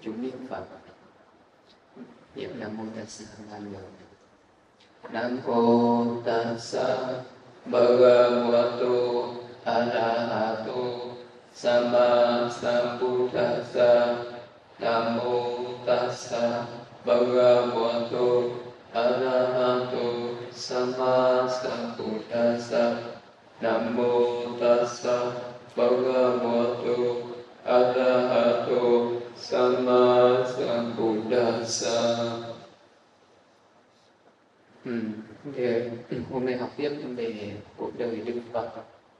chúng niệm Phật. Niệm Nam Mô Tassa ba lượt. Nam Mô Tassa Bhagavato Arahato Samma Sambuddhassa. Nam Mô Tassa Bhagavato Arahato Samma Sambuddhassa. Nam Mô Tassa Bhagavato Arahato Samma Sambuddhassa. Hôm nay học tiếp về cuộc đời Đức Phật.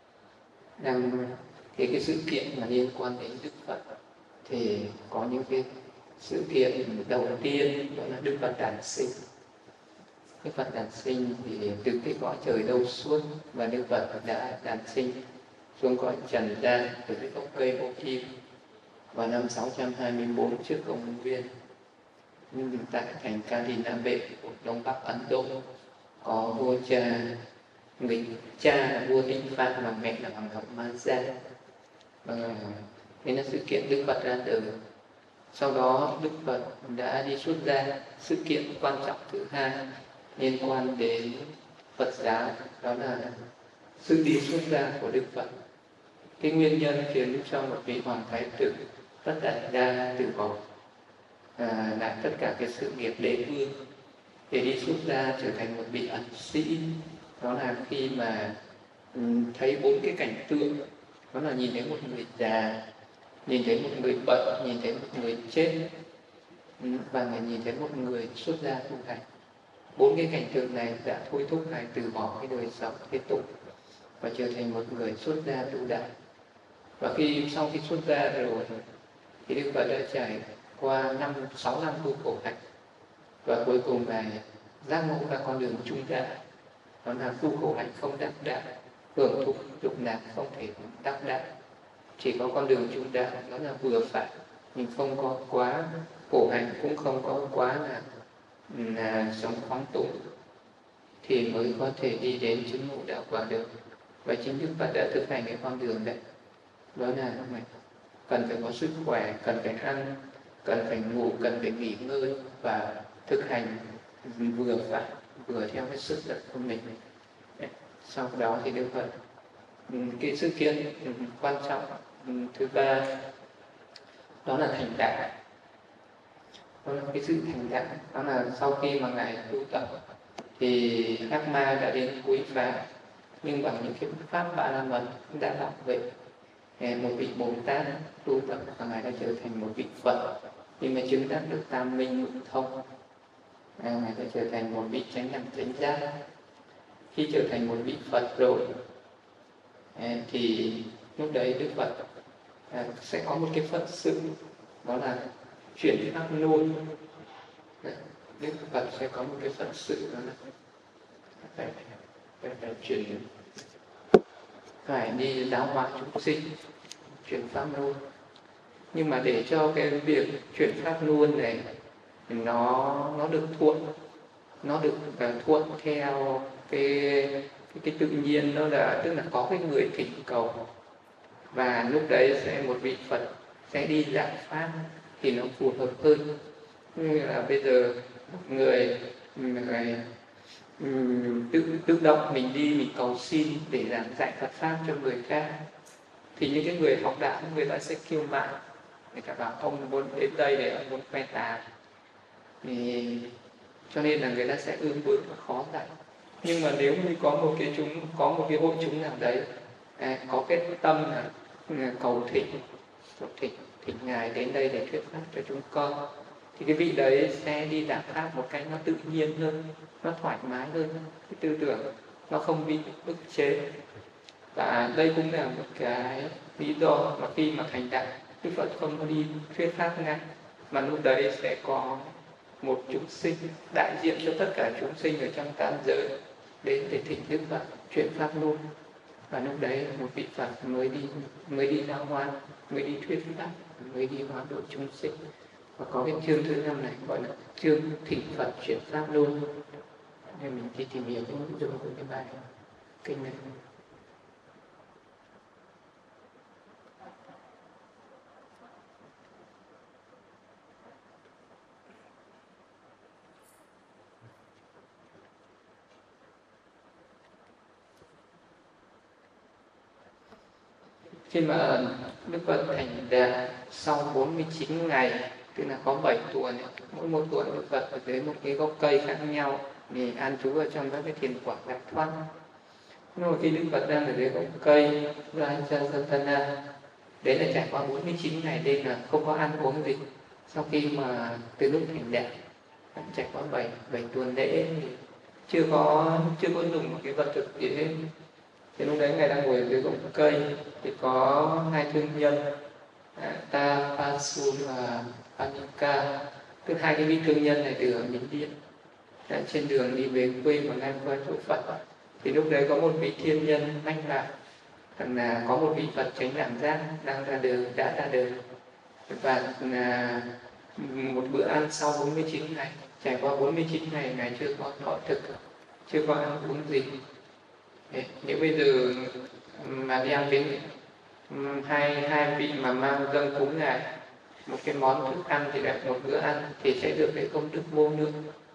Cái sự kiện mà liên quan đến Đức Phật thì có những cái sự kiện đầu tiên đó là Đức Phật đản sinh. Đức Phật đản sinh thì từ cái cõi trời đâu suốt, và Đức Phật đã đản sinh xuống cõi trần gian từ cái gốc cây Ô Kim vào năm 624 trước công nguyên. Nhưng tại thành Kalinabet của Đông Bắc Ấn Độ có vua cha, người cha là vua Tinh Phạn và mẹ là hoàng hậu Ma-gia. Đây là sự kiện Đức Phật ra đời. Sau đó Đức Phật đã đi xuất gia. Sự kiện quan trọng thứ hai liên quan đến Phật giáo đó là sự đi xuất gia của Đức Phật. Cái nguyên nhân khiến cho một vị hoàng thái tử Tất Đạt Đa từ bỏ lại tất cả cái sự nghiệp đế vương để đi xuất gia trở thành một vị ẩn sĩ. Đó là khi mà thấy bốn cái cảnh tượng, đó là nhìn thấy một người già, nhìn thấy một người bệnh, nhìn thấy một người chết, và nhìn thấy một người xuất gia tu hành. Bốn cái cảnh tượng này đã thôi thúc Ngài từ bỏ cái đời sống thế tục và trở thành một người xuất gia tu đạo. Và sau khi xuất gia rồi thì Đức Phật đã trải qua 6 năm tu khổ hạnh, và cuối cùng Ngài giác ngộ ra con đường trung đạo, đó là tu khổ hạnh không đắc đạo, hưởng thụ dục lạc không thể đắc đạo. Chỉ có con đường trung đạo, đó là vừa phải, nhưng không có quá khổ hạnh, cũng không có quá là sống khoáng tùng, thì mới có thể đi đến chứng ngộ đạo quả được. Và chính Đức Phật đã thực hành cái con đường đấy. Đó là cần phải có sức khỏe, cần phải ăn, cần phải ngủ, cần phải nghỉ ngơi, và thực hành vừa phải, vừa theo cái sức lực của mình. Sau đó thì Đức Phật, cái sự kiện quan trọng thứ ba đó là thành đạo. Đó là cái sự thành đạo, đó là sau khi mà Ngài tu tập thì ác ma đã đến quấy phá, nhưng bằng những cái pháp Ba La Mật đã bảo vệ. Một vị Bồ Tát tu tập và Ngài đã trở thành một vị Phật, nhưng mà chứng đắc được tam minh ngũ thông. Ngài đã trở thành một vị chánh đẳng chánh giác. Khi trở thành một vị Phật rồi thì lúc đấy Đức Phật sẽ có một cái phận sự, đó là chuyển pháp luân. Đức Phật sẽ có một cái phận sự, đó là phải chuyển, phải đi giáo hóa chúng sinh, chuyển pháp luân. Nhưng mà để cho cái việc chuyển pháp luân này nó được thuận, nó được thuận theo cái tự nhiên, đó là tức là có cái người thỉnh cầu, và lúc đấy sẽ một vị Phật sẽ đi giảng pháp thì nó phù hợp hơn. Như là bây giờ một người tự động mình đi mình cầu xin để giảng dạy Phật pháp cho người khác, thì những cái người học đạo người ta sẽ kiêu mạn, người ta bảo ông muốn đến đây để ông muốn khoe tài, thì cho nên là người ta sẽ ương bướng và khó dạy. Nhưng mà nếu như có một cái hội chúng nào đấy có cái tâm là cầu thỉnh Ngài đến đây để thuyết pháp cho chúng con, thì cái vị đấy sẽ đi giảng pháp một cách nó tự nhiên hơn, nó thoải mái hơn, cái tư tưởng nó không bị ức chế. Và đây cũng là một cái lý do mà khi mà thành đạo, Đức Phật không có đi thuyết pháp ngay, mà lúc đấy sẽ có một chúng sinh đại diện cho tất cả chúng sinh ở trong tam giới đến để thỉnh Đức Phật chuyển pháp luân. Và lúc đấy một vị Phật mới đi giáo hóa, mới đi thuyết pháp, mới đi hóa độ chúng sinh. Và có cái chương thứ 5 này gọi là chương thỉnh Phật chuyển pháp luân. Nên mình đi tìm hiểu những nội dung của cái bài kinh này. Khi mà Đức Phật thành đạt sau 49 ngày, tức là có 7 tuần, mỗi một tuần Đức Phật ở dưới một cái gốc cây khác nhau thì an trú ở trong các cái thiền quảng giải thoát. Nhưng mà khi Đức Phật đang ở dưới gốc cây Rajasatana, đấy là trải qua 49 ngày đêm là không có ăn uống gì. Sau khi mà từ lúc thành đạt trải qua 7 tuần lễ thì chưa có dùng một cái vật thực gì hết. Thì lúc đấy ngài đang ngồi ở dưới gốc cây thì có hai thương nhân Tapasu và Anika, tức hai cái vị thương nhân này từ ở Miến Điện trên đường đi về quê mà ngang qua chỗ Phật. Thì lúc đấy có một vị thiên nhân manh lạc rằng là có một vị Phật chánh đẳng giác đang đã ra đời, và một bữa ăn sau 49 ngày, trải qua 49 ngày ngài chưa có thọ thực, chưa có ăn uống gì. Nếu bây giờ mà đi ăn với hai vị mà mang dâng cúng ngài một cái món thức ăn thì đẹp, một bữa ăn thì sẽ được cái công đức vô lượng.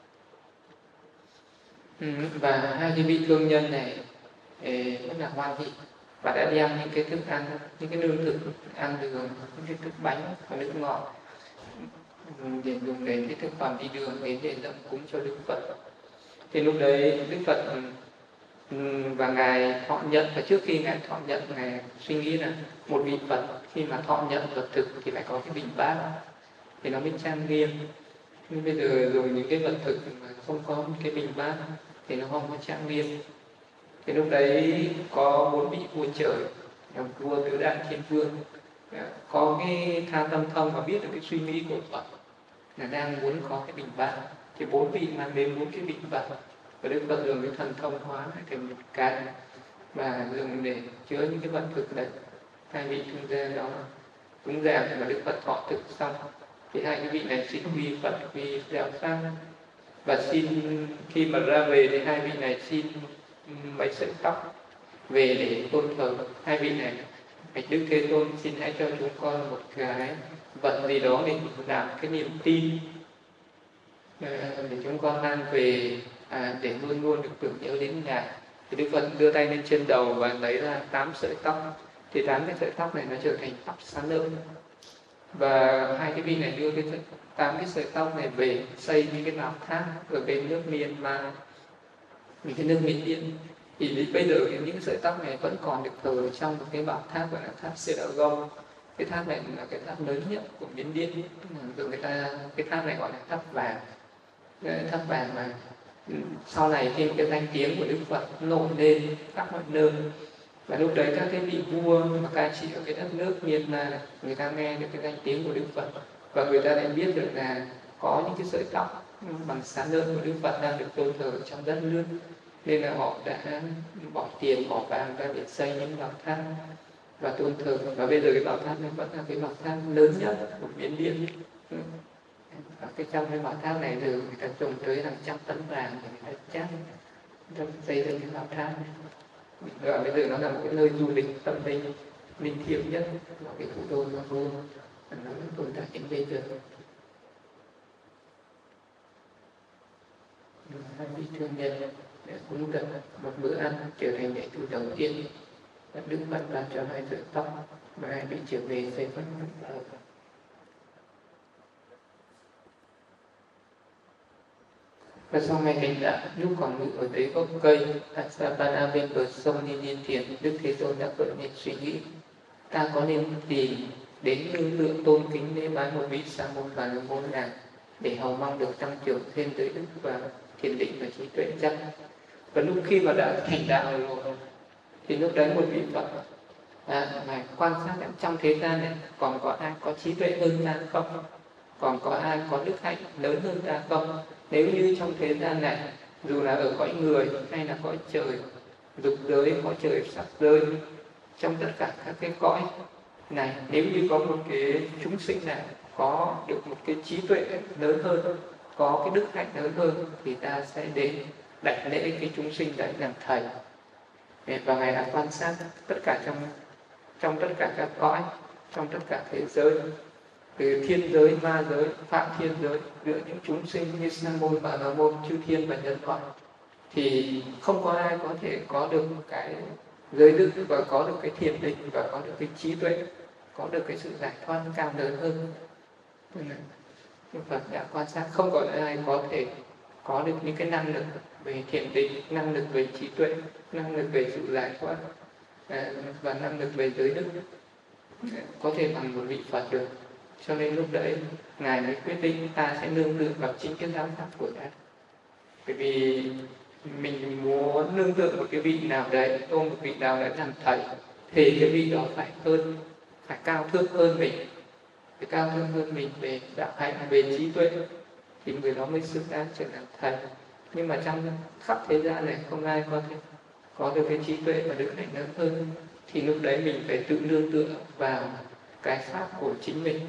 Và hai cái vị thương nhân này rất là hoan hỷ và đã đem những cái thức ăn, những cái lương thực, ăn đường, những cái thức bánh và nước ngọt để dùng để cái thực phẩm đi đường đến để dâng cúng cho Đức Phật. Thì lúc đấy Đức Phật và ngài thọ nhận, và trước khi ngài thọ nhận ngài suy nghĩ là một vị Phật khi mà thọ nhận vật thực thì phải có cái bình bát thì nó mới trang nghiêm. Nhưng bây giờ dùng những cái vật thực mà không có một cái bình bát thì nó không có trang nghiêm. Thì lúc đấy có 4 vị vua trời, vua Tứ Đại Thiên Vương có cái tha tâm thông và biết được cái suy nghĩ của Phật là đang muốn có cái bình bát, thì 4 vị mang đến 4 cái bình bát và Đức Phật dùng cái thần thông hóa lại thành một cái và dùng để chứa những cái vật thực đấy. Hai vị thương gia đó cúng dường và Đức Phật thọ thực xong thì hai cái vị này xin quy Phật, quy giáo pháp, và xin khi mà ra về thì hai vị này xin mấy sợi tóc về để tôn thờ. Hai vị này bạch Đức Thế Tôn, xin hãy cho chúng con một cái vật gì đó để làm cái niềm tin để chúng con mang về để luôn luôn được tưởng nhớ đến ngài. Thì Đức Phật đưa tay lên trên đầu và lấy ra 8 sợi tóc, thì 8 cái sợi tóc này nó trở thành tóc xá lợi. Và hai cái vị này đưa cái 8 cái sợi tóc này về xây những cái bảo tháp ở bên nước Myanmar, những cái nước Miến Điện. Thì bây giờ những cái sợi tóc này vẫn còn được thờ trong một cái bảo tháp gọi là tháp Seragon. Cái tháp này là cái tháp lớn nhất của Miến Điện. Người ta cái tháp này gọi là tháp vàng. Tháp vàng mà sau này khi cái danh tiếng của Đức Phật nổi lên khắp mọi nơi, và lúc đấy các cái vị vua mà cai trị ở cái đất nước Myanmar, người ta nghe được cái danh tiếng của Đức Phật và người ta lại biết được là có những cái sợi tóc bằng xá lợi của Đức Phật đang được tôn thờ trong đất nước, nên là họ đã bỏ tiền bỏ vàng ra để xây những bảo tháp và tôn thờ. Và bây giờ cái bảo tháp này vẫn là cái bảo tháp lớn nhất của Miến Điện. Và cái trong cái bảo tháp này rồi người ta trồng tới hàng trăm tấn vàng để người ta chát, người ta xây dựng cái bảo tháp này. Và bây giờ nó là một cái nơi du lịch tâm linh linh thiêng nhất của cái thủ đô Myanmar, nó tồn tại đến bây giờ. Hai vị thương nhân để cúng dường một bữa ăn trở thành đệ tử đầu tiên, Đức Phật ban cho hai sợi tóc và hai vị trở về xây Phật ở. Và sau ngày thành đạo, lúc còn ngự ở dưới gốc cây Asapana bên bờ sông Ni Niên Thiền, Đức Thế Tôn đã khởi lên suy nghĩ: ta có nên tìm đến nương tựa tôn kính lễ bái một vị sa môn và la môn nào để hầu mong được tăng trưởng thêm tới đức và thiền định và trí tuệ chắc? Và lúc khi mà đã thành đạo rồi thì lúc đấy một vị Phật ngài quan sát trong thế gian này còn có ai có trí tuệ hơn ta không? Còn có ai có đức hạnh lớn hơn ta không? Nếu như trong thế gian này, dù là ở cõi người hay là cõi trời, dục giới, cõi trời sắc giới, trong tất cả các cái cõi này, nếu như có một cái chúng sinh này có được một cái trí tuệ lớn hơn, có cái đức hạnh lớn hơn, thì ta sẽ đến đảnh lễ cái chúng sinh đấy làm thầy. Và ngài đã quan sát tất cả trong tất cả các cõi, trong tất cả thế giới, từ thiên giới, ma giới, phạm thiên giới, giữa những chúng sinh như sa môn và la môn, chư thiên và nhân loại, thì không có ai có thể có được một cái giới đức và có được cái thiền định và có được cái trí tuệ, có được cái sự giải thoát cao lớn hơn. Đức Phật đã quan sát không có ai có thể có được những cái năng lực về thiền định, năng lực về trí tuệ, năng lực về sự giải thoát và năng lực về giới đức có thể bằng một vị Phật được. Cho nên lúc đấy Ngài mới quyết định ta sẽ nương tựa vào chính cái giáo pháp của ta. Bởi vì mình muốn nương tựa một cái vị nào đấy, ôm một vị nào đấy làm thầy, thì cái vị đó phải cao thượng hơn mình, phải cao thượng hơn mình về đạo hạnh, về trí tuệ, thì người đó mới xứng đáng trở thành thầy. Nhưng mà trong khắp thế gian này không ai có được cái trí tuệ và đức hạnh lớn hơn, thì lúc đấy mình phải tự nương tựa vào cái pháp của chính mình.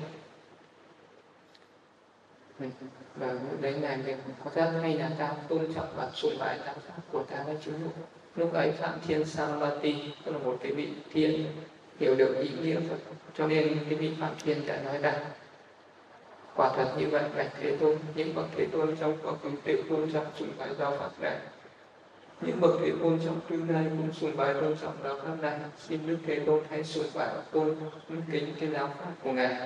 Và lúc đấy Ngài mình có rất hay là ta tôn trọng và sùng bái giáo pháp của ta với chúng. Lúc ấy Phạm Thiên Samvati, tức là một cái vị thiên hiểu được ý nghĩa Phật, cho nên cái vị Phạm Thiên đã nói rằng quả thật như vậy, bạch Thế Tôn, những bậc Thế Tôn trong quá khứ đều tôn trọng sùng bái giáo pháp này, những bậc Thế Tôn trong tương lai cũng sùng bái tôn trọng giáo pháp này. Xin Đức Thế Tôn hãy sùng bái tôn kính cái giáo pháp của Ngài.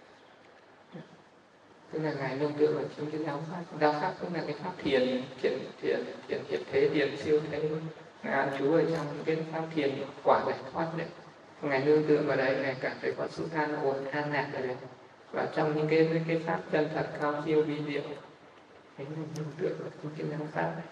Tức là Ngài nương tựa vào chính cái giáo pháp. Giáo pháp cũng là cái pháp thiền hiện thế, thiền siêu thế. Ngài an trú ở trong cái pháp thiền quả giải thoát đấy. Ngài nương tựa vào đấy, Ngài cảm thấy có sự an ổn, an lạc ở đấy. Và trong những cái pháp chân thật cao siêu vi diệu, Ngài nương tựa vào chính cái giáo pháp này.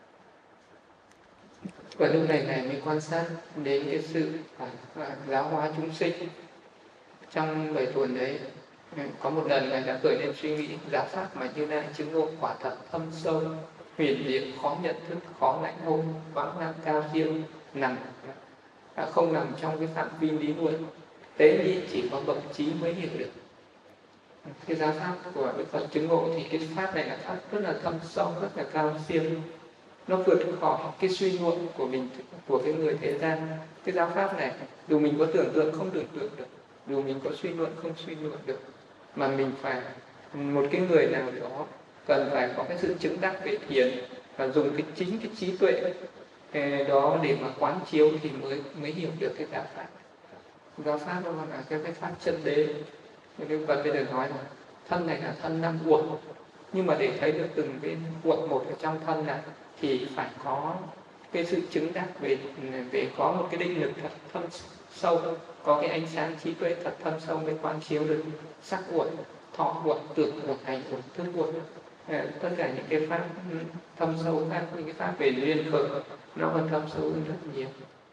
Và lúc này Ngài mới quan sát đến cái sự giáo hóa chúng sinh. Trong 7 tuần đấy, có một lần Ngài đã khởi lên suy nghĩ giáo pháp mà Như Lai chứng ngộ quả thật thâm sâu, huyền diệu, khó nhận thức, khó lãnh ngộ, vắng năng cao siêu, không nằm trong cái phạm vi lý luận. Tế nhị chỉ có bậc trí mới hiểu được. Cái giáo pháp của Đức Phật chứng ngộ thì cái pháp này là pháp rất là thâm sâu, rất là cao siêu. Nó vượt khỏi cái suy luận của mình, của cái người thế gian. Cái giáo pháp này dù mình có tưởng tượng không tưởng tượng được, dù mình có suy luận không suy luận được, mà mình phải một cái người nào đó cần phải có cái sự chứng đắc về thiền và dùng chính cái trí tuệ đó để mà quán chiếu thì mới hiểu được cái giáo pháp. Giáo pháp nó là cái pháp chân đế. Đức Phật bây giờ nói là thân này là thân năm uẩn, nhưng mà để thấy được từng cái uẩn một ở trong thân này thì phải có cái sự chứng đắc về có một cái định lực thật thâm sâu, có cái ánh sáng trí tuệ thật thâm sâu mới quán chiếu được sắc uẩn, thọ uẩn, tưởng uẩn, hành uẩn, thức uẩn. Tất cả những cái pháp thâm sâu khác, những cái pháp về duyên khởi nó còn thâm sâu hơn rất nhiều.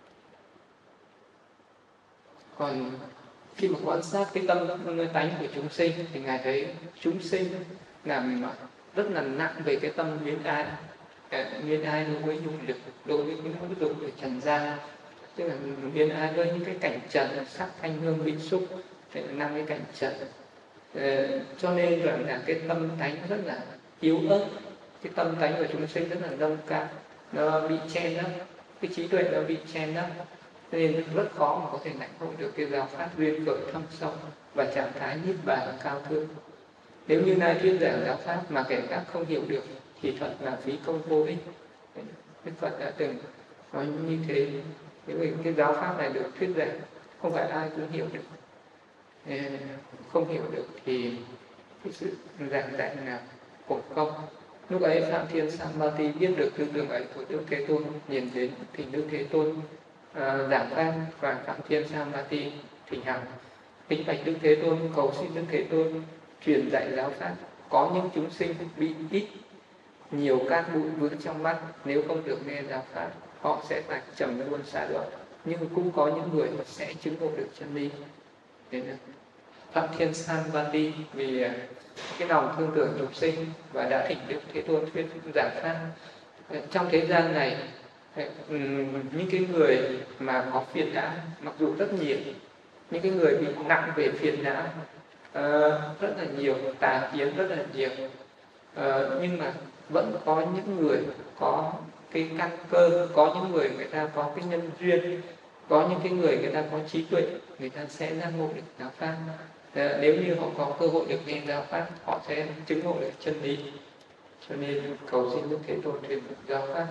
Còn khi mà quan sát cái tâm tánh của chúng sinh thì Ngài thấy chúng sinh làm rất là nặng về cái tâm luyến ái. Luyến ái đối với nhục lực, đối với những cái dục của trần gian, tức là luyến ái với những cái cảnh trần, sắc thanh hương vị xúc, năm cái cảnh trần. Cho nên là cái tâm tánh rất là yếu ớt, cái tâm tánh của chúng sinh rất là nông cạn, nó bị che lấp, cái trí tuệ nó bị che lấp, nên rất khó mà có thể lãnh hội được cái giáo pháp duyên khởi thâm sâu và trạng thái niết bàn cao thượng. Nếu như nay thuyết giảng giáo pháp mà kẻ khác không hiểu được thì thật là phí công vô ích. Đức Phật đã từng nói như thế. Nếu cái giáo pháp này được thuyết giảng không phải ai cũng hiểu được, không hiểu được thì cái sự giảng dạy là khổ công. Lúc ấy Phạm Thiên Samvati biết được tư tưởng ấy của Đức Thế Tôn, nhìn đến thì Đức Thế Tôn giảng pháp và Phạm Thiên Samvati thỉnh hằng kính bạch Đức Thế Tôn, cầu xin Đức Thế Tôn truyền dạy giáo pháp. Có những chúng sinh bị ít nhiều các bụi vướng trong mắt, nếu không được nghe giáo pháp họ sẽ phải trầm luôn xa đoạn, nhưng cũng có những người sẽ chứng ngộ được chân lý. Phạm Thiên Samvati vì cái lòng thương tưởng chúng sinh và đã thỉnh Đức Thế Tôn thuyết giảng pháp. Trong thế gian này những cái người mà có phiền não mặc dù rất nhiều, những cái người bị nặng về phiền não rất là nhiều, tà kiến rất là nhiều, nhưng mà vẫn có những người có cái căn cơ, có những người người ta có cái nhân duyên, có những cái người ta có trí tuệ, người ta sẽ giác ngộ được giáo pháp. Nếu như họ có cơ hội được nghe giáo pháp, họ sẽ chứng ngộ được chân lý. Cho nên cầu xin Đức Thế Tôn truyền giáo pháp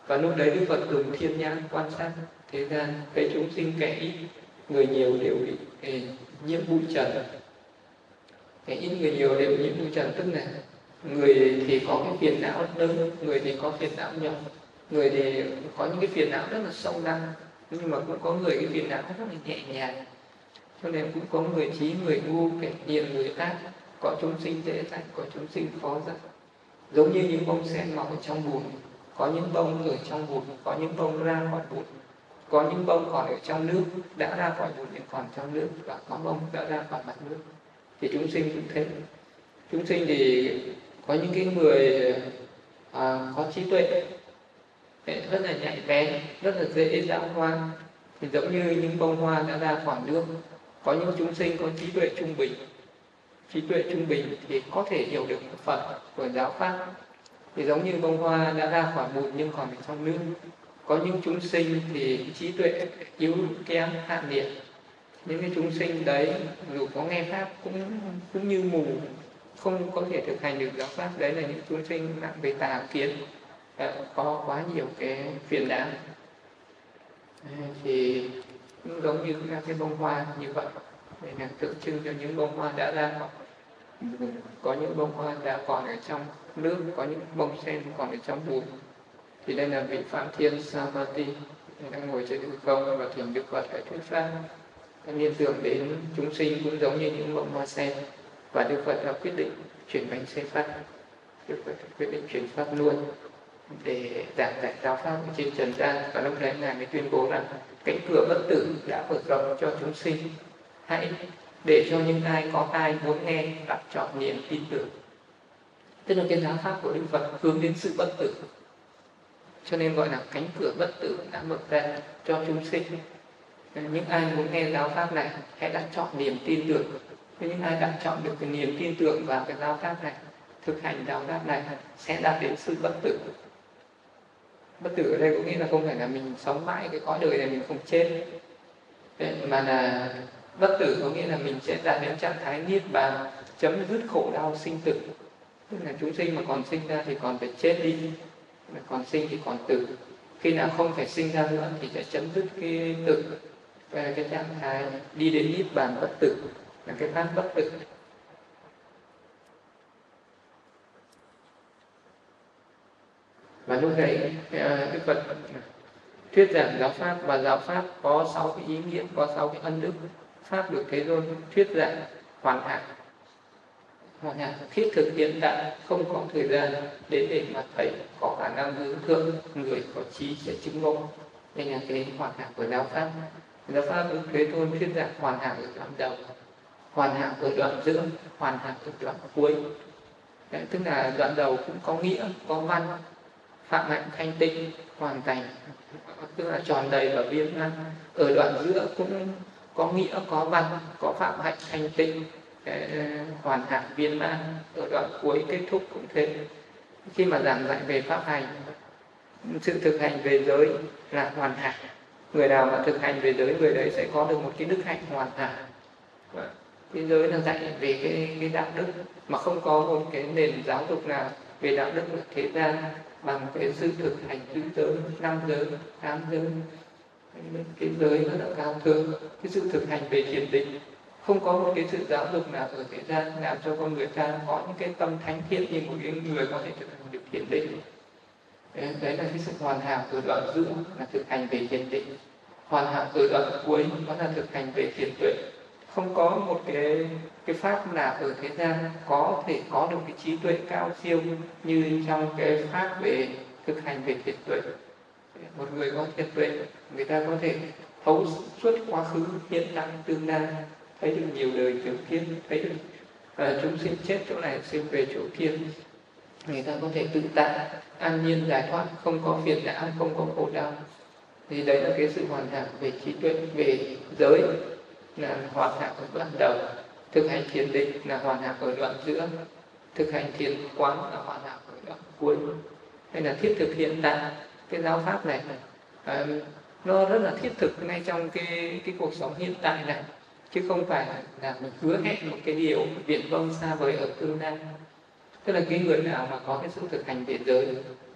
Và lúc đấy Đức Phật dùng thiên nhãn quan sát thế gian, thấy chúng sinh kẻ ít người nhiều đều bị nhiễm bụi trần. Kẻ ít người nhiều đều nhiễm bụi trần, tức là người thì có cái phiền não lớn, người thì có phiền não nhỏ, người thì có những cái phiền não rất là sâu nặng, nhưng mà cũng có người cái phiền não rất là nhẹ nhàng. Cho nên cũng có người trí, người ngu, kẻ hiền, người ác, có chúng sinh dễ dãi, có chúng sinh khó dãi. Giống như những bông sen mọc ở trong bùn, có những bông ở trong bùn, có những bông ra khỏi bùn, có những bông còn ở trong nước, đã ra khỏi bùn nhưng còn trong nước, và có bông đã ra khỏi mặt nước. Thì chúng sinh cũng thế. Chúng sinh thì có những cái người có trí tuệ rất là nhạy bén, rất là dễ giáo hoa, thì giống như những bông hoa đã ra khỏi nước. Có những chúng sinh có trí tuệ trung bình. Trí tuệ trung bình thì có thể hiểu được Phật của giáo pháp, thì giống như bông hoa đã ra khỏi bùn nhưng còn ở trong nước. Có những chúng sinh thì trí tuệ yếu kém hạ liệt. Những cái chúng sinh đấy dù có nghe pháp cũng như mù, không có thể thực hành được giáo pháp. Đấy là những chúng sinh nặng về tà kiến, có quá nhiều cái phiền não. Thì cũng giống như các cái bông hoa như vậy, đây là tượng trưng cho những bông hoa đã ra khỏi. Có những bông hoa đã còn ở trong nước, có những bông sen còn ở trong bùn. Thì đây là vị Phạm Thiên Savatthi đang ngồi trên hư không và thỉnh Đức Phật phải thuyết pháp. Liên tưởng đến chúng sinh cũng giống như những bông hoa sen, và Đức Phật đã quyết định chuyển bánh xe pháp. Đức Phật quyết định chuyển pháp luôn để giảng dạy giáo pháp trên trần gian. Và lúc đấy ngài mới tuyên bố rằng cánh cửa bất tử đã mở rộng cho chúng sinh, hãy để cho những ai có tai muốn nghe đặt chọn niềm tin tưởng. Tức là cái giáo pháp của Đức Phật hướng đến sự bất tử, cho nên gọi là cánh cửa bất tử đã mở ra cho chúng sinh. Những ai muốn nghe giáo pháp này hãy đặt chọn niềm tin tưởng. Những ai đặt chọn được cái niềm tin tưởng vào cái giáo pháp này, thực hành giáo pháp này, sẽ đạt đến sự bất tử. Bất tử ở đây có nghĩa là không phải là mình sống mãi cái cõi đời này mình không chết, mà là bất tử có nghĩa là mình sẽ đạt đến trạng thái niết bàn, chấm dứt khổ đau sinh tử. Tức là chúng sinh mà còn sinh ra thì còn phải chết đi, mà còn sinh thì còn tử. Khi nào không phải sinh ra nữa thì sẽ chấm dứt cái tử, về cái trạng thái đi đến niết bàn bất tử, là cái pháp bất tử. Và lúc đấy Đức Phật thuyết giảng giáo pháp, và giáo pháp có 6 cái ý nghĩa, có 6 cái ân đức. Pháp được Thế Tôn thuyết giảng hoàn hảo, thiết thực hiện đại, không có thời gian đến để mà thầy có khả năng hướng thượng, người có trí sẽ chứng ngộ. Đây là cái hoàn hảo của giáo pháp. Giáo pháp được Thế Tôn thuyết giảng hoàn hảo ở đoạn đầu, hoàn hảo ở đoạn giữa, hoàn hảo ở đoạn cuối. Đấy, tức là đoạn đầu cũng có nghĩa, có văn, phạm hạnh thanh tịnh, hoàn thành, tức là tròn đầy và viên mãn. Ở đoạn giữa cũng có nghĩa, có văn, có phạm hạnh thanh tịnh, hoàn hảo viên mãn. Ở đoạn cuối kết thúc cũng thế. Khi mà giảng dạy về pháp hành, sự thực hành về giới là hoàn hảo. Người nào mà thực hành về giới, người đấy sẽ có được một cái đức hạnh hoàn hảo. Cái giới là dạy về cái đạo đức, mà không có một cái nền giáo dục nào về đạo đức ở thế gian bằng cái sự thực hành tứ giới, 5 giới, 8 giới. Cái giới rất là cao thượng. Cái sự thực hành về thiền định, không có một cái sự giáo dục nào ở thế gian làm cho con người ta có những cái tâm thánh thiện như một cái người có thể thực hành được thiền định. Đấy là cái sự hoàn hảo ở đoạn giữa là thực hành về thiền định. Hoàn hảo ở đoạn cuối đó là thực hành về thiền tuệ. Không có một cái pháp nào ở thế gian có thể có được cái trí tuệ cao siêu như trong cái pháp về thực hành về thiền tuệ. Một người có thiền tuệ, người ta có thể thấu suốt quá khứ, hiện tại, tương lai, thấy được nhiều đời nhiều kiếp, thấy được chúng sinh chết chỗ này, sinh về chỗ kia. Người ta có thể tự tại, an nhiên giải thoát, không có phiền não, không có khổ đau. Thì đấy là cái sự hoàn hảo về trí tuệ, về giới là hoàn hảo ở đoạn đầu, thực hành thiền định là hoàn hảo ở đoạn giữa, thực hành thiền quán là hoàn hảo ở đoạn cuối. Hay là thiết thực hiện tại. Cái giáo pháp này nó rất là thiết thực ngay trong cái cuộc sống hiện tại này, chứ không phải là mình hứa hẹn một cái điều viển vông xa vời ở tương lai. Tức là cái người nào mà có cái sự thực hành về giới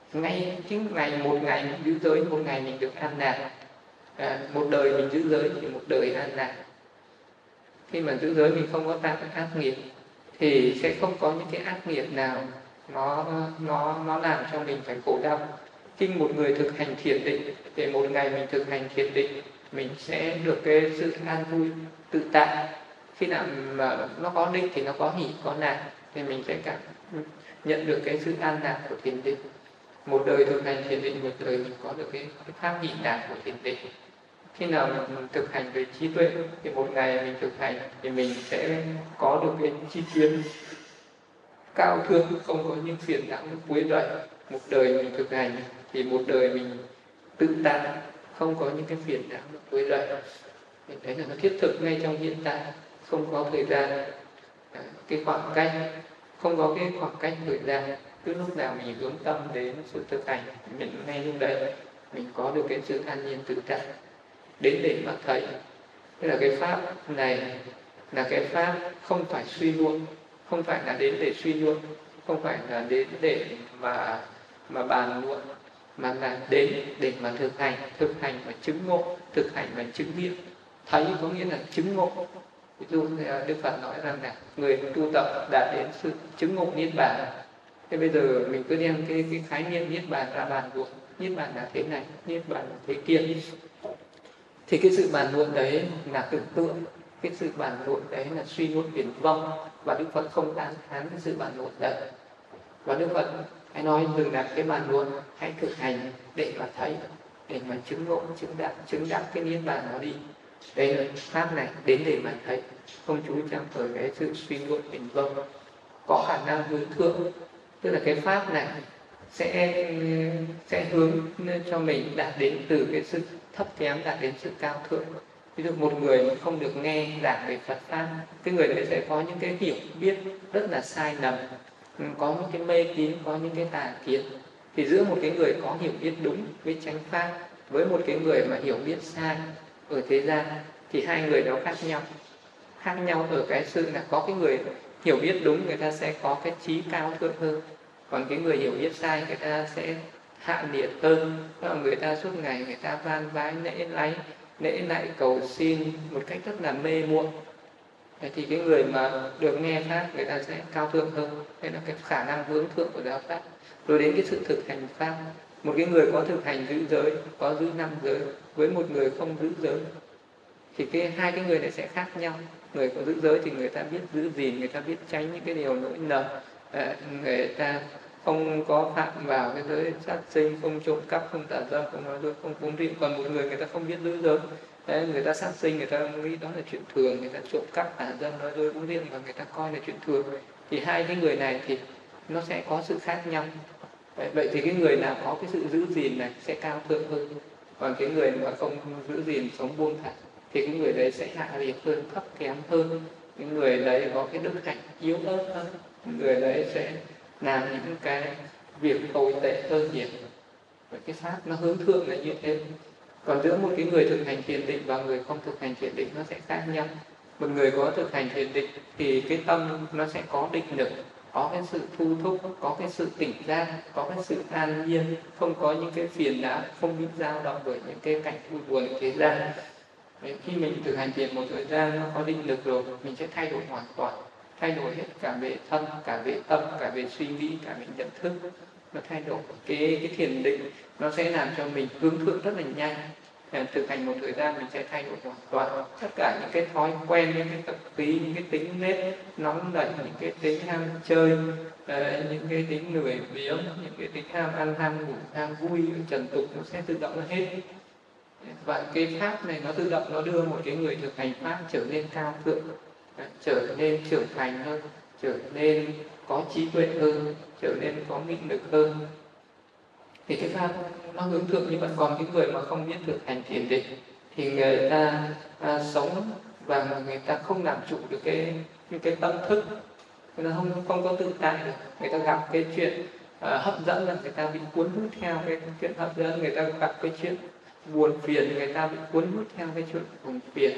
ngay chính một ngày mình giữ giới, một ngày mình được an lạc. Một đời mình giữ giới thì một đời an lạc. Khi mà giữ giới mình không có tạo ác nghiệp thì sẽ không có những cái ác nghiệp nào nó làm cho mình phải khổ đau. Khi một người thực hành thiền định thì một ngày mình thực hành thiền định mình sẽ được cái sự an vui tự tại. Khi nào mà nó có định thì nó có hỷ có lạc, thì mình sẽ cảm nhận được cái sự an lạc của thiền định. Một đời thực hành thiền định, một đời mình có được cái pháp hỷ lạc của thiền định. Khi nào mình thực hành về trí tuệ thì một ngày mình thực hành thì mình sẽ có được cái tri kiến cao thượng, không có những phiền não quấy rầy. Một đời mình thực hành thì một đời mình tự tại, không có những cái phiền não quấy rầy. Đấy là nó thiết thực ngay trong hiện tại, không có thời gian, cái khoảng cách, không có cái khoảng cách thời gian. Cứ lúc nào mình hướng tâm đến sự thực hành, mình ngay lúc đấy mình có được cái sự an nhiên tự tại. Đến để mà thấy, tức là cái pháp này là cái pháp không phải suy luận, không phải là đến để suy luận, không phải là đến để mà bàn luận, mà là đến để mà thực hành và chứng ngộ, thực hành và chứng nghiệm. Thấy có nghĩa là chứng ngộ. Ví dụ Đức Phật nói rằng là người tu tập đạt đến sự chứng ngộ niết bàn. Thế bây giờ mình cứ đem cái khái niệm niết bàn ra bàn luận. Niết bàn là thế này, niết bàn là thế kia. Thì cái sự bàn luận đấy là tưởng tượng, cái sự bàn luận đấy là suy luận viển vông, và Đức Phật không tán thán cái sự bàn luận đấy. Và Đức Phật hãy nói dừng lại cái bàn luận, hãy thực hành để mà thấy, để mà chứng ngộ, chứng đắc cái niết bàn nó đi. Đây là pháp này đến để mà thấy, không chú trọng tới cái sự suy luận viển vông, có khả năng hướng thượng. Tức là cái pháp này sẽ hướng cho mình đạt đến từ cái sự thấp kém đạt đến sự cao thượng. Ví dụ một người mà không được nghe giảng về Phật pháp, cái người đấy sẽ có những cái hiểu biết rất là sai lầm, có những cái mê tín, có những cái tà kiến. Thì giữa một cái người có hiểu biết đúng với chánh pháp với một cái người mà hiểu biết sai ở thế gian, thì hai người đó khác nhau ở cái sự là có cái người hiểu biết đúng, người ta sẽ có cái trí cao thượng hơn, còn cái người hiểu biết sai người ta sẽ hạ liệt hơn. Người ta suốt ngày người ta van vái lễ lạy cầu xin một cách rất là mê muội. Thì cái người mà được nghe pháp người ta sẽ cao thượng hơn. Đây là cái khả năng hướng thượng của giáo pháp. Rồi đến cái sự thực hành pháp, một cái người có thực hành giữ giới, có giữ 5 giới với một người không giữ giới, thì hai cái người này sẽ khác nhau. Người có giữ giới thì người ta biết giữ gìn, người ta biết tránh những cái điều lỗi lầm, người ta không có phạm vào cái giới sát sinh, không trộm cắp, không tà dâm, không nói dối, không cúng rượu. Còn một người ta không biết giữ giới, người ta sát sinh, người ta nghĩ đó là chuyện thường, người ta trộm cắp, tà dâm, nói dối, cúng rượu và người ta coi là chuyện thường. Thì hai cái người này thì nó sẽ có sự khác nhau. Vậy thì cái người nào có cái sự giữ gìn này sẽ cao thượng hơn, còn cái người mà không giữ gìn, sống buông thả thì cái người đấy sẽ hạ liệt hơn, thấp kém hơn. Cái người đấy có cái đức hạnh yếu ớt hơn, người đấy sẽ làm những cái việc tồi tệ hơn nhiều. Vậy cái pháp nó hướng thượng là như thế. Còn giữa một cái người thực hành thiền định và người không thực hành thiền định nó sẽ khác nhau. Một người có thực hành thiền định thì cái tâm nó sẽ có định lực, có cái sự thu thúc, có cái sự tỉnh giác, có cái sự an nhiên, không có những cái phiền não, không bị dao động bởi những cái cảnh vui buồn ở thế gian. Khi mình thực hành thiền một thời gian nó có định lực rồi, mình sẽ thay đổi hoàn toàn, thay đổi hết cả về thân, cả về tâm, cả về suy nghĩ, cả về nhận thức. Nó thay đổi cái thiền định, nó sẽ làm cho mình hướng thượng rất là nhanh. Thực hành một thời gian mình sẽ thay đổi hoàn toàn tất cả những cái thói quen, những cái tập khí, những cái tính nết nóng nảy, những cái tính ham chơi, những cái tính lười biếng, những cái tính ham ăn ham ngủ, ham vui trần tục, nó sẽ tự động nó hết. Và cái pháp này nó tự động nó đưa một cái người thực hành pháp trở nên cao thượng, trở nên trưởng thành hơn, trở nên có trí tuệ hơn, trở nên có nghị lực hơn. Thì cái pháp nó hướng thượng như vậy. Còn cái người mà không biết thực hành thiền định thì người ta sống và người ta không làm chủ được cái tâm thức, người ta không có tự tại được. Người ta gặp cái chuyện hấp dẫn là người ta bị cuốn hút theo cái chuyện hấp dẫn, người ta gặp cái chuyện buồn phiền, người ta bị cuốn hút theo cái chuyện buồn phiền.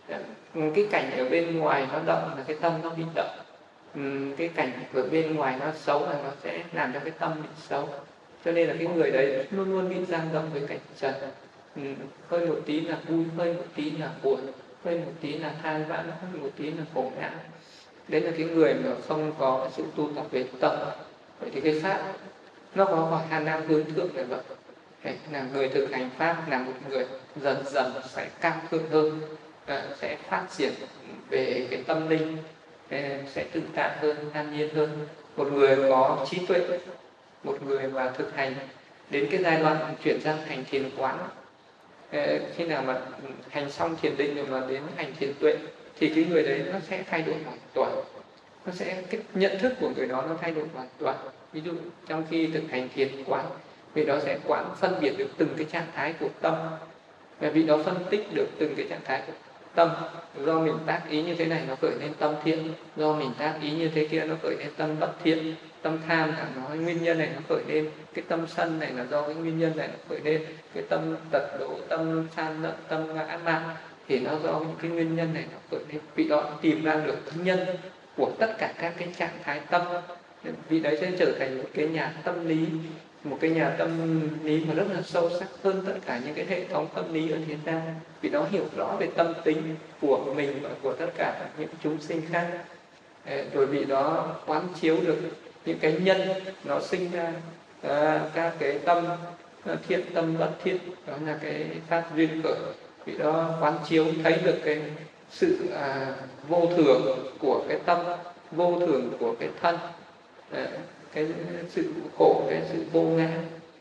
Cái cảnh ở bên ngoài nó động là cái tâm nó bị động, cái cảnh ở bên ngoài nó xấu là nó sẽ làm cho cái tâm bị xấu. cho nên là cái người đấy luôn luôn bị giam động với cảnh trần. Hơi một tí là vui, hơi một tí là buồn, hơi một tí là than vãn, hơi một tí là khổ não. Đấy là cái người mà không có sự tu tập về tâm. Vậy thì cái pháp nó có khả năng hướng thượng để vậy. Là người thực hành pháp là một người dần dần sẽ cao thượng hơn, sẽ phát triển về cái tâm linh, sẽ tự tại hơn, an nhiên hơn. Một người có trí tuệ, một người mà thực hành đến cái giai đoạn chuyển sang hành thiền quán, khi nào mà hành xong thiền định rồi mà đến hành thiền tuệ thì cái người đấy nó sẽ thay đổi hoàn toàn. Nó sẽ cái nhận thức của người đó nó thay đổi hoàn toàn. Ví dụ trong khi thực hành thiền quán, vị đó sẽ quán phân biệt được từng cái trạng thái của tâm, và vị đó phân tích được từng cái trạng thái của tâm. Do mình tác ý như thế này nó khởi lên tâm thiện, do mình tác ý như thế kia nó khởi lên tâm bất thiện. Tâm tham là nó nguyên nhân này nó khởi lên, cái tâm sân này là do cái nguyên nhân này nó khởi lên, cái tâm tật đố, tâm san lận, tâm ngã mạn thì nó do những cái nguyên nhân này nó khởi lên. Vị đó tìm ra được thân nhân của tất cả các cái trạng thái tâm, vị đấy sẽ trở thành một cái nhà tâm lý, một cái nhà tâm lý mà rất là sâu sắc hơn tất cả những cái hệ thống tâm lý ở thế gian. Vì đó hiểu rõ về tâm tính của mình và của tất cả những chúng sinh khác. Rồi vì đó quán chiếu được những cái nhân nó sinh ra các cái tâm thiện, tâm bất thiện, đó là cái pháp duyên khởi. Vì đó quán chiếu thấy được cái sự vô thường của cái tâm, vô thường của cái thân, cái sự khổ, cái sự vô ngã.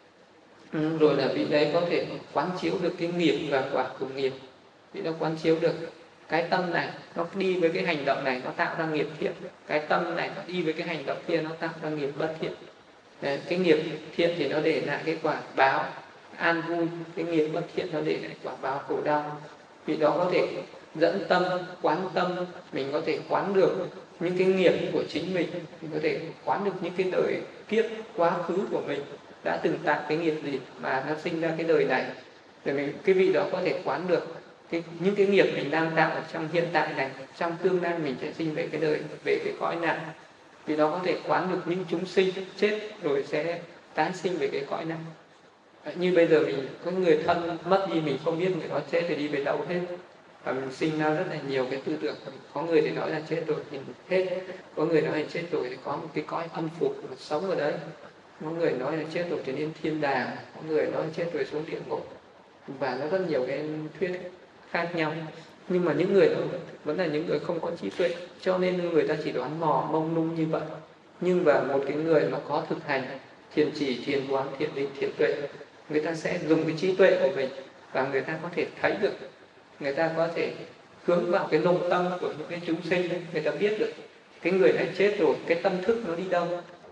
Rồi là vị đấy có thể quán chiếu được cái nghiệp và quả của nghiệp. Vị đó quán chiếu được cái tâm này nó đi với cái hành động này nó tạo ra nghiệp thiện, cái tâm này nó đi với cái hành động kia nó tạo ra nghiệp bất thiện. Cái nghiệp thiện thì nó để lại cái quả báo an vui, cái nghiệp bất thiện nó để lại quả báo khổ đau. Vị đó có thể dẫn tâm, quán tâm, mình có thể quán được những cái nghiệp của chính mình có thể quán được những cái đời kiếp quá khứ của mình đã từng tạo cái nghiệp gì mà nó sinh ra cái đời này. Rồi mình, cái vị đó có thể quán được những cái nghiệp mình đang tạo ở trong hiện tại này, trong tương lai mình sẽ sinh về cái đời, về cái cõi nào. Vì đó có thể quán được những chúng sinh chết rồi sẽ tái sinh về cái cõi nào. Như bây giờ mình có người thân mất đi, mình không biết người đó chết thì đi về đâu hết, và mình sinh ra rất là nhiều cái tư tưởng. Có người thì nói là chết rồi thì hết, có người nói là chết rồi thì có một cái cõi âm phủ mà sống ở đấy, có người nói là chết rồi thì lên thiên đàng, có người nói là chết rồi xuống địa ngục, và nó rất nhiều cái thuyết khác nhau. Nhưng mà những người đó vẫn là những người không có trí tuệ, cho nên người ta chỉ đoán mò mông lung như vậy. Nhưng mà một cái người mà có thực hành thiền chỉ, thiền quán, thiền định, thiền tuệ, người ta sẽ dùng cái trí tuệ của mình và người ta có thể thấy được, người ta có thể hướng vào cái nội tâm của những cái chúng sinh, người ta biết được cái người này chết rồi, cái tâm thức nó đi đâu.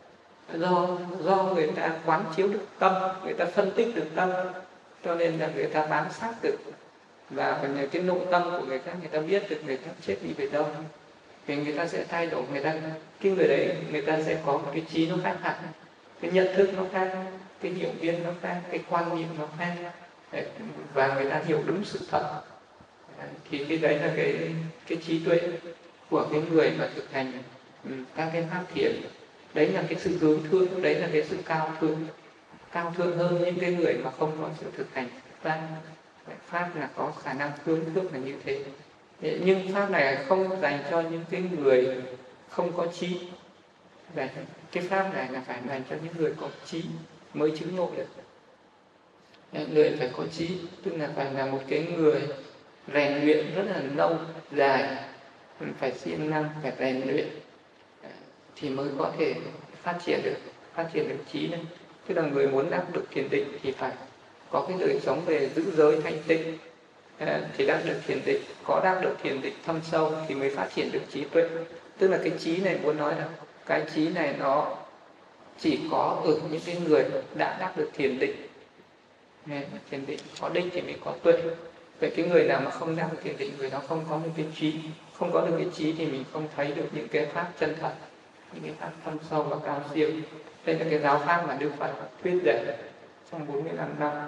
Do người ta quán chiếu được tâm, người ta phân tích được tâm, cho nên là người ta bám sát được, và cái nội tâm của người ta biết được người ta chết đi về đâu, thì người ta sẽ thay đổi. Cái người đấy người ta sẽ có một cái trí nó khác hẳn, cái nhận thức nó khác, cái hiểu biết nó khác, cái quan niệm nó khác, và người ta hiểu đúng sự thật. Thì cái đấy là cái trí tuệ của cái người mà thực hành các cái pháp thiền. Đấy là cái sự hướng thượng, đấy là cái sự cao thượng hơn những cái người mà không có sự thực hành pháp là có khả năng hướng thượng là như thế. Nhưng pháp này không dành cho những cái người không có trí. Cái pháp này là phải dành cho những người có trí mới chứng ngộ được. Người phải có trí, tức là phải là một cái người rèn luyện rất là lâu dài, phải siêng năng, phải rèn luyện thì mới có thể phát triển được trí này. Tức là người muốn đắc được thiền định thì phải có cái đời sống về giữ giới thanh tịnh thì đắc được thiền định, có đắc được thiền định thâm sâu thì mới phát triển được trí tuệ. Tức là cái trí này muốn nói là cái trí này nó chỉ có ở những cái người đã đắc được thiền định. Thiền định có định thì mới có tuệ. Vậy cái người nào mà không đắc được thiền định, người đó không có được cái trí, không có được cái trí thì mình không thấy được những cái pháp chân thật, những cái pháp thâm sâu và cao siêu. Đây là cái giáo pháp mà Đức Phật thuyết dạy trong 45 năm.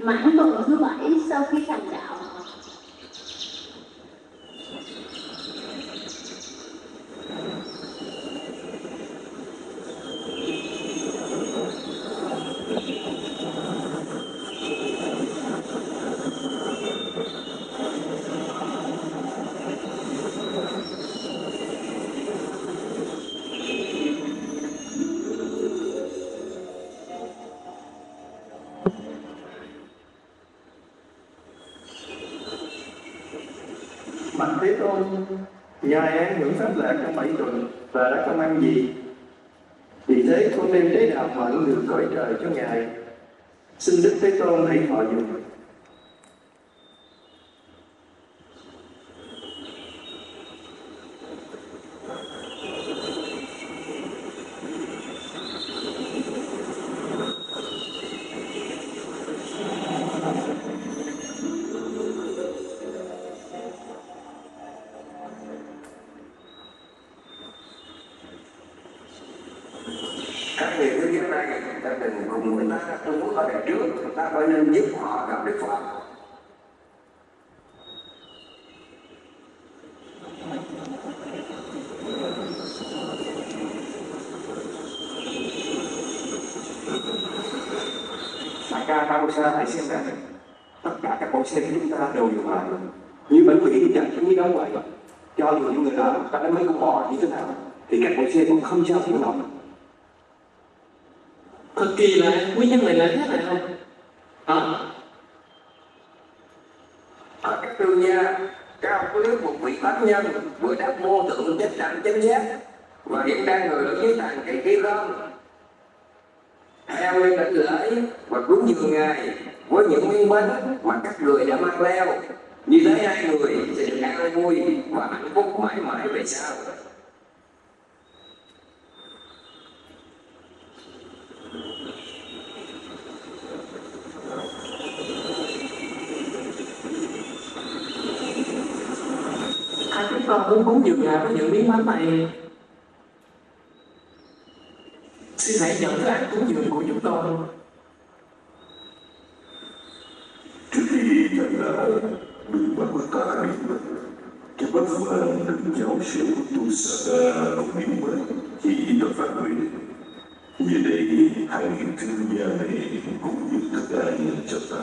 Mãn tuần thứ 7 sau khi thành đạo. Bạch Thế Tôn, Ngài an hưởng pháp lạc trong 7 tuần và đã không ăn gì. Vì thế con đem trái đạo mận được cõi trời cho Ngài. Xin Đức Thế Tôn hãy thọ dụng. Các vị thứ nhất này, ta đừng cùng người ta trong mối quan hệ trước, ta phải nên giúp họ gặp Đức Phật. Đại ca Tamosa hãy xem rằng tất cả các cõi xe của chúng ta đều dừng lại. Như bánh quỷ chẳng như đóng vậy. Cho dù những người làm ta đã mấy con bò như thế nào, thì các cõi xe cũng không sao hiểu nổi. Thật kỳ lạ, nguyên nhân này là thế nào? Ở các tư gia, cao quý một vị pháp nhân vừa đắc vô tượng chánh đẳng chánh giác và hiện đang ngồi ở dưới tàn cây kia không. Theo lên đảnh lễ và cúng dường Ngài với những miếng bánh mà các người đã mang theo. Như thế hai người sẽ được an vui và hạnh phúc mãi mãi về sau. Chúng con muốn cúng dường Ngài với những miếng bánh này. Xin hãy nhận thức ăn cúng dường của chúng con. Trước khi nhận đạo, đừng bắt ta biết cái bất phàm đừng giáo sư tu sa không biết mất chỉ được phát huy. Như đây hàng nghìn thương gia này cũng như thức ăn cho ta.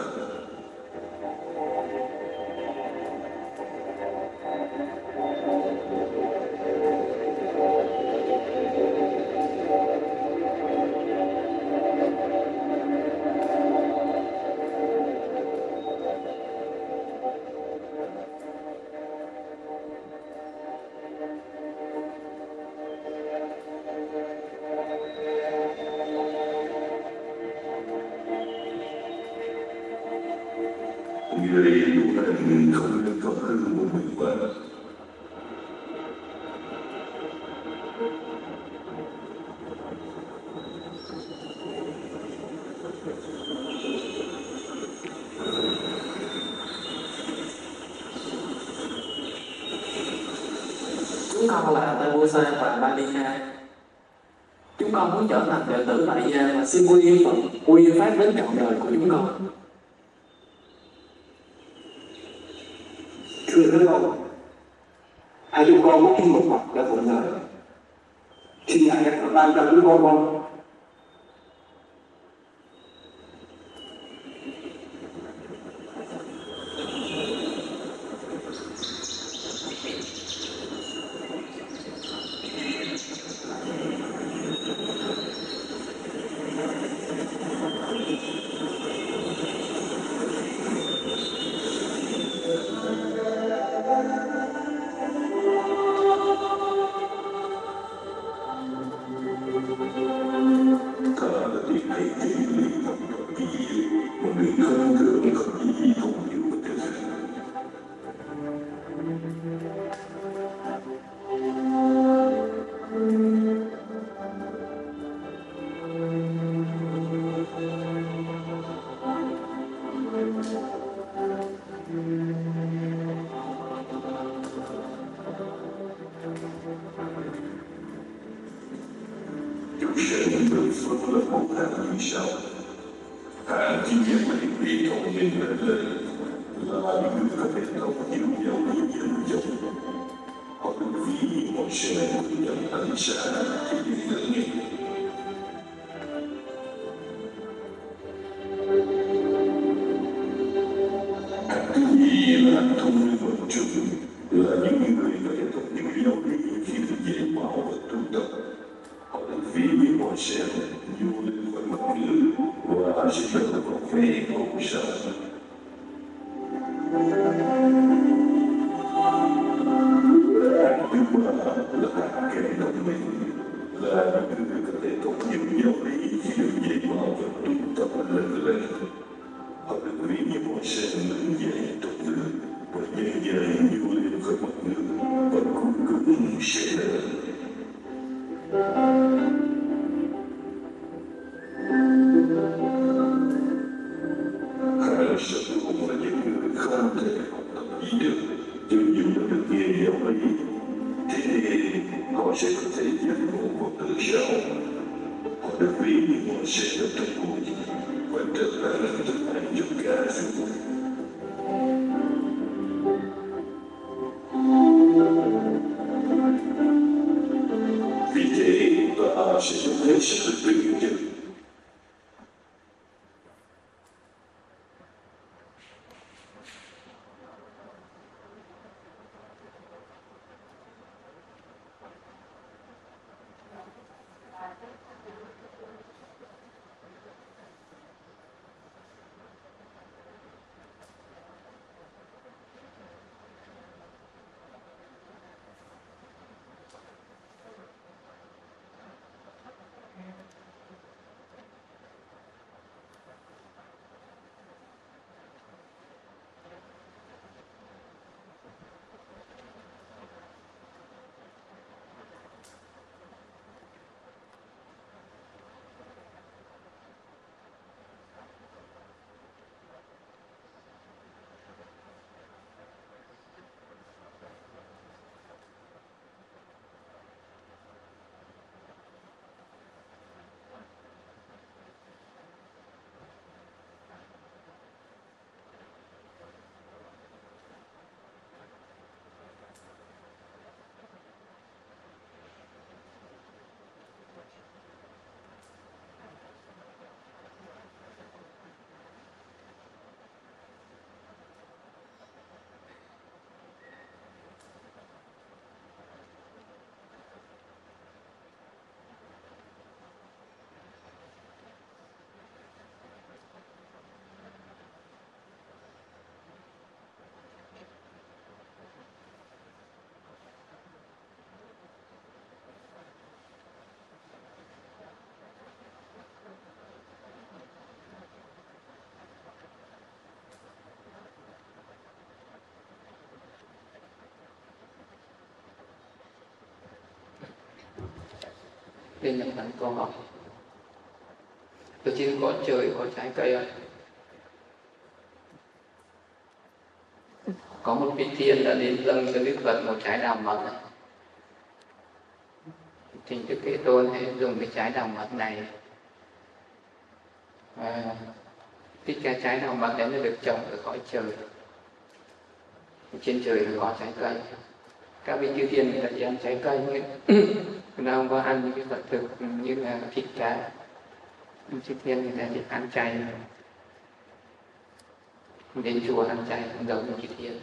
Người đủ ăn không nên có hư một mình mà. Chúng con là Tamosa và Balika. Chúng con muốn trở thành đệ tử tại gia và xin quy y Phật, quy y Pháp đến trọn đời của chúng con. Thưa Thế Tôn, hai chúng con có chung một Phật đã phụng lời. Xin Ngài hãy ban cho chúng con. Chúng sinh được phước là một hàng như sau. Hạng chỉ nhận định bị thông minh lên là những người có thể thông hiểu nhau như dân dòng. Họ được ví như một xe nhận ánh sáng thì tự nhiên. Các vị là thông minh một chút là những người có thể thông hiểu nhau như khi được dễ bảo và tu tập. Họ được ví như một xe du lên khỏi mặt nước và sẽ trở vào về cùng sống. Thứ ba là hạt kém thông minh, là những người có thể thông hiểu nhau lý khi được dạy bảo và tu tập lần lên. Họ được ví như một xe lớn dày trong nước và dày dày du lên khỏi mặt nước và cuối cùng sẽ lớn. Hai sở cũng là những người không thể học tập gì được, cho dù đã được nghe giáo lý, thế nên họ sẽ có thể giác ngộ vào tự sao. Họ được ví như một xe ở trong bụi và trở lại là thức ăn cho cả chúng. Vì thế ta sẽ dùng hết sự tự nhận. Đây là phần câu hỏi. Ở trên cõi trời có trái cây không? Có một vị thiên đã đến dâng cho Đức Phật một trái đào mật này. Thì Đức Thế Tôn hay dùng cái trái đào mật này, cái trái đào mật đấy nó được trồng ở cõi trời. Trên trời có trái cây. Các vị chư thiên người ta chỉ ăn trái cây thôi. Người ta không có ăn những cái vật thực như là thịt cá. Chư thiên người ta chỉ ăn chay. Đến chùa ăn chay không giống như chư thiên.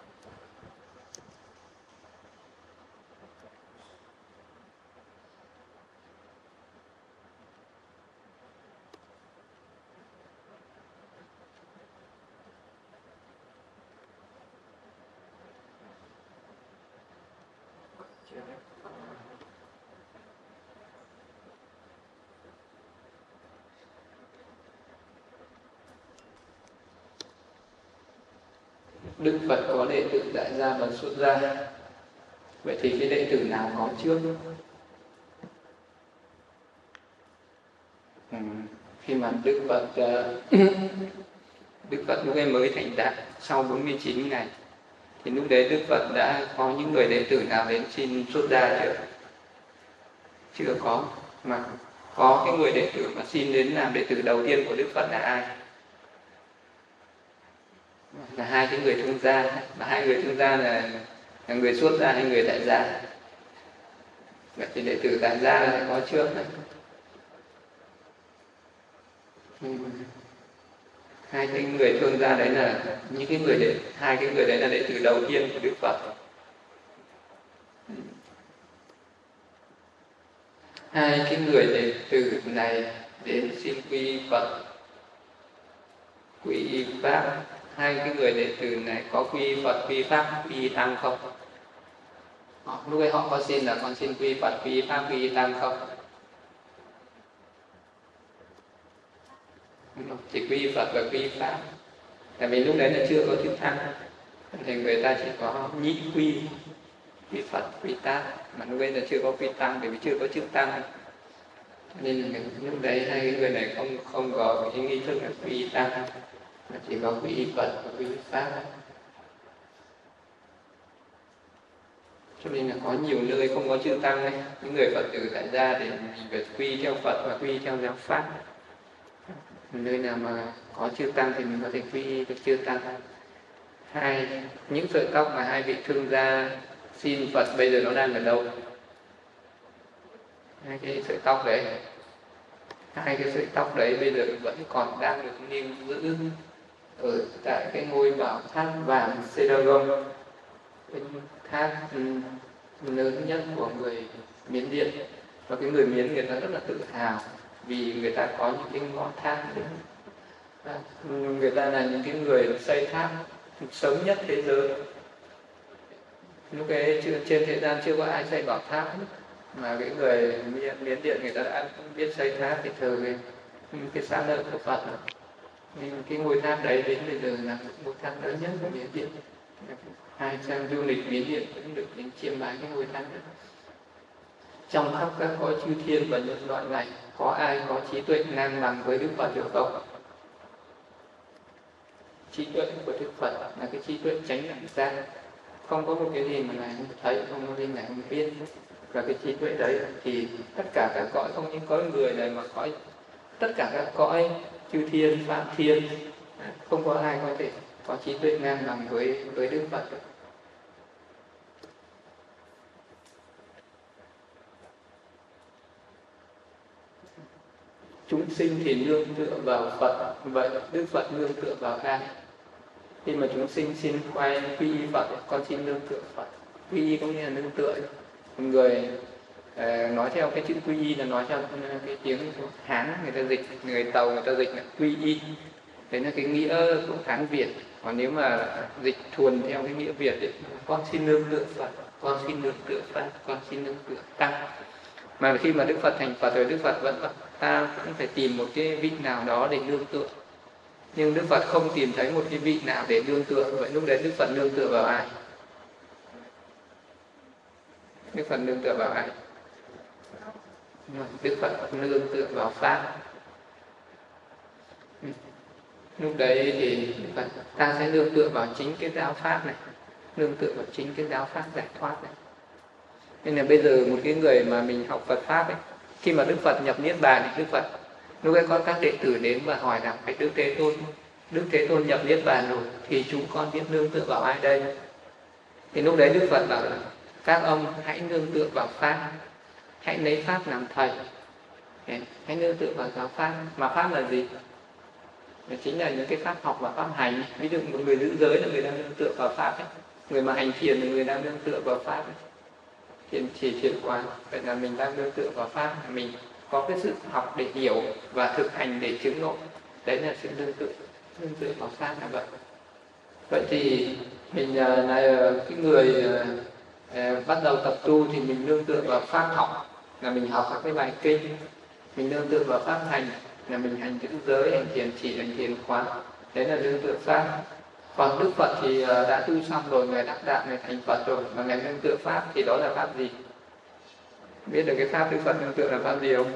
Đức Phật có đệ tử Đại gia và Xuất gia. Vậy thì cái đệ tử nào có trước? Khi mà Đức Phật lúc ấy mới thành đạt sau 49 ngày, thì lúc đấy Đức Phật đã có những người đệ tử nào đến xin xuất gia chưa? Chưa có. Mà có cái người đệ tử mà xin đến làm đệ tử đầu tiên của Đức Phật là ai? là hai cái người thương gia, mà hai người thương gia là người xuất gia hay người tại gia. Vậy thì đệ tử tại gia là phải có trước đấy. Hai cái người thương gia đấy là những cái người hai cái người đấy là đệ tử đầu tiên của Đức Phật. Hai cái người đệ tử này đến xin quy Phật, quy Pháp. Hai cái người đệ tử này có quy Phật, quy Pháp, quy Tăng không? Lúc ấy họ có xin là con xin quy Phật, quy Pháp, quy Tăng không? Chỉ quy Phật và quy Pháp. Tại vì lúc đấy là chưa có chữ Tăng, thì người ta chỉ có nhị quy, quy Phật, quy Tăng. Mà lúc đấy là chưa có quy Tăng, bởi vì chưa có chữ Tăng. Nên lúc đấy hai người này không có cái nghi thức là quy Tăng, mà chỉ có quy Phật và quy Pháp. Cho nên là có nhiều nơi không có chữ Tăng ấy. Những người Phật tử tại gia thì mình phải quy theo Phật và quy theo giáo Pháp. Nơi nào mà có chữ Tăng thì mình có thể quy được chữ Tăng. Hai, những sợi tóc mà hai vị thương gia xin Phật bây giờ nó đang ở đâu? Hai cái sợi tóc đấy, hai cái sợi tóc đấy bây giờ vẫn còn đang được lưu giữ ở tại cái ngôi bảo tháp vàng Seragon, cái tháp lớn nhất của người Miến Điện. Và cái người Miến người ta rất là tự hào vì người ta có những cái ngọn tháp đấy. Người ta là những cái người xây tháp sớm nhất thế giới. Lúc ấy trên thế gian chưa có ai xây bảo tháp hết, mà cái người Miến Điện người ta đã biết xây tháp thì thờ cái sát lợi của Phật. Nhưng cái ngôi tháp đấy đến bây giờ là ngôi tháp lớn nhất của Miến Điện. Hai trang du lịch Miến Điện cũng được đến chiêm bái cái ngôi tháp đó. Trong khắp các cõi chư thiên và nhân loại này, có ai có trí tuệ ngang bằng với Đức Phật được không? Trí tuệ của Đức Phật là cái trí tuệ chánh đẳng giác, không có một cái gì mà Ngài không thấy, không có gì Ngài không biết. Và cái trí tuệ đấy thì tất cả các cõi, không những cõi người này mà cõi tất cả các cõi chư thiên, phạm thiên, không có ai có thể có trí tuệ ngang bằng với Đức Phật được. Chúng sinh thì nương tựa vào Phật, vậy Đức Phật nương tựa vào ai? Khi mà chúng sinh xin quay quy y Phật, con xin nương tựa Phật. Quy y có nghĩa là nương tựa. Người nói theo cái chữ quy y là nói theo cái tiếng Hán người ta dịch, người Tàu người ta dịch là quy y. Đấy là cái nghĩa của Hán Việt. Còn nếu mà dịch thuần theo cái nghĩa Việt ấy, con xin nương tựa Phật, con xin nương tựa Pháp, con xin nương tựa Tăng. Mà khi mà Đức Phật thành Phật rồi, Đức Phật vẫn ta cũng phải tìm một cái vị nào đó để nương tựa. Nhưng Đức Phật không tìm thấy một cái vị nào để nương tựa. Vậy lúc đấy Đức Phật nương tựa vào ai? Đức Phật nương tựa vào ai? Đức Phật nương tựa vào Pháp. Lúc đấy thì Đức Phật ta sẽ nương tựa vào chính cái giáo Pháp này, nương tựa vào chính cái giáo Pháp giải thoát này. Nên là bây giờ một cái người mà mình học Phật Pháp ấy, khi mà Đức Phật nhập Niết Bàn thì Đức Phật lúc ấy có các đệ tử đến và hỏi rằng phải Đức Thế Tôn nhập Niết Bàn rồi thì chúng con biết nương tựa vào ai đây? Thì lúc đấy Đức Phật bảo là các ông hãy nương tựa vào Pháp, hãy lấy Pháp làm thầy, hãy nương tựa vào giáo Pháp. Mà Pháp là gì? Đó chính là những cái pháp học và pháp hành. Ví dụ một người giữ giới là người đang nương tựa vào Pháp ấy. Người mà hành thiền là người đang nương tựa vào Pháp ấy. Thiền trì thiền quán, vậy là mình đang nương tựa vào Pháp, mình có cái sự học để hiểu và thực hành để chứng ngộ. Đấy là sự nương tựa vào Pháp là vậy. Vậy thì mình là cái người bắt đầu tập tu thì mình nương tựa vào pháp học, là mình học các cái bài kinh. Mình nương tựa vào pháp hành, là mình hành giữ giới, hành thiền chỉ, hành thiền quán. Đấy là nương tựa Pháp. Còn Đức Phật thì đã tu xong rồi, Ngài đắc đạo, Ngài thành Phật rồi, mà Ngài nương tựa Pháp thì đó là Pháp gì? Biết được cái Pháp Đức Phật nương tựa là Pháp gì không?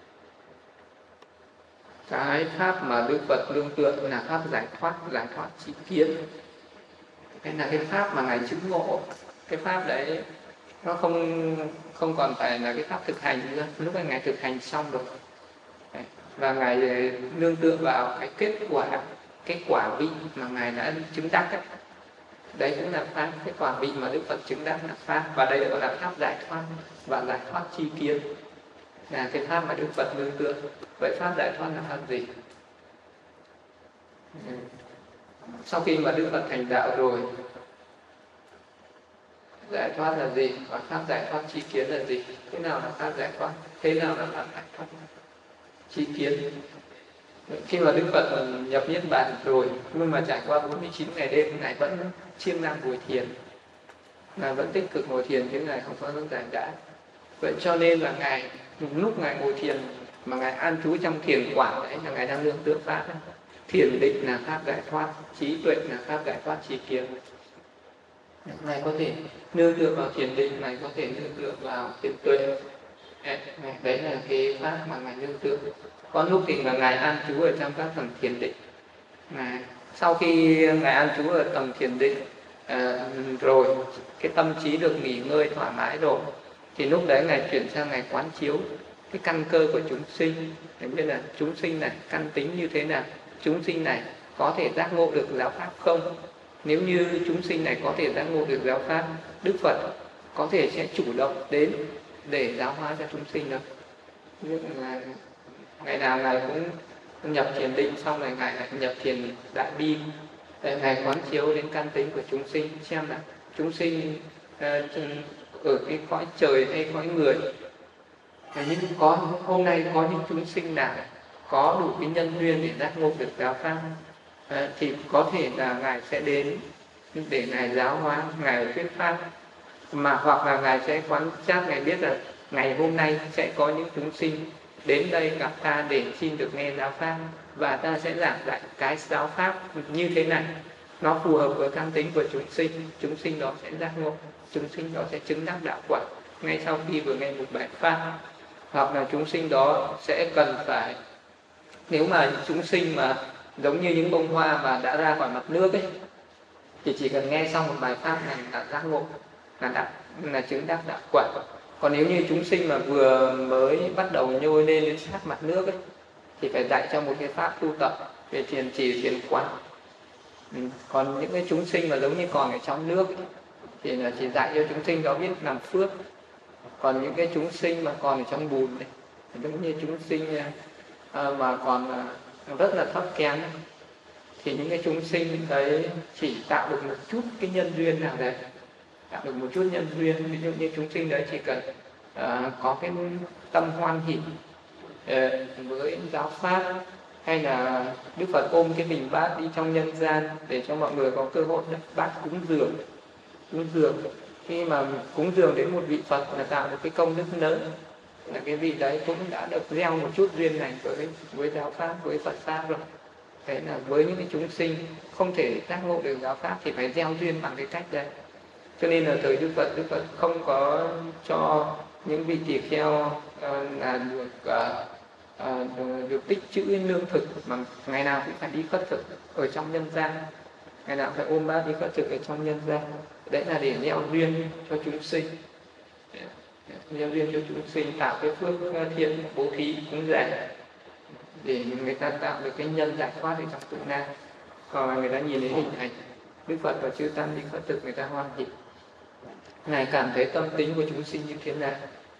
Cái Pháp mà Đức Phật nương tựa là Pháp giải thoát trị kiến. Cái là cái Pháp mà Ngài chứng ngộ. Cái Pháp đấy nó không còn phải là cái Pháp thực hành nữa. Lúc ấy Ngài thực hành xong rồi và Ngài nương tựa vào cái cái quả vị mà ngài đã chứng đắc ấy. Đấy cũng là pháp, cái quả vị mà Đức Phật chứng đắc là pháp, và đây gọi là pháp giải thoát và giải thoát chi kiến, là cái pháp mà Đức Phật nương tựa. Vậy pháp giải thoát là pháp gì? Sau khi mà Đức Phật thành đạo rồi, giải thoát là gì? Và pháp giải thoát chi kiến là gì? Thế nào là pháp giải thoát? Thế nào là pháp giải thoát chi kiến? Khi mà Đức Phật nhập Niết Bàn rồi, nhưng mà trải qua 49 ngày đêm, ngài vẫn siêng năng ngồi thiền, ngài vẫn tích cực ngồi thiền chứ ngài không có lúc giải đãi. Vậy cho nên là ngài lúc ngài ngồi thiền mà ngài an trú trong thiền quảng đấy là ngài đang nương tựa pháp đấy. Thiền định là pháp giải thoát, trí tuệ là pháp giải thoát chi kiến. Ngài có thể nương tựa vào thiền định, ngài có thể nương tựa vào thiền tuệ. Đấy là cái pháp mà ngài nương tựa. Có lúc thì là ngài an trú ở trong các tầng thiền định. Sau khi ngài an trú ở tầng thiền định rồi, cái tâm trí được nghỉ ngơi thoải mái rồi, thì lúc đấy ngài chuyển sang ngài quán chiếu cái căn cơ của chúng sinh. Để biết là chúng sinh này căn tính như thế nào, chúng sinh này có thể giác ngộ được giáo pháp không. Nếu như chúng sinh này có thể giác ngộ được giáo pháp, Đức Phật có thể sẽ chủ động đến để giáo hóa cho chúng sinh đâu. Ngày nào ngài cũng nhập thiền định, xong rồi ngài lại nhập thiền đại bi, để ngài quán chiếu đến căn tính của chúng sinh, xem là chúng sinh ở cái cõi trời hay cõi người. Nhưng hôm nay có những chúng sinh nào có đủ cái nhân duyên để giác ngộ được giáo pháp, thì có thể là ngài sẽ đến để ngài giáo hóa, ngài thuyết pháp, mà hoặc là ngài sẽ quán sát, ngài biết là ngày hôm nay sẽ có những chúng sinh đến đây gặp ta để xin được nghe giáo pháp, và ta sẽ giảng dạy cái giáo pháp như thế này, nó phù hợp với căn tính của chúng sinh đó sẽ giác ngộ, chúng sinh đó sẽ chứng đắc đạo quả ngay sau khi vừa nghe một bài pháp. Hoặc là chúng sinh đó sẽ cần phải, nếu mà chúng sinh mà giống như những bông hoa mà đã ra khỏi mặt nước ấy, thì chỉ cần nghe xong một bài pháp này là giác ngộ, là chứng đắc đạo quả. Còn nếu như chúng sinh mà vừa mới bắt đầu nhô lên đến sát mặt nước ấy, thì phải dạy cho một cái pháp tu tập về thiền trì, thiền quán. Còn những cái chúng sinh mà giống như còn ở trong nước ấy, thì là chỉ dạy cho chúng sinh đó biết làm phước. Còn những cái chúng sinh mà còn ở trong bùn này, giống như chúng sinh mà còn rất là thấp kém, thì những cái chúng sinh đấy chỉ tạo được một chút cái nhân duyên nào đấy, tạo được một chút nhân duyên. Ví dụ như chúng sinh đấy chỉ cần có cái tâm hoan hỷ với giáo pháp, hay là Đức Phật ôm cái bình bát đi trong nhân gian để cho mọi người có cơ hội bát cúng dường. Khi mà cúng dường đến một vị Phật là tạo được cái công đức lớn, là cái vị đấy cũng đã được gieo một chút duyên lành với giáo pháp, với Phật pháp rồi. Thế là với những cái chúng sinh không thể giác ngộ được giáo pháp thì phải gieo duyên bằng cái cách đấy. Cho nên là thời Đức Phật không có cho những vị tỳ kheo là được tích trữ lương thực, mà ngày nào cũng phải đi khất thực ở trong nhân gian, ngày nào phải ôm bát đi khất thực ở trong nhân gian. Đấy là để gieo duyên cho chúng sinh, gieo duyên cho chúng sinh, tạo cái phước thiện bố thí cúng dường, để người ta tạo được cái nhân giải thoát ở trong tương lai. Còn người ta nhìn thấy hình ảnh Đức Phật và chư tăng đi khất thực, người ta hoan hỷ, ngài cảm thấy tâm tính của chúng sinh như thế nào.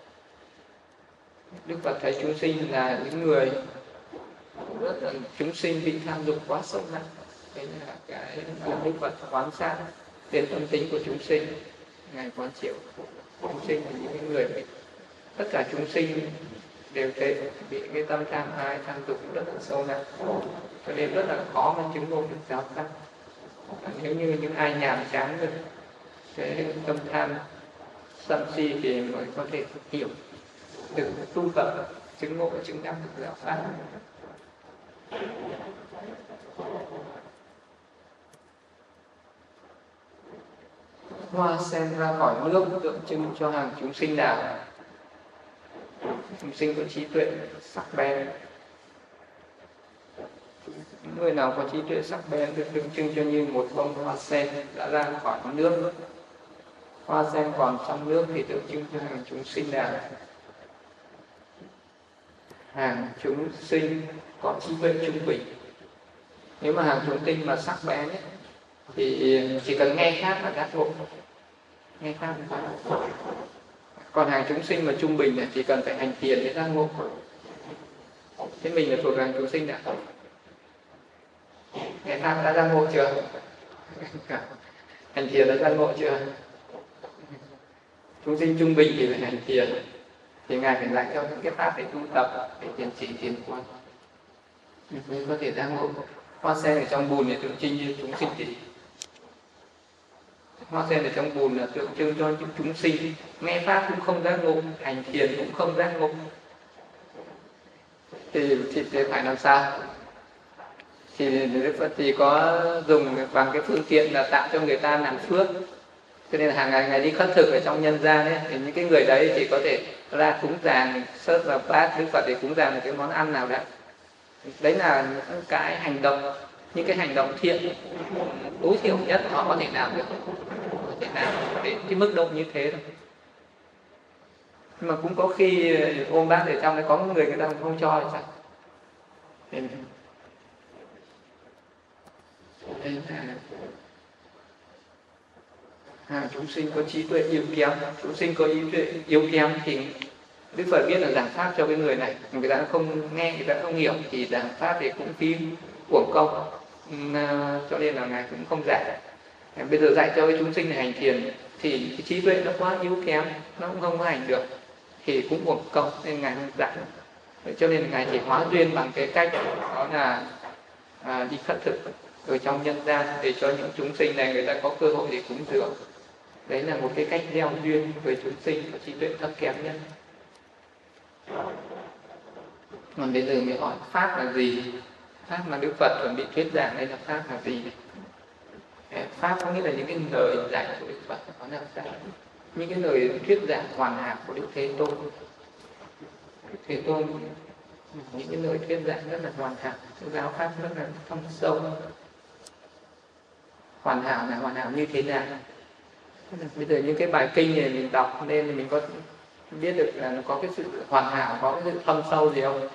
Đức Phật thấy chúng sinh là những người rất là chúng sinh bị tham dục quá sâu nặng. Đấy là cái Đức Phật quan sát đến tâm tính của chúng sinh, ngài quán chiếu chúng sinh là những người bị, tất cả chúng sinh đều thế, bị cái tâm tham ái tham dục rất là sâu nặng, cho nên rất là khó mà chứng ngộ được giáo pháp. Nếu như những ai nhàm chán được cái tâm tham sân si thì mới có thể hiểu được tu tập chứng ngộ chứng đắc được giáo pháp. Hoa sen ra khỏi nước tượng trưng cho hàng chúng sinh nào? Chúng sinh có trí tuệ sắc bén. Người nào có trí tuệ sắc bén được tượng trưng cho như một bông hoa sen đã ra khỏi nước. Hoa sen còn trong nước thì tượng trưng cho hàng chúng sinh nào? Hàng chúng sinh có trí tuệ trung bình. Nếu mà hàng chúng sinh mà sắc bén ấy, thì chỉ cần nghe khác là giác ngộ, nghe khác là giác ngộ. Còn hàng chúng sinh mà trung bình này chỉ cần phải hành thiền để giác ngộ. Thế mình là thuộc hàng chúng sinh đã. Nghe pháp đã giác ngộ chưa? Hành thiền đã giác ngộ chưa? Chúng sinh trung bình thì phải hành thiền, thì Ngài phải dạy cho những cái pháp để tu tập, để thiền chỉ thiền quan, mới có thể giác ngộ. Hoa sen ở trong bùn thì tượng trưng như chúng sinh thì hoa sen ở trong bùn là tượng trưng cho những chúng sinh nghe pháp cũng không giác ngộ, hành thiền cũng không giác ngộ, thì phải làm sao? Thì Đức Phật thì có dùng bằng cái phương tiện là tạo cho người ta làm phước. Cho nên là hàng ngày Ngài đi khất thực ở trong nhân gian ấy, thì những cái người đấy chỉ có thể ra cúng dường, sớt vào bát Đức Phật để cúng dường một cái món ăn nào đấy. Đấy là những cái hành động, những cái hành động thiện tối thiểu nhất họ có thể làm được, có thể làm đến cái mức độ như thế thôi. Nhưng mà cũng có khi ôm bát ở trong đấy có người ta không cho thì sao? Đấy là chúng sinh có trí tuệ yếu kém. Chúng sinh có trí tuệ yếu kém thì Đức Phật biết là giảng pháp cho cái người này, người ta không nghe, người ta không hiểu thì giảng pháp thì cũng phí uổng công, cho nên là Ngài cũng không dạy. Bây giờ dạy cho cái chúng sinh này hành thiền thì cái trí tuệ nó quá yếu kém, nó cũng không có hành được thì cũng uổng công, nên Ngài không dạy. Cho nên Ngài chỉ hóa duyên bằng cái cách đó là đi khất thực ở trong nhân gian để cho những chúng sinh này người ta có cơ hội để cúng dường. Đấy là một cái cách gieo duyên với chúng sinh có trí tuệ thấp kém nhất. Còn bây giờ mới hỏi pháp là gì? Pháp mà Đức Phật chuẩn bị thuyết giảng đây là pháp là gì? Pháp có nghĩa là những cái lời dạy của Đức Phật, có là sao? Những cái lời thuyết giảng hoàn hảo của Đức Thế Tôn. Đức Thế Tôn những cái lời thuyết giảng rất là hoàn hảo, giáo pháp rất là thâm sâu. Hoàn hảo là hoàn hảo như thế nào? Bây giờ những cái bài kinh này mình đọc nên mình có biết được là nó có cái sự hoàn hảo, có cái sự thâm sâu gì không?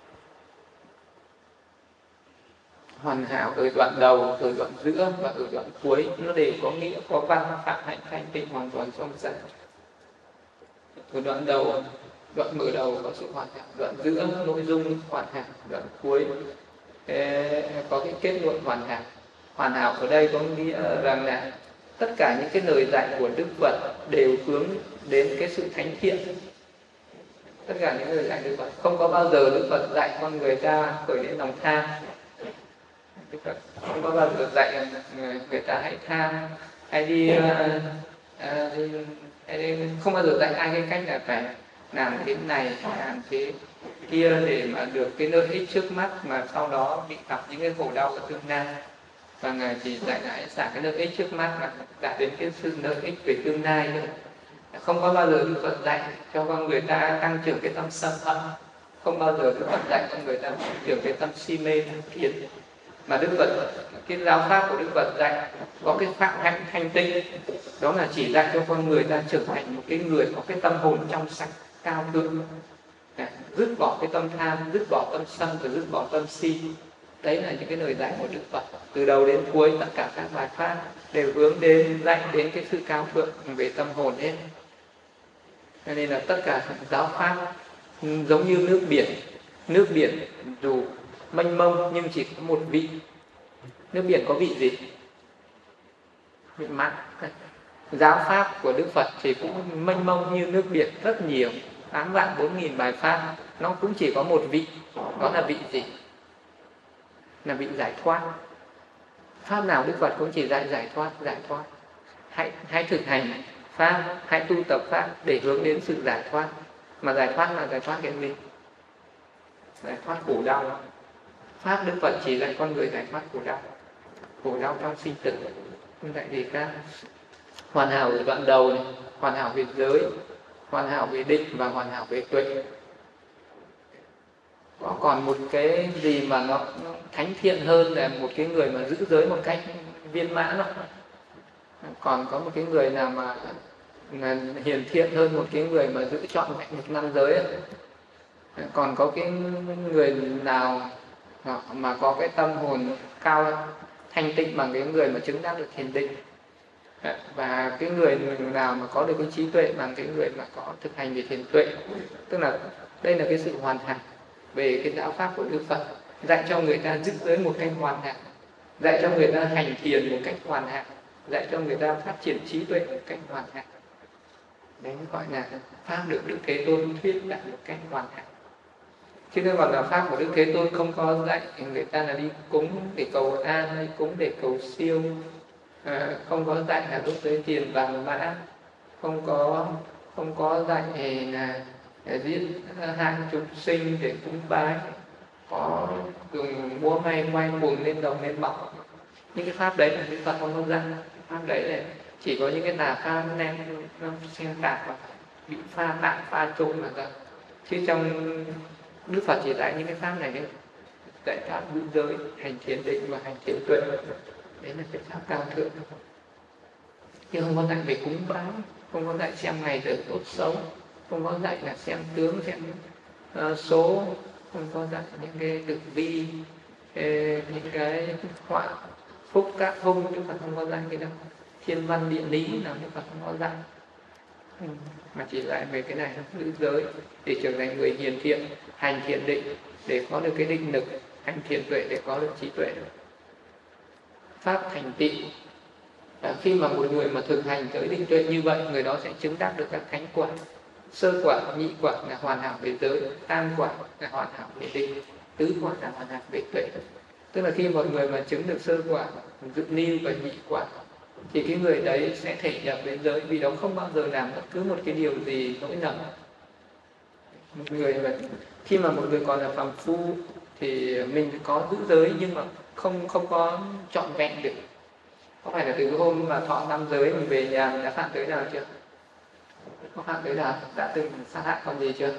Hoàn hảo ở đoạn đầu, ở đoạn giữa và ở đoạn cuối nó đều có nghĩa, có văn phạm hạnh thanh tịnh hoàn toàn trong sạch. Ở đoạn đầu, đoạn mở đầu có sự hoàn hảo, đoạn giữa nội dung hoàn hảo, đoạn cuối có cái kết luận hoàn hảo. Hoàn hảo ở đây có nghĩa rằng là tất cả những cái lời dạy của Đức Phật đều hướng đến cái sự thánh thiện. Tất cả những lời dạy Đức Phật không có bao giờ Đức Phật dạy con người ta khởi đến lòng tham. Đức Phật không có bao giờ dạy người ta hãy tham, hay đi không bao giờ dạy ai cái cách là phải làm thế này, làm thế kia để mà được cái lợi ích trước mắt mà sau đó bị gặp những cái khổ đau ở tương lai. Và Ngài chỉ dạy lại xả cái lợi ích trước mắt mà đạt đến cái sự lợi ích về tương lai thôi. Không có bao giờ Đức Phật dạy cho con người ta tăng trưởng cái tâm sân hận, không bao giờ Đức Phật dạy cho người ta tăng trưởng cái tâm si mê tham kiến. Mà Đức Phật, cái giáo pháp của Đức Phật dạy có cái pháp hạnh thanh tinh, đó là chỉ dạy cho con người ta trở thành một cái người có cái tâm hồn trong sạch cao thượng, dứt bỏ cái tâm tham, dứt bỏ tâm sân và dứt bỏ tâm si. Đấy là những cái lời dạy của Đức Phật. Từ đầu đến cuối tất cả các bài pháp đều hướng đến dạy đến cái sự cao thượng về tâm hồn hết. Cho nên là tất cả giáo pháp giống như nước biển. Nước biển dù mênh mông nhưng chỉ có một vị. Nước biển có vị gì? Vị mặn. Giáo pháp của Đức Phật thì cũng mênh mông như nước biển rất nhiều, 8.400.000 bài pháp, nó cũng chỉ có một vị. Đó là vị gì? Là vị giải thoát. Pháp nào Đức Phật cũng chỉ dạy giải thoát. Hãy thực hành pháp, hãy tu tập pháp để hướng đến sự giải thoát. Mà giải thoát là giải thoát cái gì? Giải thoát khổ đau. Pháp Đức Phật chỉ dạy con người giải thoát khổ đau trong sinh tử, không dạy gì khác. Hoàn hảo ở đoạn đầu này, hoàn hảo về giới, hoàn hảo về định và hoàn hảo về tuệ. Có còn một cái gì mà nó thánh thiện hơn là một cái người mà giữ giới một cách viên mãn không? Còn có một cái người nào mà hiền thiện hơn một cái người mà giữ trọn vẹn một năm giới ấy. Còn có cái người nào mà có cái tâm hồn cao thanh tịnh bằng cái người mà chứng đắc được thiền định. Và cái người nào mà có được cái trí tuệ bằng cái người mà có thực hành về thiền tuệ. Tức là đây là cái sự hoàn hảo về cái giáo pháp của Đức Phật, dạy cho người ta dứt giới một cách hoàn hảo, dạy cho người ta hành thiền một cách hoàn hảo, dạy cho người ta phát triển trí tuệ một cách hoàn hảo. Đấy gọi là pháp được Đức Thế Tôn thuyết đạt một cách hoàn hảo. Chứ nếu còn là pháp của Đức Thế Tôn không có dạy người ta là đi cúng để cầu an hay cúng để cầu siêu, không có dạy là đốt giới tiền vàng mã, không có dạy là giết hại chúng sinh để cúng bái, có dùng múa may quay cuồng lên đồng lên bọc. Những cái pháp đấy là Đức Phật không có dạy. Pháp đấy là chỉ có những cái tà pháp nên nó xen tạp và bị pha tạp pha trộn mà ra. Chứ trong Đức Phật chỉ dạy những cái pháp này đấy, dạy pháp giữ giới, hành thiền định và hành thiền tuệ. Đấy là cái pháp cao thượng. chứ không có dạy về cúng bái, không có dạy xem ngày giờ tốt xấu, không có dạy là xem tướng, xem số, không có dạy những cái tử vi, những cái họa phúc các hung, chúng ta không có dạy cái đâu. Thiên văn địa lý nào chúng ta không có dạy, mà chỉ dạy về cái này thôi, giữ giới để trở thành người hiền thiện, hành thiện định để có được cái định lực, hành thiện tuệ để có được trí tuệ. Pháp thành tựu, khi mà một người mà thực hành giới định tuệ như vậy, người đó sẽ chứng đắc được các thánh quả. Sơ quả, nhị quả là hoàn hảo về giới, tam quả là hoàn hảo về định, tứ quả là hoàn hảo về tuệ. Tức là khi một người mà chứng được sơ quả, dự niu và nhị quả, thì cái người đấy sẽ thể nhập đến giới, vì đó không bao giờ làm bất cứ một cái điều gì lỗi lầm. Một người mà khi mà một người còn là phàm phu thì mình có giữ giới nhưng mà không có trọn vẹn được. Có phải là từ cái hôm mà thọ 5 giới mình về nhà mình đã phạm giới nào chưa? Có phạm giới nào? Đã từng sát hại con gì chưa?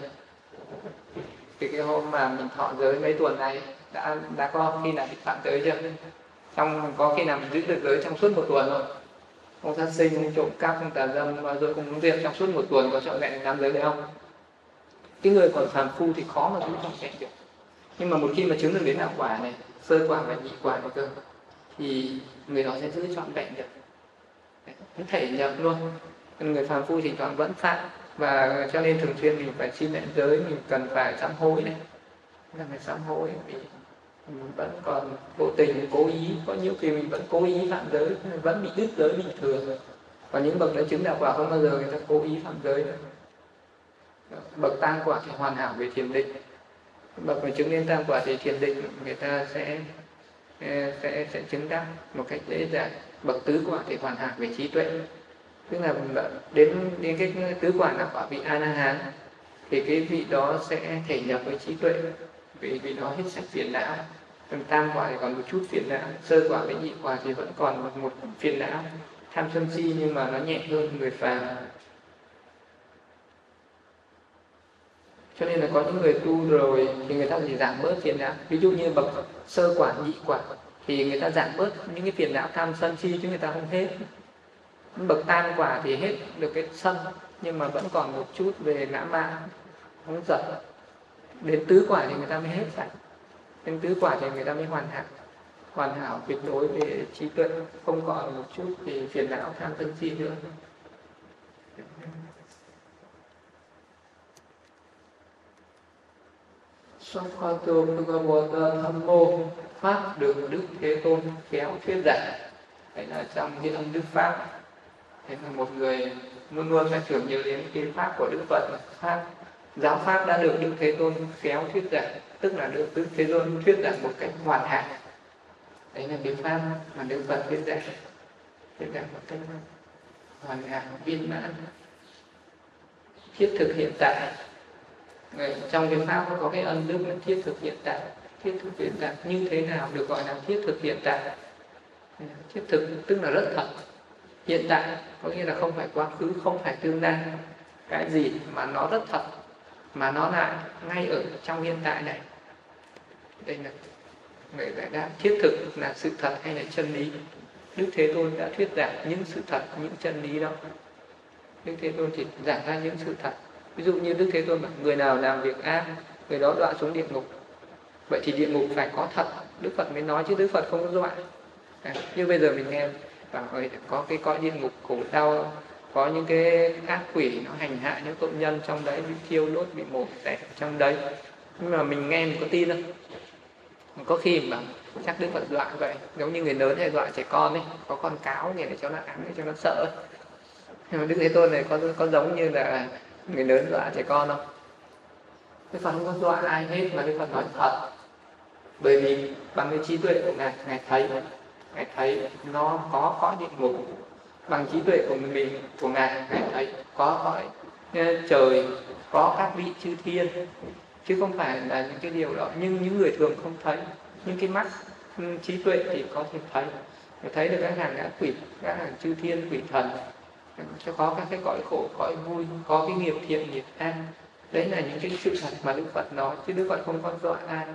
Thì cái hôm mà mình thọ giới mấy tuần này đã có khi nào bị phạm giới chưa? Có khi nào mình giữ được giới trong suốt một tuần rồi? Không sát sinh, không trộm cắp, không tà dâm, rồi không uống rượu trong suốt một tuần có trọn vẹn 5 giới đấy không? Cái người còn phàm phu thì khó mà giữ trọn vẹn được. Nhưng mà một khi mà chứng được đến đạo quả này, sơ quả và nhị quả này cơ, thì người đó sẽ giữ trọn vẹn được, nó thể nhập luôn. Người phàm phu thỉnh thoảng vẫn phạm, và cho nên thường xuyên mình phải xin lễ giới, mình cần phải sám hối này, là phải sám hối vì mình vẫn còn vô tình cố ý, có nhiều khi mình vẫn cố ý phạm giới, vẫn bị đứt giới bình thường. Còn những bậc đã chứng đạo quả không bao giờ người ta cố ý phạm giới nữa. Bậc tam quả thì hoàn hảo về thiền định, bậc mà chứng đến tam quả thì thiền định người ta sẽ chứng đắc một cách dễ dàng. Bậc tứ quả thì hoàn hảo về trí tuệ, tức là đến cái tứ quả là quả vị A La Hán, thì cái vị đó sẽ thể nhập với trí tuệ, vì vị đó hết sạch phiền não. Tam quả thì còn một chút phiền não, sơ quả với nhị quả thì vẫn còn một phiền não tham sân si, nhưng mà nó nhẹ hơn người phàm. Cho nên là có những người tu rồi thì người ta chỉ giảm bớt phiền não. Ví dụ như bậc sơ quả, nhị quả thì người ta giảm bớt những cái phiền não tham sân si, chứ người ta không hết. Bậc tam quả thì hết được cái sân, nhưng mà vẫn còn một chút về ngã mạn, không giận. Đến tứ quả thì người ta mới hết sạch. Đến tứ quả thì người ta mới hoàn hảo tuyệt đối về trí tuệ, không còn một chút về phiền não tham sân si nữa. Sokhato Bhagavata Thammo, pháp được Đức Thế Tôn khéo thuyết giảng. Đấy là trong cái âm Đức Pháp. Thế là một người luôn luôn phải tưởng nhớ đến cái pháp của Đức Phật, giáo pháp đã được Đức Thế Tôn khéo thuyết giảng, tức là được Đức Thế Tôn thuyết giảng một cách hoàn hảo. Đấy là cái pháp mà Đức Phật thuyết giảng một cách hoàn hảo, viên mãn, thiết thực hiện tại. Trong cái pháp có cái ân đức là thiết thực hiện tại. Thiết thực hiện tại như thế nào được gọi là thiết thực hiện tại? Thiết thực tức là rất thật. Hiện tại có nghĩa là không phải quá khứ, không phải tương lai. Cái gì mà nó rất thật, mà nó lại ngay ở trong hiện tại này. Đây là người giải đáp thiết thực là sự thật hay là chân lý. Đức Thế Tôn đã thuyết giảng những sự thật, những chân lý đó. Đức Thế Tôn chỉ giảng ra những sự thật. Ví dụ như Đức Thế Tôn bảo người nào làm việc ác, người đó đọa xuống địa ngục. Vậy thì địa ngục phải có thật, Đức Phật mới nói, chứ Đức Phật không có dọa. Như bây giờ mình nghe bảo có cái cõi địa ngục khổ đau, có những cái ác quỷ nó hành hạ những tội nhân trong đấy, bị thiêu đốt, bị mổ xẻ trong đấy. Nhưng mà mình nghe mình có tin không? Có khi mà chắc Đức Phật dọa vậy, giống như người lớn hay dọa trẻ con ấy, có con cáo để cho nó ám, để cho nó sợ. Nhưng mà Đức Thế Tôn này có giống như là người lớn dọa trẻ con không? Đức Phật không có dọa ai hết, mà Đức Phật nói thật. Bởi vì bằng cái trí tuệ của Ngài thấy nó có cõi địa ngục. Bằng trí tuệ của mình, của Ngài thấy có cõi trời, có các vị chư thiên, chứ không phải là những cái điều đó. Nhưng những người thường không thấy, những cái mắt trí tuệ thì có thể thấy được các hàng ngã quỷ, các hàng chư thiên quỷ thần, cho có các cái cõi khổ, cõi vui, có cái nghiệp thiện nghiệp ác. Đấy là những cái sự thật mà Đức Phật nói, chứ Đức Phật không có dọa ai.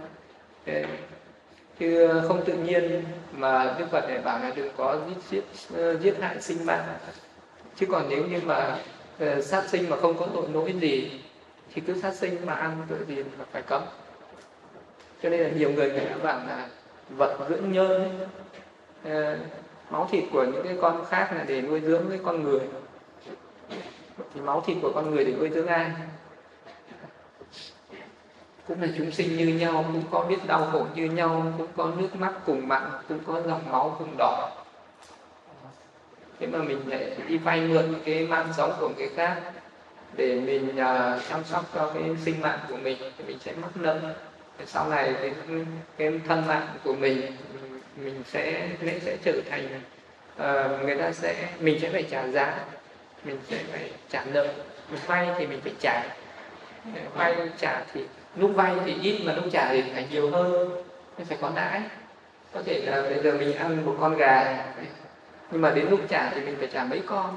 Chứ không tự nhiên mà Đức Phật này bảo là đừng có giết hại sinh mạng. Chứ còn nếu như mà sát sinh mà không có tội lỗi gì thì cứ sát sinh mà ăn tội gì mà phải cấm. Cho nên là nhiều người đã bảo là vật dưỡng nhơn, máu thịt của những cái con khác là để nuôi dưỡng cái con người, thì máu thịt của con người để nuôi dưỡng ai? Cũng là chúng sinh như nhau, cũng có biết đau khổ như nhau, cũng có nước mắt cùng mặn, cũng có dòng máu cùng đỏ. Thế mà mình lại đi vay mượn cái mạng sống của người khác để mình chăm sóc cho cái sinh mạng của mình, thì mình sẽ mắc nợ. Sau này cái thân mạng của mình sẽ trở thành mình sẽ phải trả giá, mình sẽ phải trả nợ. Mình vay thì mình phải trả, vay trả thì lúc vay thì ít, mà lúc trả thì phải nhiều hơn, nên phải có lãi. Có thể là bây giờ mình ăn một con gà, nhưng mà đến lúc trả thì mình phải trả mấy con,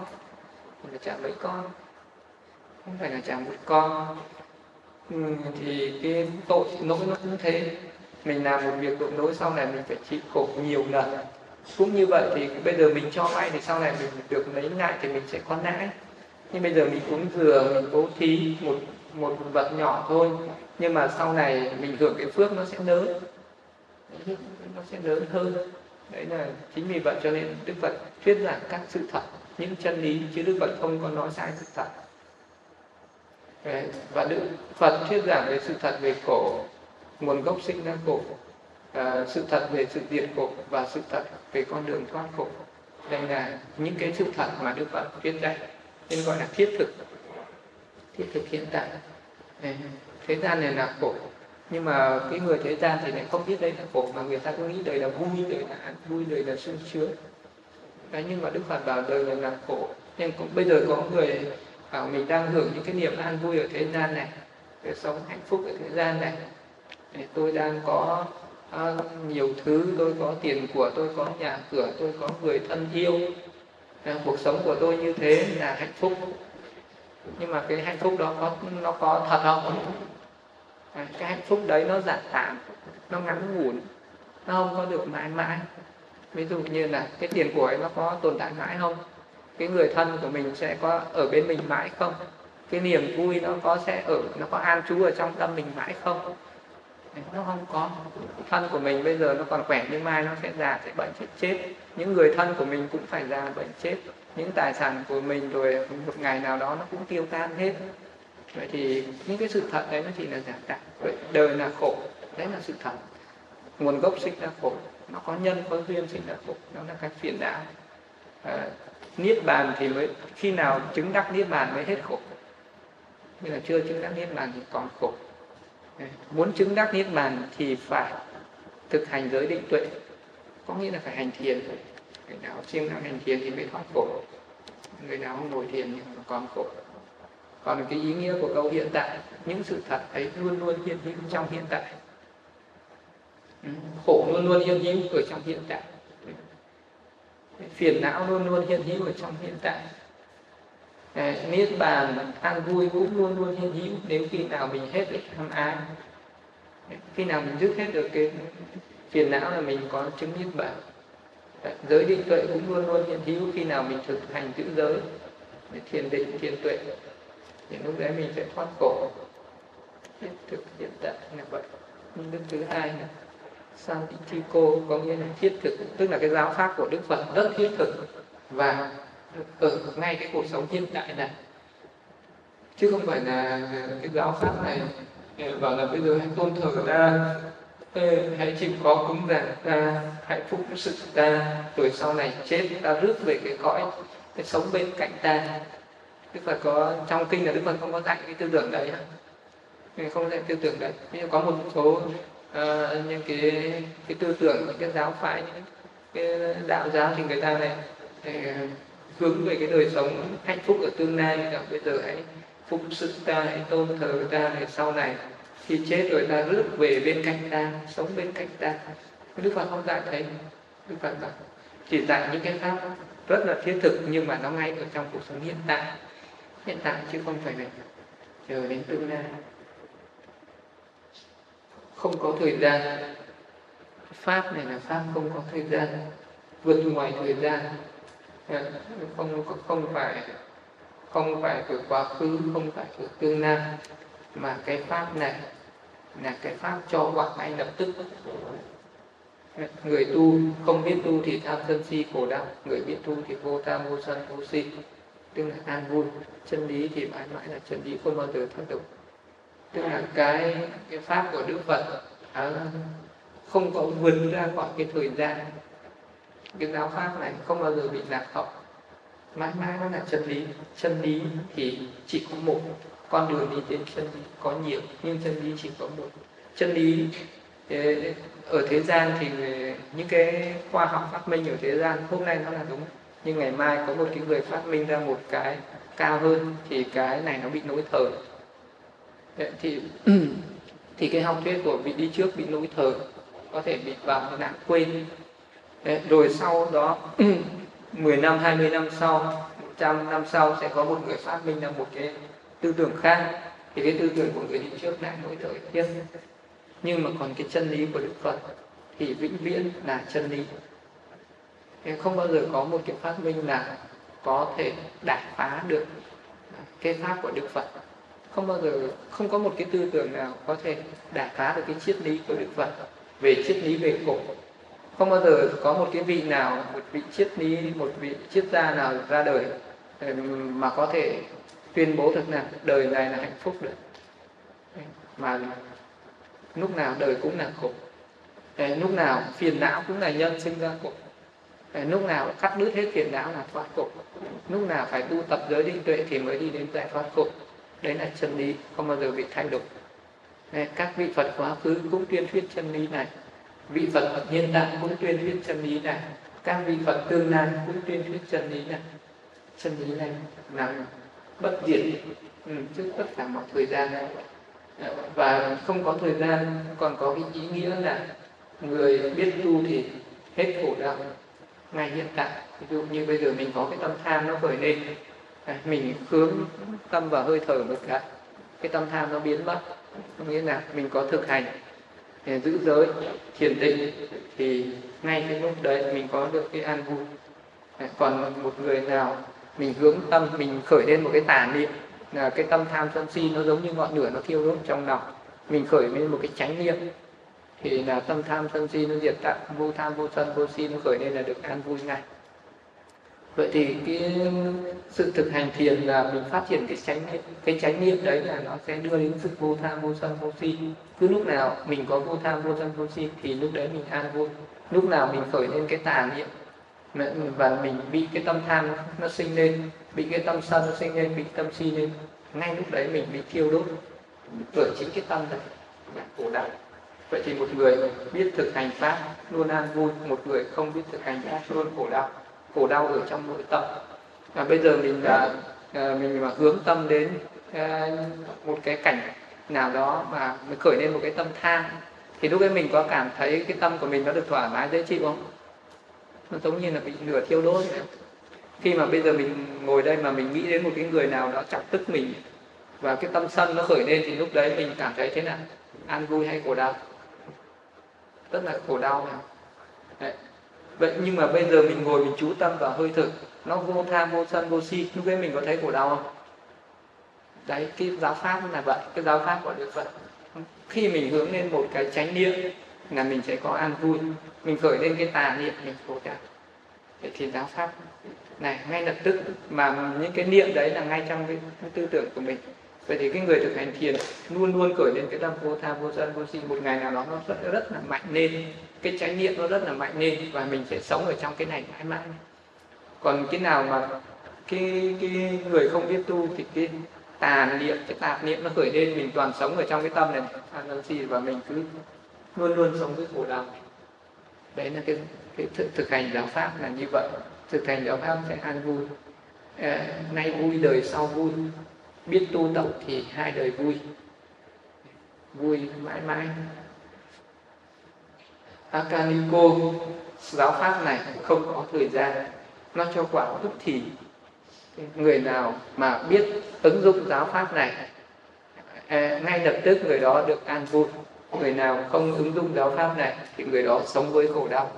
không phải là trả một con. Thì cái tội lỗi nó cũng thế, mình làm một việc tội lỗi sau này mình phải chịu khổ nhiều lần. Cũng như vậy thì bây giờ mình cho vay thì sau này mình được lấy lại thì mình sẽ có lãi. Nhưng bây giờ mình cúng dường, mình bố thí một vật nhỏ thôi, nhưng mà sau này mình hưởng cái phước nó sẽ lớn hơn. Đấy là chính vì vậy cho nên Đức Phật thuyết giảng các sự thật, những chân lý, chứ Đức Phật không có nói sai sự thật. Đấy. Và Đức Phật thuyết giảng về sự thật về khổ, nguồn gốc sinh ra khổ, sự thật về sự diệt khổ, và sự thật về con đường thoát khổ. Đây là những cái sự thật mà Đức Phật thuyết dạy, nên gọi là thiết thực hiện tại. Thế gian này là khổ, nhưng mà cái người thế gian thì lại không biết đây là khổ, mà người ta cứ nghĩ đời là vui, đời là an vui, đời là sung sướng. Đấy, nhưng mà Đức Phật bảo đời này là khổ. Nhưng bây giờ có người bảo mình đang hưởng những cái niềm an vui ở thế gian này, để sống hạnh phúc ở thế gian này, tôi đang có nhiều thứ, tôi có tiền của, tôi có nhà cửa, tôi có người thân yêu, cuộc sống của tôi như thế là hạnh phúc. Nhưng mà cái hạnh phúc đó nó có thật không? Cái hạnh phúc đấy nó giả tạm, nó ngắn ngủn, nó không có được mãi mãi. Ví dụ như là cái tiền của ấy nó có tồn tại mãi không? Cái người thân của mình sẽ có ở bên mình mãi không? Cái niềm vui nó có an trú ở trong tâm mình mãi không? Nó không có. Thân của mình bây giờ nó còn khỏe, nhưng mai nó sẽ già, sẽ bệnh, sẽ chết. Những người thân của mình cũng phải già, bệnh, chết. Những tài sản của mình rồi một ngày nào đó nó cũng tiêu tan hết. Vậy thì những cái sự thật đấy nó chỉ là giả tạm. Vậy đời là khổ, đấy là sự thật. Nguồn gốc sinh ra khổ, nó có nhân có duyên sinh ra khổ, đó là cái phiền não. Niết bàn thì mới khi nào chứng đắc niết bàn mới hết khổ. Nhưng mà chưa chứng đắc niết bàn thì còn khổ. Muốn chứng đắc niết bàn thì phải thực hành giới định tuệ, có nghĩa là phải hành thiền. Người nào siêng năng hành thiền thì mới thoát khổ, người nào không ngồi thiền thì còn khổ. Còn cái ý nghĩa của câu hiện tại, những sự thật ấy luôn luôn hiện hữu trong hiện tại. Khổ luôn luôn hiện hữu ở trong hiện tại, phiền não luôn luôn hiện hữu ở trong hiện tại. Niết bàn an vui cũng luôn luôn hiện hữu nếu khi nào mình hết được tham ái, khi nào mình dứt hết được cái phiền não là mình có chứng niết bàn. Giới định tuệ cũng luôn luôn hiện hữu khi nào mình thực hành giữ giới, thiền định, thiền tuệ, thì lúc đấy mình sẽ thoát khổ. Thiết thực hiện tại là vậy. Đức thứ hai là Santitiko, có nghĩa là thiết thực, tức là cái giáo pháp của Đức Phật rất thiết thực và ở ngay cái cuộc sống hiện tại này, chứ không phải là cái giáo pháp này bảo là bây giờ hãy tôn thờ ta, hãy chịu khó cúng dường ta, hãy phụng sự ta, rồi sau này chết ta rước về cái cõi cái sống bên cạnh ta. Đức Phật có trong kinh là Đức Phật không có dạy cái tư tưởng đấy, không dạy tư tưởng đấy. Nhưng có một số những cái tư tưởng, những cái giáo phái, những cái đạo giáo thì người ta này hướng về cái đời sống hạnh phúc ở tương lai. Bây giờ hãy phụng sự ta, hãy tôn thờ ta, để sau này khi chết rồi ta rước về bên cạnh ta, sống bên cạnh ta. Đức Phật không dạy thế. Đức Phật chỉ dạy những cái pháp rất là thiết thực, nhưng mà nó ngay ở trong cuộc sống hiện tại chứ không phải để chờ đến tương lai. Không có thời gian. Pháp này là pháp không có thời gian, vượt ngoài thời gian, không phải của quá khứ, không phải của tương lai, mà cái pháp này là cái pháp cho quả ngay lập tức. Người tu không biết tu thì tham sân si khổ đau, người biết tu thì vô tham vô sân vô si, tức là an vui. Chân lý thì mãi mãi là chân lý, không bao giờ thay đổi. Tức là cái pháp của Đức Phật không có vượt ra khỏi cái thời gian. Cái giáo pháp này không bao giờ bị lạc hậu, mãi mãi nó là chân lý. Chân lý thì chỉ có một, con đường đi đến chân lý có nhiều, nhưng chân lý chỉ có một. Chân lý ở thế gian thì những cái khoa học phát minh ở thế gian hôm nay nó là đúng, nhưng ngày mai có một cái người phát minh ra một cái cao hơn thì cái này nó bị lỗi thời. Thì cái học thuyết của vị đi trước bị lỗi thời, có thể bị vào nạn quên. Rồi sau đó 10 năm, 20 năm sau, 100 năm sau sẽ có một người phát minh ra một cái tư tưởng khác, thì cái tư tưởng của người đi trước lại lỗi thời tiếp. Nhưng mà còn cái chân lý của Đức Phật thì vĩnh viễn là chân lý. Không bao giờ có một cái phát minh nào có thể đả phá được cái pháp của Đức Phật. Không có một cái tư tưởng nào có thể đả phá được cái triết lý của Đức Phật về triết lý về khổ. Không bao giờ có một cái vị nào, một vị triết gia nào ra đời mà có thể tuyên bố được là đời này là hạnh phúc được. Mà lúc nào đời cũng là khổ, lúc nào phiền não cũng là nhân sinh ra khổ, lúc nào cắt đứt hết phiền não là thoát khổ, lúc nào phải tu tập giới định tuệ thì mới đi đến giải thoát khổ. Đấy là chân lý, không bao giờ bị thay đổi. Các vị Phật quá khứ cũng tuyên thuyết chân lý này, vị Phật hiện tại cũng tuyên thuyết chân lý này, các vị Phật tương lai cũng tuyên thuyết chân lý này. Chân lý này là bất diệt trước tất cả mọi thời gian này. Và không có thời gian còn có cái ý nghĩa là người biết tu thì hết khổ đau ngay hiện tại. Ví dụ như bây giờ mình có cái tâm tham nó khởi lên, mình hướng tâm vào hơi thở một cái tâm tham nó biến mất. Có nghĩa là mình có thực hành giữ giới, thiền định thì ngay cái lúc đấy mình có được cái an vui. Còn một người nào mình hướng tâm, mình khởi lên một cái tà niệm, là cái tâm tham sân si nó giống như ngọn lửa nó thiêu đốt trong lòng, mình khởi lên một cái chánh niệm thì là tâm tham sân si nó diệt tận, vô tham vô sân vô si nó khởi lên là được an vui ngay. Vậy thì cái sự thực hành thiền là mình phát triển cái chánh niệm đấy là nó sẽ đưa đến sự vô tham vô sân vô si. Cứ lúc nào mình có vô tham vô sân vô si thì lúc đấy mình an vui. Lúc nào mình khởi lên cái tà niệm và mình bị cái tâm tham nó sinh lên, bị cái tâm sân nó sinh lên, bị tâm si lên, ngay lúc đấy mình bị thiêu đốt bởi chính cái tâm này là khổ đau. Vậy thì một người biết thực hành pháp luôn an vui, một người không biết thực hành pháp luôn khổ đau ở trong nội tâm. Bây giờ mình mà hướng tâm đến một cái cảnh nào đó mà mình khởi lên một cái tâm tham thì lúc ấy mình có cảm thấy cái tâm của mình nó được thoải mái dễ chịu không? Nó giống như là bị lửa thiêu đốt. Khi mà bây giờ mình ngồi đây mà mình nghĩ đến một cái người nào đó chọc tức mình và cái tâm sân nó khởi lên thì lúc đấy mình cảm thấy thế nào? An vui hay khổ đau? Rất là khổ đau nào. Đấy. Vậy nhưng mà bây giờ mình ngồi mình chú tâm vào hơi thở, nó vô tham vô sân vô si, lúc ấy mình có thấy khổ đau không? Đấy, cái giáo pháp là vậy, cái giáo pháp của Đức Phật Khi mình hướng lên một cái chánh niệm là mình sẽ có an vui. Mình khởi lên cái tà niệm mình khổ đau. Vậy thì giáo pháp này ngay lập tức, mà những cái niệm đấy là ngay trong cái tư tưởng của mình. Vậy thì cái người thực hành thiền luôn luôn khởi lên cái tâm vô tham, vô sân, vô si. Một ngày nào đó nó rất là mạnh lên, cái chánh niệm nó rất là mạnh lên, và mình sẽ sống ở trong cái này mãi mãi. Còn cái nào mà cái người không biết tu thì cái tà niệm, cái tạp niệm nó khởi lên, mình toàn sống ở trong cái tâm này làm gì, và mình cứ luôn luôn sống với khổ đau. Đấy là cái thực hành giáo pháp là như vậy. Thực hành giáo pháp sẽ an vui, nay vui đời sau vui, biết tu tập thì hai đời vui, vui mãi mãi. Akaliko, giáo pháp này không có thời gian, nó cho quả tức thì. Người nào mà biết ứng dụng giáo pháp này, ngay lập tức người đó được an vui. Người nào không ứng dụng giáo pháp này thì người đó sống với khổ đau.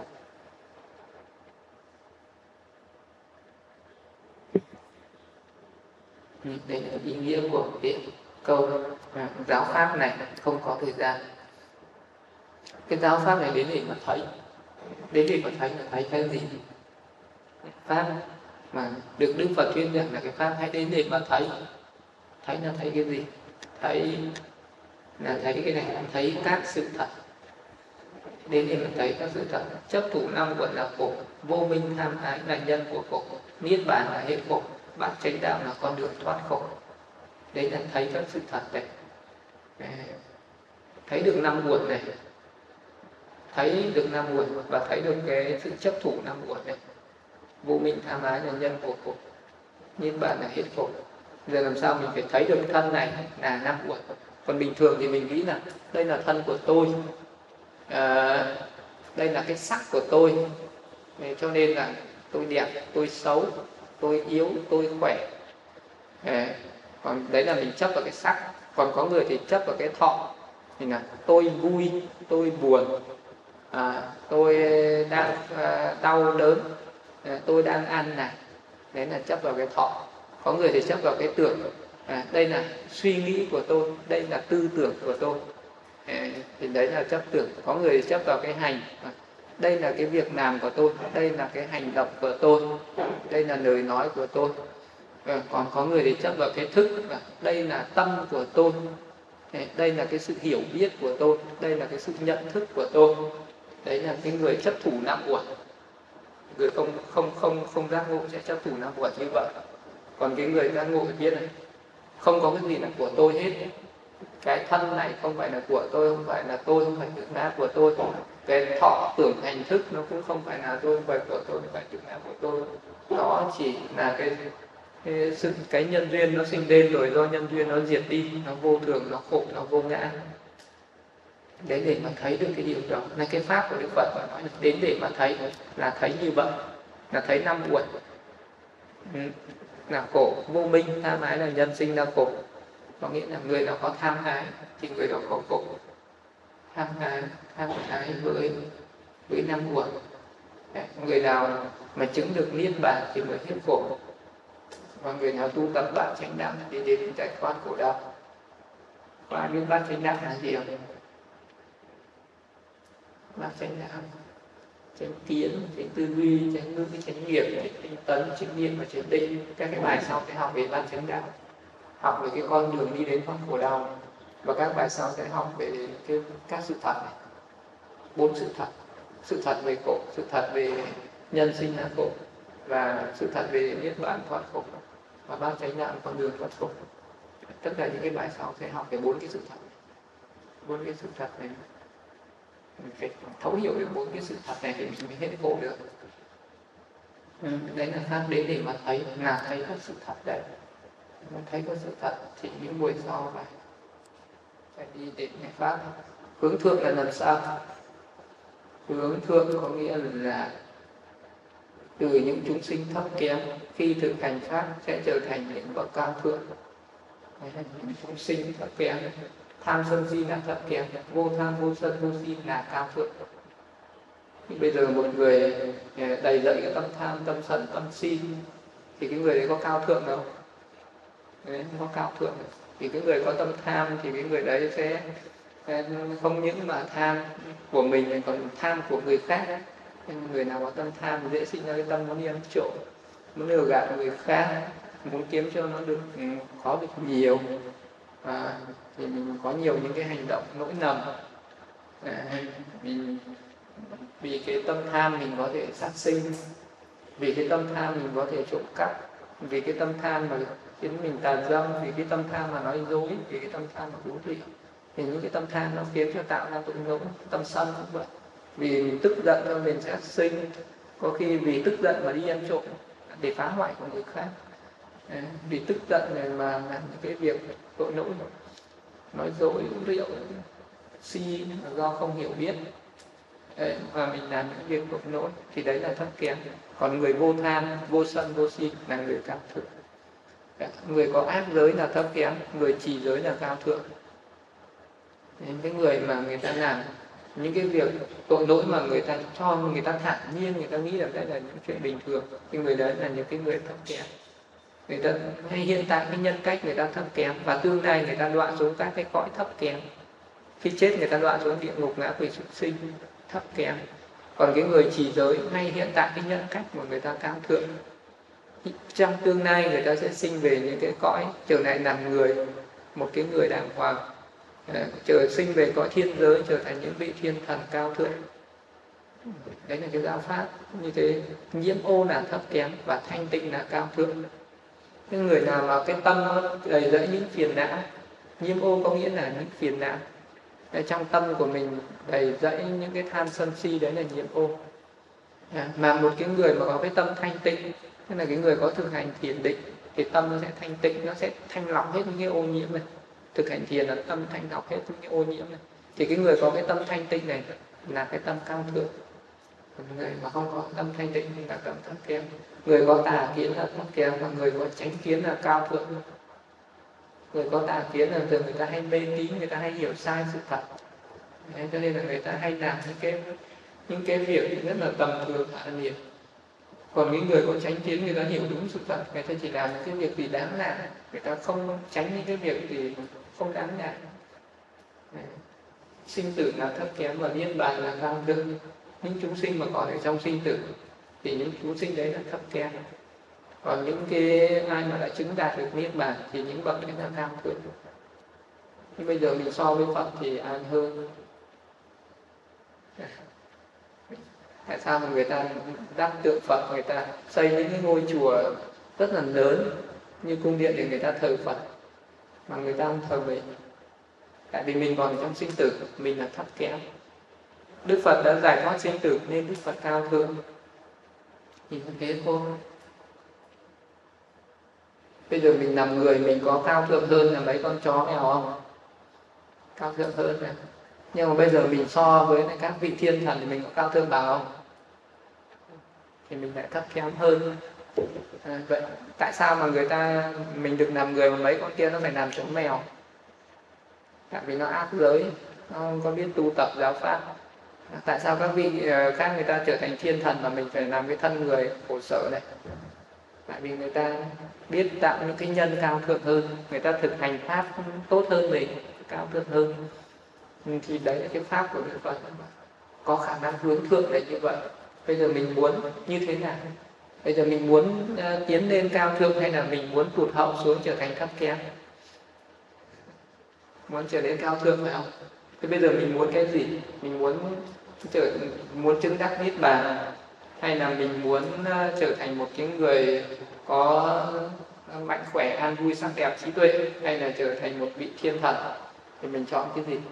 Đây là ý nghĩa của cái câu giáo pháp này không có thời gian. Cái giáo pháp này đến để mà thấy. Đến để mà thấy là thấy cái gì? Pháp mà được Đức Phật thuyết giảng là cái pháp hãy đến để mà thấy. Thấy là thấy cái gì? Thấy là thấy cái này, thấy các sự thật. Đến để mà thấy các sự thật. Chấp thủ năm quận là khổ, vô minh tham ái là nhân của khổ, niết bàn là hết khổ, bát chánh đạo là con đường thoát khổ. Đấy là thấy các sự thật này. Thấy được năm nguồn này, thấy được năm nguồn và thấy được cái sự chấp thủ năm nguồn này. Vô minh tham ái là nhân của khổ, niết bàn là hết khổ. Giờ làm sao mình phải thấy được thân này là năm nguồn. Còn bình thường thì mình nghĩ là đây là thân của tôi, đây là cái sắc của tôi, cho nên là tôi đẹp, tôi xấu, tôi yếu, tôi khỏe. Còn đấy là mình chấp vào cái sắc. Còn có người thì chấp vào cái thọ, thì là tôi vui, tôi buồn, tôi đang đau đớn, tôi đang ăn này. Đấy là chấp vào cái thọ. Có người thì chấp vào cái tưởng, đây là suy nghĩ của tôi, đây là tư tưởng của tôi, thì đấy là chấp tưởng. Có người thì chấp vào cái hành, đây là cái việc làm của tôi, đây là cái hành động của tôi, đây là lời nói của tôi. Còn có người thì chấp vào cái thức, đây là tâm của tôi, đây là cái sự hiểu biết của tôi, đây là cái sự nhận thức của tôi. Đấy là cái người chấp thủ năm uẩn. Người không giác ngộ sẽ chấp thủ năm uẩn như vậy. Còn cái người giác ngộ biết này, không có cái gì là của tôi hết. Cái thân này không phải là của tôi, không phải là tôi, không phải tự ngã của tôi. Cái thọ tưởng hành thức nó cũng không phải là tôi, không phải của tôi, không phải tự ngã của tôi. Nó chỉ là cái nhân duyên nó sinh lên rồi do nhân duyên nó diệt đi, nó vô thường, nó khổ, nó vô ngã. Đấy để mà thấy được cái điều đó là cái pháp của Đức Phật mà nói đến để mà thấy là thấy như vậy, là thấy năm uẩn là khổ. Vô minh tham ái là nhân sinh ra khổ. Có nghĩa là người nào có tham ái thì người đó có khổ. Tham ái với năm uẩn. Người nào mà chứng được niết bàn thì mới hết khổ. Và người nào tu tập bát chánh đạo thì đến giải thoát khổ đau. Có ai biết bát chánh đạo là gì không? Bát chánh đạo: chánh kiến, chánh tư duy, chánh ngữ, chánh nghiệp, chánh tấn, chánh niệm và chánh định. Các cái bài sau sẽ học về bát chánh đạo, học về cái con đường đi đến thoát khổ đau. Và các bài sau sẽ học về các sự thật này. 4 sự thật: sự thật về khổ, sự thật về nhân sinh là khổ, và sự thật về niết bàn thoát khổ, và bát chánh đạo con đường thoát khổ. Tất cả những cái bài sau sẽ học về 4 cái sự thật. 4 cái sự thật này mình phải thấu hiểu được 4 cái sự thật này thì mình mới hết khổ được. Đấy là pháp đến để mà thấy, là thấy các sự thật đấy. Mà thấy các sự thật thì những buổi sau phải đi đến cái pháp hướng thượng. Là làm sao? Hướng thượng có nghĩa là từ những chúng sinh thấp kém khi thực hành pháp sẽ trở thành những bậc cao thượng. Những chúng sinh thấp kém, tham sân si là thấp kém, vô tham vô sân vô si là cao thượng. Nhưng bây giờ một người đầy dẫy cái tâm tham, tâm sân, tâm si thì cái người đấy có cao thượng đâu? Đấy, không có cao thượng. Thì cái người có tâm tham thì cái người đấy sẽ Không những mà tham của mình còn tham của người khác. Nên người nào có tâm tham dễ sinh ra cái tâm muốn đi ăn trộm, muốn lừa gạt người khác, muốn kiếm cho nó được có được nhiều, thì mình có nhiều những cái hành động lỗi lầm. Mình vì cái tâm tham mình có thể sát sinh, vì cái tâm tham mình có thể trộm cắp, vì cái tâm tham mà khiến mình tà dâm, vì cái tâm tham mà nói dối, vì cái tâm tham mà đố kỵ. Thì những cái tâm tham nó khiến cho tạo ra tội lỗi. Tâm sân cũng vậy, vì mình tức giận cho mình sát sinh, có khi vì tức giận mà đi ăn trộm để phá hoại của người khác. Vì tức giận này mà làm những cái việc tội lỗi, nói dối, uống rượu, si do không hiểu biết. Và mình làm những việc tội lỗi thì đấy là thấp kém. Còn người vô tham, vô sân, vô si là người cao thượng. Người có ác giới là thấp kém, người trì giới là cao thượng. Những cái người mà người ta làm những cái việc tội lỗi mà người ta cho người ta thản nhiên, người ta nghĩ là đây là những chuyện bình thường, thì người đấy là những cái người thấp kém. Người ta hay hiện tại cái nhân cách người ta thấp kém, và tương lai người ta đọa xuống các cái cõi thấp kém. Khi chết người ta đọa xuống địa ngục, ngã quỷ súc sinh, thấp kém. Còn cái người trì giới ngay hiện tại cái nhân cách của người ta cao thượng. Trong tương lai người ta sẽ sinh về những cái cõi trở lại làm người, một cái người đàng hoàng, trở sinh về cõi thiên giới, trở thành những vị thiên thần cao thượng. Đấy là cái giáo pháp như thế. Nhiễm ô là thấp kém và thanh tịnh là cao thượng. Cái người nào mà cái tâm nó đầy rẫy những phiền não, nhiễm ô có nghĩa là những phiền não. Trong tâm của mình đầy rẫy những cái tham sân si, đấy là nhiễm ô. Mà một cái người mà có cái tâm thanh tịnh, tức là cái người có thực hành thiền định, thì tâm nó sẽ thanh tịnh, nó sẽ thanh lọc hết những cái ô nhiễm này. Thực hành thiền là tâm thanh lọc hết những cái ô nhiễm này. Thì cái người có cái tâm thanh tịnh này là cái tâm cao thượng. Còn người mà không có tâm thanh tịnh thì là tâm thấp kém. Người có tà kiến là thấp kém, và người có chánh kiến là cao thượng. Người có tà kiến là thường người ta hay mê tín, người ta hay hiểu sai sự thật. Đấy, cho nên là người ta hay làm những cái việc rất là tầm thường hạ liệt. Còn những người có chánh kiến, người ta hiểu đúng sự thật, người ta chỉ làm những cái việc gì đáng làm, người ta không tránh những cái việc gì không đáng làm. Sinh tử là thấp kém và niết bàn là cao thượng. Những chúng sinh mà còn ở trong sinh tử thì những chúng sinh đấy là thấp kém. Còn những cái ai mà đã chứng đạt được niết bàn thì những bậc đấy là cao thượng. Nhưng bây giờ mình so với Phật thì ai hơn? Tại sao mà người ta đắp tượng Phật, người ta xây những cái ngôi chùa rất là lớn như cung điện để người ta thờ Phật, mà người ta không thờ mình? Tại vì mình còn trong sinh tử, mình là thấp kém. Đức Phật đã giải thoát sinh tử nên Đức Phật cao thượng. Thì như thế thôi. Bây giờ mình làm người, mình có cao thượng hơn là mấy con chó mèo không? Cao thượng hơn này. Nhưng mà bây giờ mình so với các vị thiên thần thì mình có cao thượng bằng không? Thì mình lại thấp kém hơn. Vậy tại sao mà mình được làm người mà mấy con kia nó phải làm chó mèo? Tại vì nó ác giới, nó không có biết tu tập giáo pháp. Tại sao các vị khác người ta trở thành thiên thần mà mình phải làm cái thân người khổ sở này? Tại vì người ta biết tạo những cái nhân cao thượng hơn, người ta thực hành pháp tốt hơn mình, cao thượng hơn. Thì đấy là cái pháp của Đức Phật, có khả năng hướng thượng là như vậy. Bây giờ mình muốn như thế nào? Bây giờ mình muốn tiến lên cao thượng hay là mình muốn tụt hậu xuống trở thành thấp kém? Muốn trở nên cao thượng phải không? Thế bây giờ mình muốn cái gì? Mình muốn chứng đắc niết bàn, hay là mình muốn trở thành một cái người có mạnh khỏe, an vui, sắc đẹp, trí tuệ, hay là trở thành một vị thiên thần? Thì mình chọn cái gì?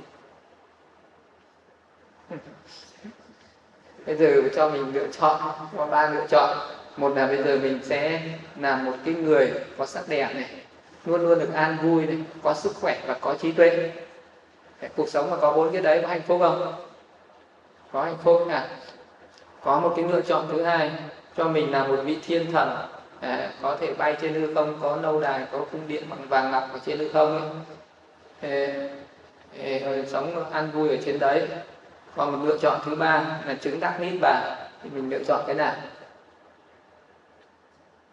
Bây giờ cho mình lựa chọn, có 3 lựa chọn. Một là bây giờ mình sẽ làm một cái người có sắc đẹp này, luôn luôn được an vui này, có sức khỏe và có trí tuệ. Cuộc sống mà có 4 cái đấy có hạnh phúc không? Có hạnh phúc à? Có một cái lựa chọn thứ hai, cho mình là một vị thiên thần, có thể bay trên hư không, có lâu đài, có cung điện bằng vàng ngọc ở trên hư không ấy. Sống an vui ở trên đấy. Còn một lựa chọn thứ ba là chứng đắc niết bàn, thì mình lựa chọn cái nào?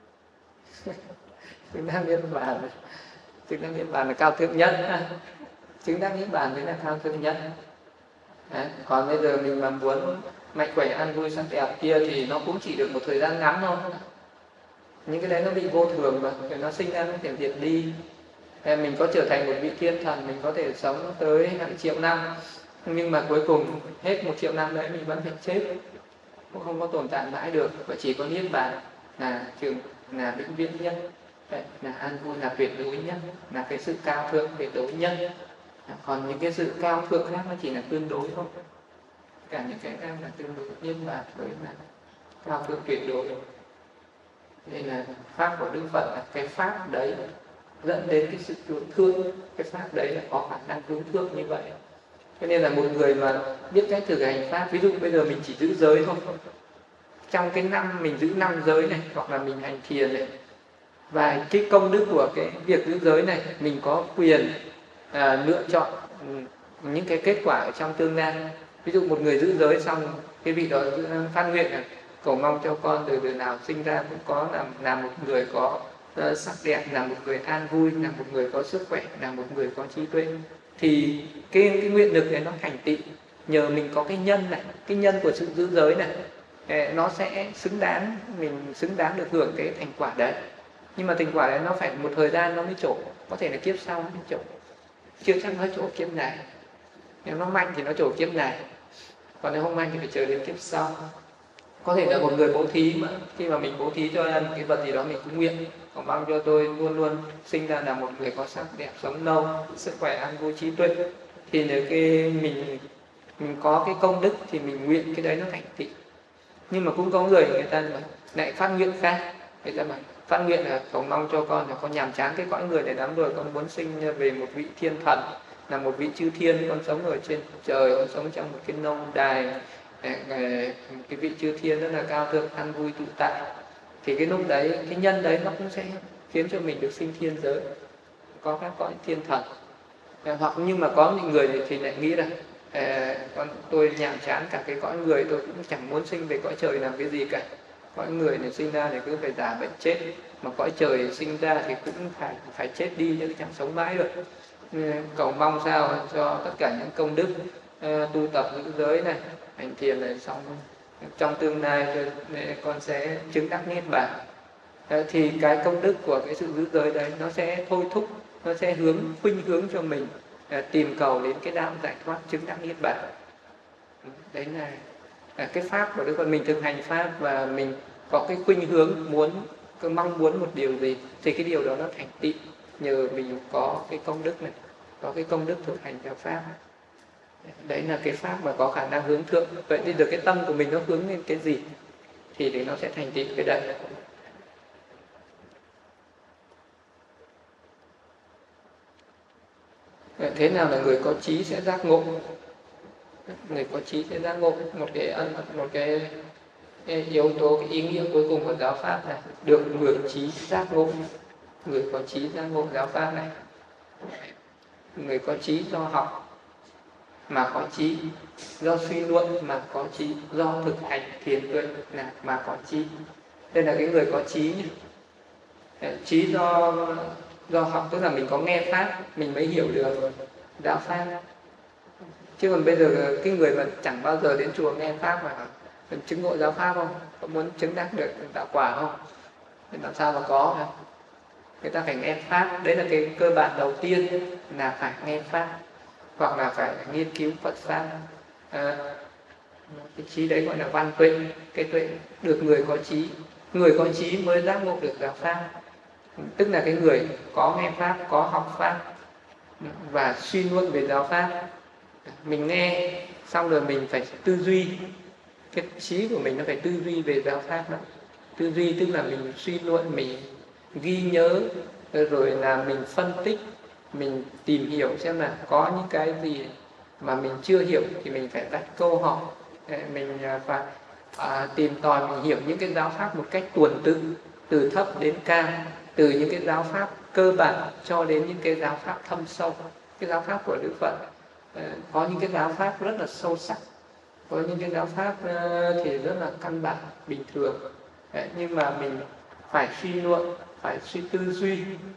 Chứng đắc niết bàn là cao thượng nhất. chứng đắc niết bàn mới là cao thượng nhất. Đấy. Còn bây giờ mình mà muốn mạnh khỏe an vui sắc đẹp kia thì nó cũng chỉ được một thời gian ngắn thôi. Những cái đấy nó bị vô thường mà, nó sinh ra nó thể diệt đi. Mình có trở thành một vị thiên thần, mình có thể sống tới hàng triệu năm, nhưng mà cuối cùng hết 1 triệu năm đấy mình vẫn phải chết, cũng không có tồn tại mãi được. Và chỉ có niết bàn là vĩnh viễn nhất, là an vui, là tuyệt đối nhất, là cái sự cao thượng tuyệt đối nhất. Còn những cái sự cao thượng khác nó chỉ là tương đối thôi. Cả những cái khác là tương đối, niết bàn với là cao thượng tuyệt đối. Đây là pháp của Đức Phật, là cái pháp đấy dẫn đến cái sự hướng thương. Cái pháp đấy là có khả năng hướng thương như vậy. Cho nên là một người mà biết cách thực hành pháp, ví dụ bây giờ mình chỉ giữ giới thôi, trong cái năm mình giữ 5 giới này, hoặc là mình hành thiền này, và cái công đức của cái việc giữ giới này, mình có quyền lựa chọn những cái kết quả ở trong tương lai. Ví dụ một người giữ giới xong, cái vị đó phát nguyện là cầu mong cho con từ đời nào sinh ra cũng có là một người có sắc đẹp, là một người an vui, là một người có sức khỏe, là một người có trí tuệ, thì cái nguyện lực này nó thành tựu nhờ mình có cái nhân này, cái nhân của sự giữ giới này, nó sẽ xứng đáng, mình xứng đáng được hưởng cái thành quả đấy. Nhưng mà thành quả đấy nó phải một thời gian nó mới trổ, có thể là kiếp sau nó mới trổ, chưa chắc nó trổ kiếp này. Nếu nó mạnh thì nó trổ kiếp này, còn nếu không mạnh thì phải chờ đến kiếp sau. Có thể là một người bố thí mà khi mà mình bố thí cho cái vật gì đó, mình cũng nguyện cầu mong cho tôi luôn luôn sinh ra là một người có sắc đẹp, sống lâu, sức khỏe, an vui, trí tuệ, thì nếu cái mình có cái công đức thì mình nguyện cái đấy nó thành tựu. Nhưng mà cũng có người ta lại phát nguyện khác, người ta bảo phát nguyện là cầu mong cho con là con nhàm chán cái cõi người này lắm rồi, con muốn sinh về một vị thiên thần, là một vị chư thiên, con sống ở trên trời, con sống trong một cái nông đài, cái vị chư thiên rất là cao thượng, an vui tự tại. Thì cái lúc đấy, cái nhân đấy nó cũng sẽ khiến cho mình được sinh thiên giới, có các cõi thiên thần. Hoặc nhưng mà có những người thì lại nghĩ là tôi nhàm chán cả cái cõi người, tôi cũng chẳng muốn sinh về cõi trời làm cái gì cả. Cõi người này sinh ra thì cứ phải già bệnh chết, mà cõi trời sinh ra thì cũng phải chết đi chứ chẳng sống mãi được. Cầu mong sao cho tất cả những công đức tu tập giữ giới này, hành thiền này, xong trong tương lai con sẽ chứng đắc niết bàn. Thì cái công đức của cái sự giữ giới đấy nó sẽ thôi thúc, nó sẽ khuynh hướng cho mình tìm cầu đến cái đạo giải thoát, chứng đắc niết bàn. Đấy là cái pháp của Đức Phật. Mình thực hành pháp và mình có cái khuynh hướng mong muốn một điều gì thì cái điều đó nó thành tựu nhờ mình có cái công đức này, có cái công đức thực hành theo pháp. Đấy là cái pháp mà có khả năng hướng thượng. Vậy thì được cái tâm của mình nó hướng lên cái gì thì nó sẽ thành tựu cái đấy. Thế nào là người có trí sẽ giác ngộ? Người có trí sẽ giác ngộ một cái yếu tố, cái ý nghĩa cuối cùng của giáo pháp này, được người trí giác ngộ. Người có trí giác ngộ giáo pháp này. Người có trí do học mà có trí, do suy luận mà có trí, do thực hành thiền tuệ là mà có trí. Đây là cái người có trí. Trí do học tức là mình có nghe pháp mình mới hiểu được đạo pháp. Chứ còn bây giờ cái người mà chẳng bao giờ đến chùa nghe pháp mà mình chứng ngộ giáo pháp không? Có muốn chứng đắc được đạo quả không? Thì làm sao mà có hả? Người ta phải nghe pháp. Đấy là cái cơ bản đầu tiên, là phải nghe pháp, hoặc là phải nghiên cứu Phật pháp. Cái trí đấy gọi là văn tuệ. Cái tuệ được người có trí. Người có trí mới giác ngộ được giáo pháp. Tức là cái người có nghe pháp, có học pháp và suy luận về giáo pháp. Mình nghe xong rồi mình phải tư duy. Cái trí của mình nó phải tư duy về giáo pháp đó. Tư duy tức là mình suy luận, mình ghi nhớ, rồi là mình phân tích, mình tìm hiểu xem là có những cái gì mà mình chưa hiểu thì mình phải đặt câu hỏi. Mình phải tìm tòi, mình hiểu những cái giáo pháp một cách tuần tự, từ thấp đến cao, từ những cái giáo pháp cơ bản cho đến những cái giáo pháp thâm sâu. Cái giáo pháp của Đức Phật có những cái giáo pháp rất là sâu sắc, có những cái giáo pháp thì rất là căn bản, bình thường. Nhưng mà mình phải suy luận, phải tư duy,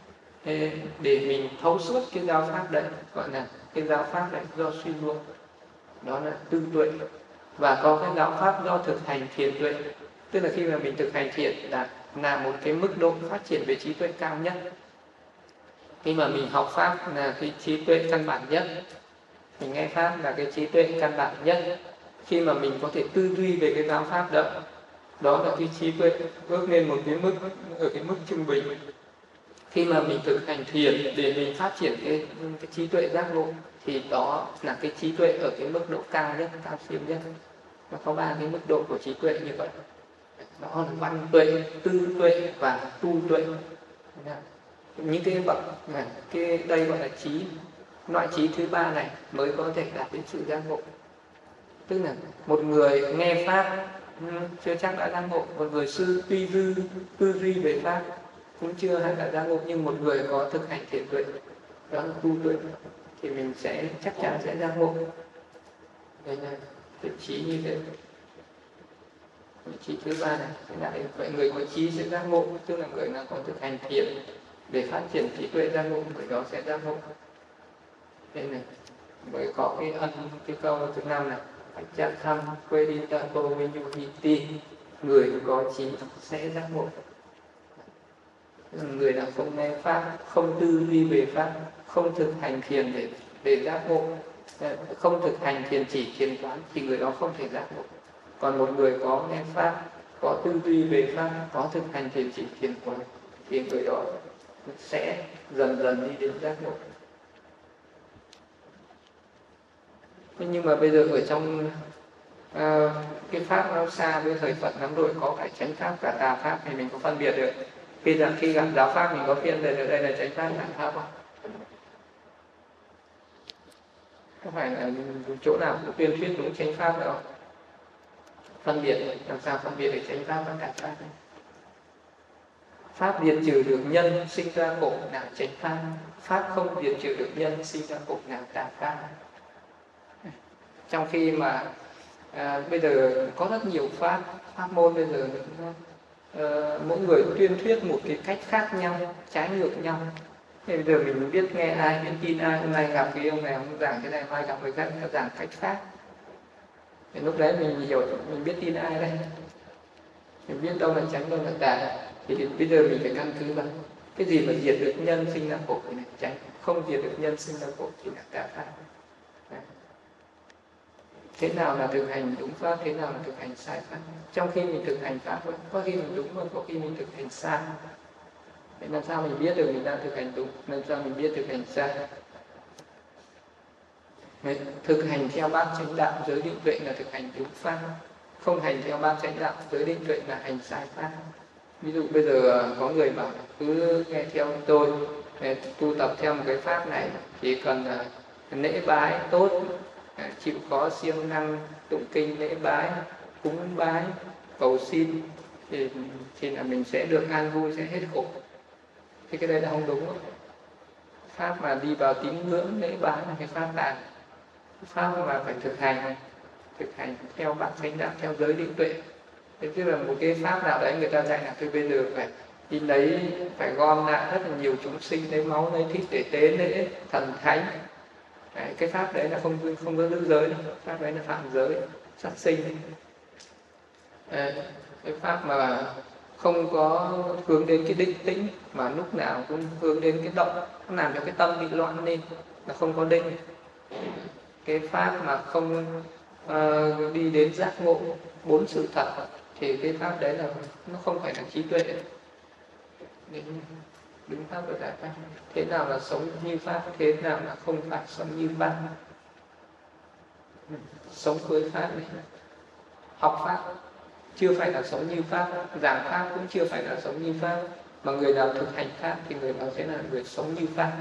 để mình thấu suốt cái giáo pháp đấy, gọi là cái giáo pháp đấy do suy luận, đó là tư tuệ. Và có cái giáo pháp do thực hành thiền tuệ, tức là khi mà mình thực hành thiền là một cái mức độ phát triển về trí tuệ cao nhất. Khi mà mình học pháp là cái trí tuệ căn bản nhất, mình nghe pháp là cái trí tuệ căn bản nhất. Khi mà mình có thể tư duy về cái giáo pháp đó, đó là cái trí tuệ bước lên một cái mức ở cái mức trung bình. Khi mà mình thực hành thiền để mình phát triển cái trí tuệ giác ngộ, thì đó là cái trí tuệ ở cái mức độ cao nhất, cao siêu nhất. Nó có 3 cái mức độ của trí tuệ như vậy. Đó là văn tuệ, tư tuệ và tu tuệ. Những cái bậc này, cái đây gọi là trí, loại trí thứ 3 này mới có thể đạt đến sự giác ngộ. Tức là một người nghe pháp chưa chắc đã giác ngộ, một người tư duy về pháp cũng chưa hay đã giác ngộ, nhưng một người có thực hành thiền tuệ, đó là tu tuệ, thì mình sẽ chắc chắn sẽ giác ngộ. Đây là vị trí như thế. Vị trí thứ 3 này, thế là vậy người có trí sẽ giác ngộ, tức là người nào có thực hành thiền để phát triển trí tuệ giác ngộ, người đó sẽ giác ngộ. Đây này, mới có cái câu thứ 5 này, chắc thăm quê đi ta cô vinyuhiti, người có trí sẽ giác ngộ. Người nào không nghe pháp, không tư duy về pháp, không thực hành thiền để giác ngộ, không thực hành thiền chỉ thiền quán, thì người đó không thể giác ngộ. Còn một người có nghe pháp, có tư duy về pháp, có thực hành thiền chỉ thiền quán, thì người đó sẽ dần dần đi đến giác ngộ. Nhưng mà bây giờ ở trong cái pháp nó xa với thời Phật lắm rồi, có phải chánh pháp cả tà pháp thì mình có phân biệt được. Khi gặp giáo pháp mình có phân biệt được đây là chánh pháp tà pháp không? Có phải là chỗ nào cũng tuyên thuyết đúng chánh pháp đâu? Phân biệt, làm sao phân biệt được chánh pháp và tà pháp? Pháp diệt trừ được nhân sinh ra khổ là chánh pháp, pháp không diệt trừ được nhân sinh ra khổ là tà pháp. Trong khi mà bây giờ có rất nhiều pháp môn, bây giờ mỗi người tuyên thuyết một cái cách khác nhau, trái ngược nhau. Thế bây giờ mình biết nghe ai, biết tin ai, hôm nay gặp cái ông này ông giảng cái này, mai gặp người khác giảng cách khác. Thì lúc đấy mình hiểu, mình biết tin ai đây, mình biết đâu là chánh, đâu là tà. Thì bây giờ mình phải căn cứ vào cái gì mà diệt được nhân sinh ra khổ thì là chánh, không diệt được nhân sinh ra khổ thì là tà pháp. Thế nào là thực hành đúng pháp, thế nào là thực hành sai pháp. Trong khi mình thực hành pháp, có khi mình đúng mà có khi mình thực hành sai. Thế làm sao mình biết được mình đang thực hành đúng, làm sao mình biết thực hành sai. Thực hành theo bát chánh đạo giới định tuệ là thực hành đúng pháp, không hành theo bát chánh đạo giới định tuệ là hành sai pháp. Ví dụ bây giờ có người bảo cứ nghe theo tôi, tu tập theo một cái pháp này chỉ cần lễ bái tốt, chịu khó siêng năng tụng kinh lễ bái, cúng bái, cầu xin thì là mình sẽ được an vui, sẽ hết khổ. Thì cái đấy là không đúng. Pháp mà đi vào tín ngưỡng lễ bái là cái pháp tà. Pháp mà phải thực hành theo bát chánh đạo, theo giới định tuệ. Thế tức là một cái pháp nào đấy người ta dạy là tôi bây giờ phải đi lấy, phải gom lại rất là nhiều chúng sinh, lấy máu lấy thịt để tế lễ thần thánh. Đấy, cái pháp đấy là không có giữ giới đâu, pháp đấy là phạm giới, sát sinh. Cái pháp mà không có hướng đến cái định tĩnh, mà lúc nào cũng hướng đến cái động, nó làm cho cái tâm bị loạn lên, là không có định. Cái pháp mà không đi đến giác ngộ 4 sự thật thì cái pháp đấy là nó không phải là trí tuệ. Đúng pháp và giải pháp. Thế nào là sống như pháp, thế nào là không phải sống như pháp. Sống với pháp đấy, học pháp chưa phải là sống như pháp, giảng pháp cũng chưa phải là sống như pháp, mà người nào thực hành pháp thì người đó sẽ là người sống như pháp.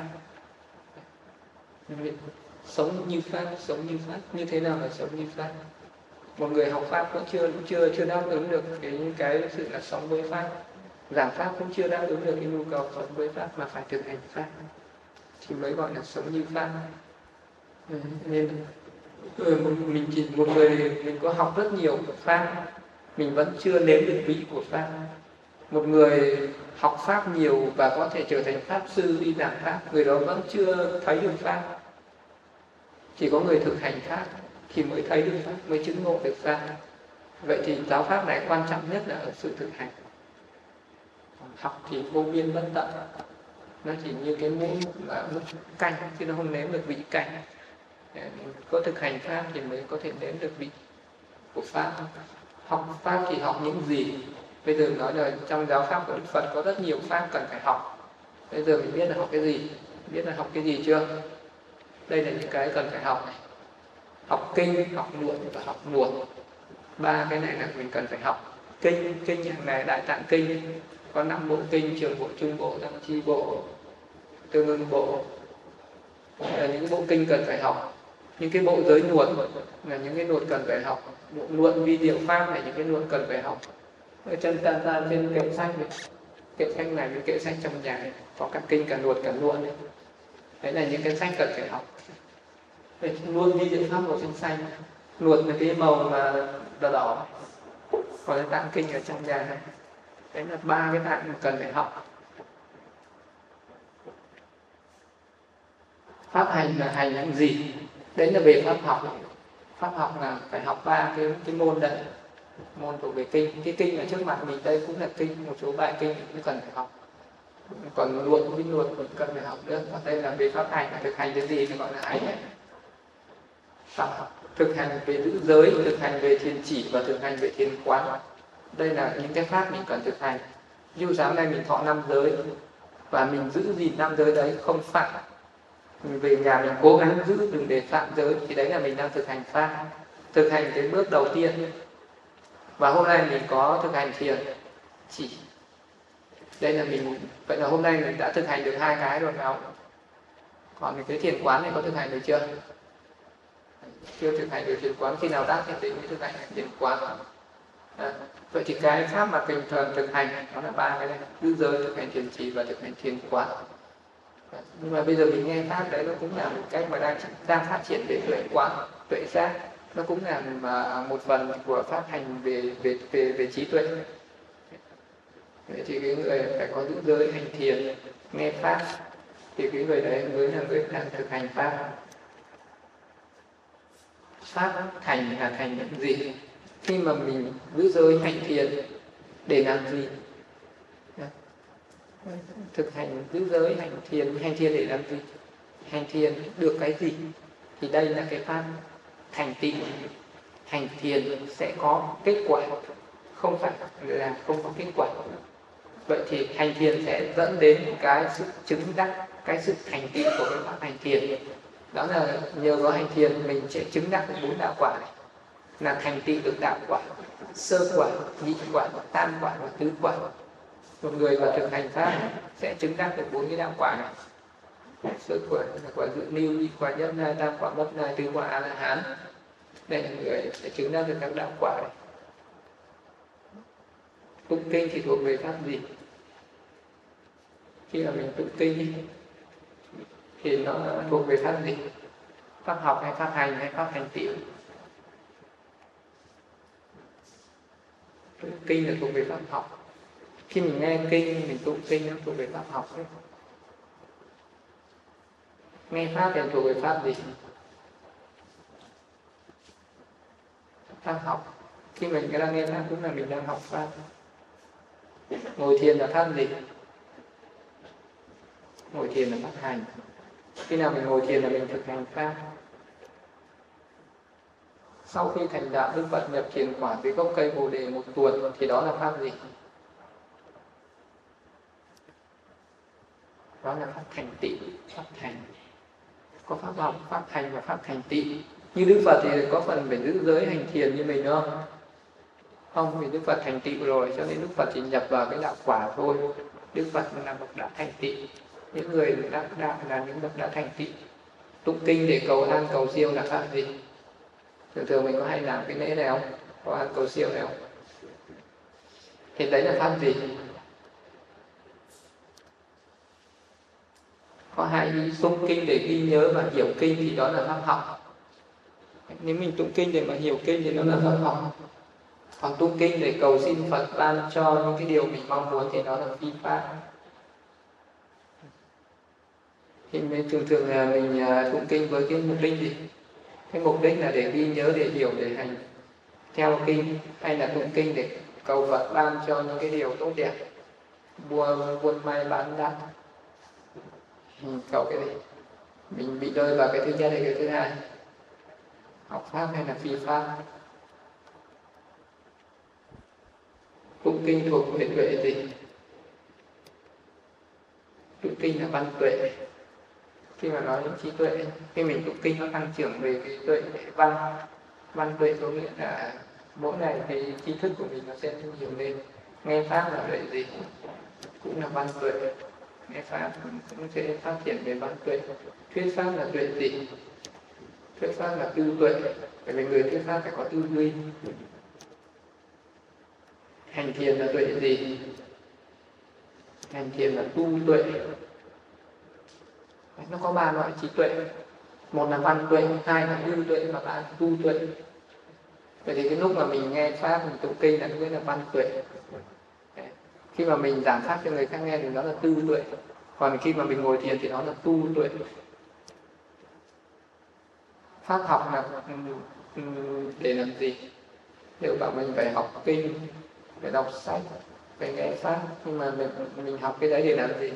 Sống như pháp, sống như pháp. Như thế nào là sống như pháp? Một người học pháp cũng chưa đáp ứng được cái sự là sống với pháp, giảng pháp cũng chưa đáp ứng được cái nhu cầu sống với pháp, mà phải thực hành pháp thì mới gọi là sống như pháp. Nên một người mình có học rất nhiều pháp, mình vẫn chưa nếm được vị của pháp, Một người học pháp nhiều và có thể trở thành pháp sư đi giảng pháp, người đó vẫn chưa thấy được pháp. Chỉ có người thực hành pháp thì mới thấy được pháp, mới chứng ngộ được pháp. Vậy thì giáo pháp này quan trọng nhất là ở sự thực hành. Học thì vô biên bất tận, nó chỉ như cái muỗng canh chứ nó không nếm được vị canh. Có thực hành pháp thì mới có thể nếm được vị của pháp. Học pháp thì học những gì? Bây giờ nói là trong giáo pháp của Đức Phật có rất nhiều pháp cần phải học. Bây giờ mình biết là học cái gì? Biết là học cái gì chưa? Đây là những cái cần phải học này. Học kinh, học luận và học nguồn. 3 cái này là mình cần phải học. Kinh hàng này Đại Tạng Kinh, có 5 bộ kinh: Trường bộ, Trung bộ, Tăng chi bộ, Tương ưng bộ. Là những bộ kinh cần phải học. Những cái bộ giới luật là những cái luật cần phải học. Bộ luận vi diệu pháp là những cái luật cần phải học. Ở trên trên kệ sách này, kệ sách này với kệ sách trong nhà này, có cả kinh cả luật cả luận này. Đấy là những cái sách cần phải học. Luôn vi diệu pháp màu xanh xanh, luật là cái màu mà đỏ đỏ, còn cái tạng kinh ở trong nhà này. Đấy là 3 cái tạng mà cần phải học. Pháp hành là hành những gì? Đấy là về pháp học. Pháp học là phải học 3 cái môn đấy. Môn thuộc về kinh. Cái kinh ở trước mặt mình đây cũng là kinh, một số bài kinh cũng cần phải học. Còn luận với luật cũng cần phải học nữa. Còn đây là về pháp hành, thực hành cái gì thì gọi là hành. Pháp học. Thực hành về giữ giới, thực hành về thiền chỉ và thực hành về thiền quán. Đây là những cái pháp mình cần thực hành. Ví dụ sáng nay mình thọ 5 giới và mình giữ gìn 5 giới đấy, không phạm. Mình về nhà mình cố gắng giữ đừng để phạm giới, thì đấy là mình đang thực hành pháp. Thực hành cái bước đầu tiên. Và hôm nay mình có thực hành thiền chỉ. Đây là mình, vậy là hôm nay mình đã thực hành được 2 cái rồi phải không? Còn cái thiền quán này có thực hành được chưa? Chưa thực hành được thiền quán, khi nào đã thì mới thực hành thiền quán. Vậy thì cái pháp mà bình thường thực hành nó là 3 cái này: giữ giới, thực hành thiền chỉ và thực hành thiền quán. Nhưng mà bây giờ mình nghe pháp đấy, nó cũng là một cách mà đang phát triển về tuệ quán, tuệ giác. Nó cũng là một phần của pháp hành về trí tuệ. Vậy thì cái người phải có giữ giới, hành thiền, nghe pháp, thì cái người đấy mới là người đang thực hành pháp. Pháp thành là thành những gì? Khi mà mình giữ giới, hành thiền để làm gì? Thực hành giữ giới, hành thiền để làm gì? Hành thiền được cái gì? Thì đây là cái pháp thành tựu. Hành thiền sẽ có kết quả, không phải là không có kết quả. Vậy thì hành thiền sẽ dẫn đến cái sự chứng đắc, cái sự thành tựu của cái pháp hành thiền. Đó là nhờ có hành thiền mình sẽ chứng đắc được 4 đạo quả này, là thành tựu được đạo quả: sơ quả, nhị quả, tam quả và tứ quả. Một người mà thực hành pháp sẽ chứng đắc được 4 cái đạo quả này. Sơ quả là quả dự lưu, nhị quả nhất lai, tam quả bất lai, tứ quả A La Hán. Đây là người sẽ chứng đắc được các đạo quả này. Tụng kinh thì thuộc về pháp gì? Khi mà mình tụng kinh thì nó thuộc về pháp gì? Pháp học hay pháp hành hay pháp hành tựu? Tụng kinh là thuộc về pháp học. Khi mình nghe kinh, mình tụng kinh nó thuộc về pháp học đấy. Nghe pháp thì thuộc về pháp gì? Pháp học. Khi mình đang nghe pháp cũng là mình đang học pháp. Ngồi thiền là pháp gì? Ngồi thiền là pháp hành. Khi nào mình ngồi thiền là mình thực hành pháp. Sau khi thành đạo, Đức Phật nhập thiền quả với gốc cây Bồ Đề 1 tuần thì đó là pháp gì? Đó là pháp thành tựu, pháp thành. Có pháp học, pháp hành và pháp thành tựu. Như Đức Phật thì có phần phải giữ giới hành thiền như mình không? Không, vì Đức Phật thành tựu rồi, cho nên Đức Phật chỉ nhập vào cái đạo quả thôi. Đức Phật là bậc đã thành tựu. Những người đã đạo là những bậc đã thành tựu. Tụng kinh để cầu an cầu siêu là pháp gì? Thường thường mình có hay làm cái lễ này không? Cầu an cầu siêu này không? Thì đấy là pháp gì? Có hay tụng kinh để ghi nhớ và hiểu kinh thì đó là pháp học. Nếu mình tụng kinh để mà hiểu kinh thì nó là pháp học. Còn tụng kinh để cầu xin Phật ban cho những cái điều mình mong muốn thì nó là phi pháp. Thì mình thường là mình tụng kinh với cái mục đích gì? Cái mục đích là để ghi nhớ, để hiểu, để hành theo kinh, hay là tụng kinh để cầu Phật ban cho những cái điều tốt đẹp, buôn may bán đắt. Cầu cái gì? Mình bị rơi vào cái thứ nhất hay cái thứ hai? Học pháp hay là phi pháp? Tụng kinh thuộc về tuệ gì? Tụng kinh là văn tuệ. Khi mà nói đến trí tuệ, khi mình tụng kinh nó tăng trưởng về cái tuệ văn tuệ có nghĩa là mỗi ngày cái tri thức của mình nó sẽ nhiều lên. Nghe pháp là tuệ gì? Cũng là văn tuệ. Nghe pháp cũng sẽ phát triển về văn tuệ. Thuyết pháp là tuệ gì? Thuyết pháp là tư tuệ. Bởi vì người thuyết pháp phải có tư duy. Hành thiền là tuệ gì? Hành thiền là tu tuệ. Nó có 3 loại trí tuệ. Một là văn tuệ, 2 là tư tuệ, và 3 là tu tuệ. Vậy thì cái lúc mà mình nghe pháp, mình tụng kinh là nghĩa là văn tuệ. Khi mà mình giảng pháp cho người khác nghe thì đó là tư tuệ. Còn khi mà mình ngồi thiền thì đó là tu tuệ. Pháp học là để làm gì? Nếu bảo mình phải học kinh, phải đọc sách, phải nghe pháp, nhưng mà mình học cái đấy để làm gì?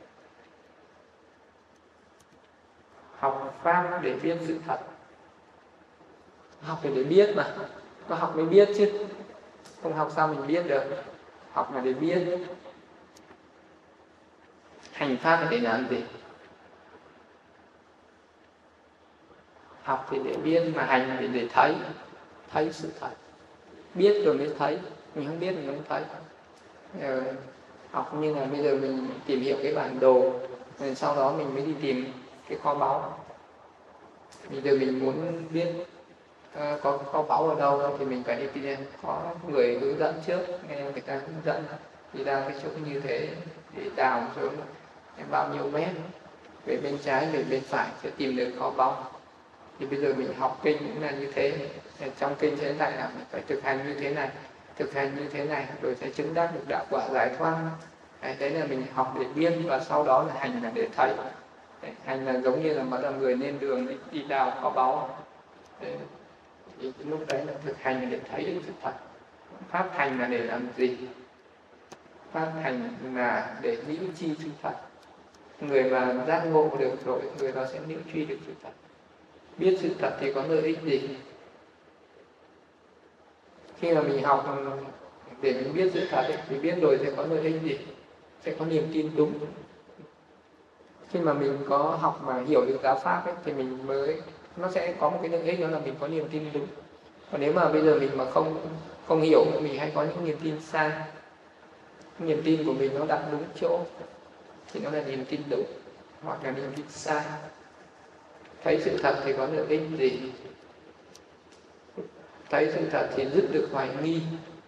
Học pháp để biết sự thật. Học để biết mà. Có học mới biết chứ. Không học sao mình biết được. Học là để biết. Hành pháp là để làm gì? Học thì để biết, mà hành thì để thấy. Thấy sự thật. Biết rồi mới thấy. Mình không biết mình không thấy. Học như là bây giờ mình tìm hiểu cái bản đồ, rồi sau đó mình mới đi tìm cái kho báu. Bây giờ mình muốn biết có kho báu ở đâu thì mình phải đi tìm, có người hướng dẫn trước, nghe người ta hướng dẫn đi ra cái chỗ như thế để đào xuống bao nhiêu mét, về bên trái về bên phải sẽ tìm được kho báu. Thì bây giờ mình học kinh cũng là như thế. Trong kinh sẽ dạy là mình phải thực hành như thế này, thực hành như thế này rồi sẽ chứng đắc được đạo quả giải thoát. Đấy là mình học để biết, và sau đó là hành là để thấy. Hành là giống như là mà là người lên đường đi đào kho báu. Thì lúc đấy là thực hành là để thấy được sự thật. Pháp hành là để làm gì? Pháp hành là để liễu tri sự thật. Người mà giác ngộ được rồi, người đó sẽ liễu tri được sự thật. Biết sự thật thì có lợi ích gì? Khi mà mình học để mình biết sự thật thì biết rồi sẽ có lợi ích gì? Sẽ có niềm tin đúng. Khi mà mình có học mà hiểu được giáo pháp thì mình mới, nó sẽ có một cái lợi ích, đó là mình có niềm tin đúng. Còn nếu mà bây giờ mình mà không hiểu, mình hay có những niềm tin sai, niềm tin của mình nó đặt đúng chỗ thì nó là niềm tin đúng, hoặc là niềm tin sai. Thấy sự thật thì có lợi ích gì? Thấy sự thật thì dứt được hoài nghi.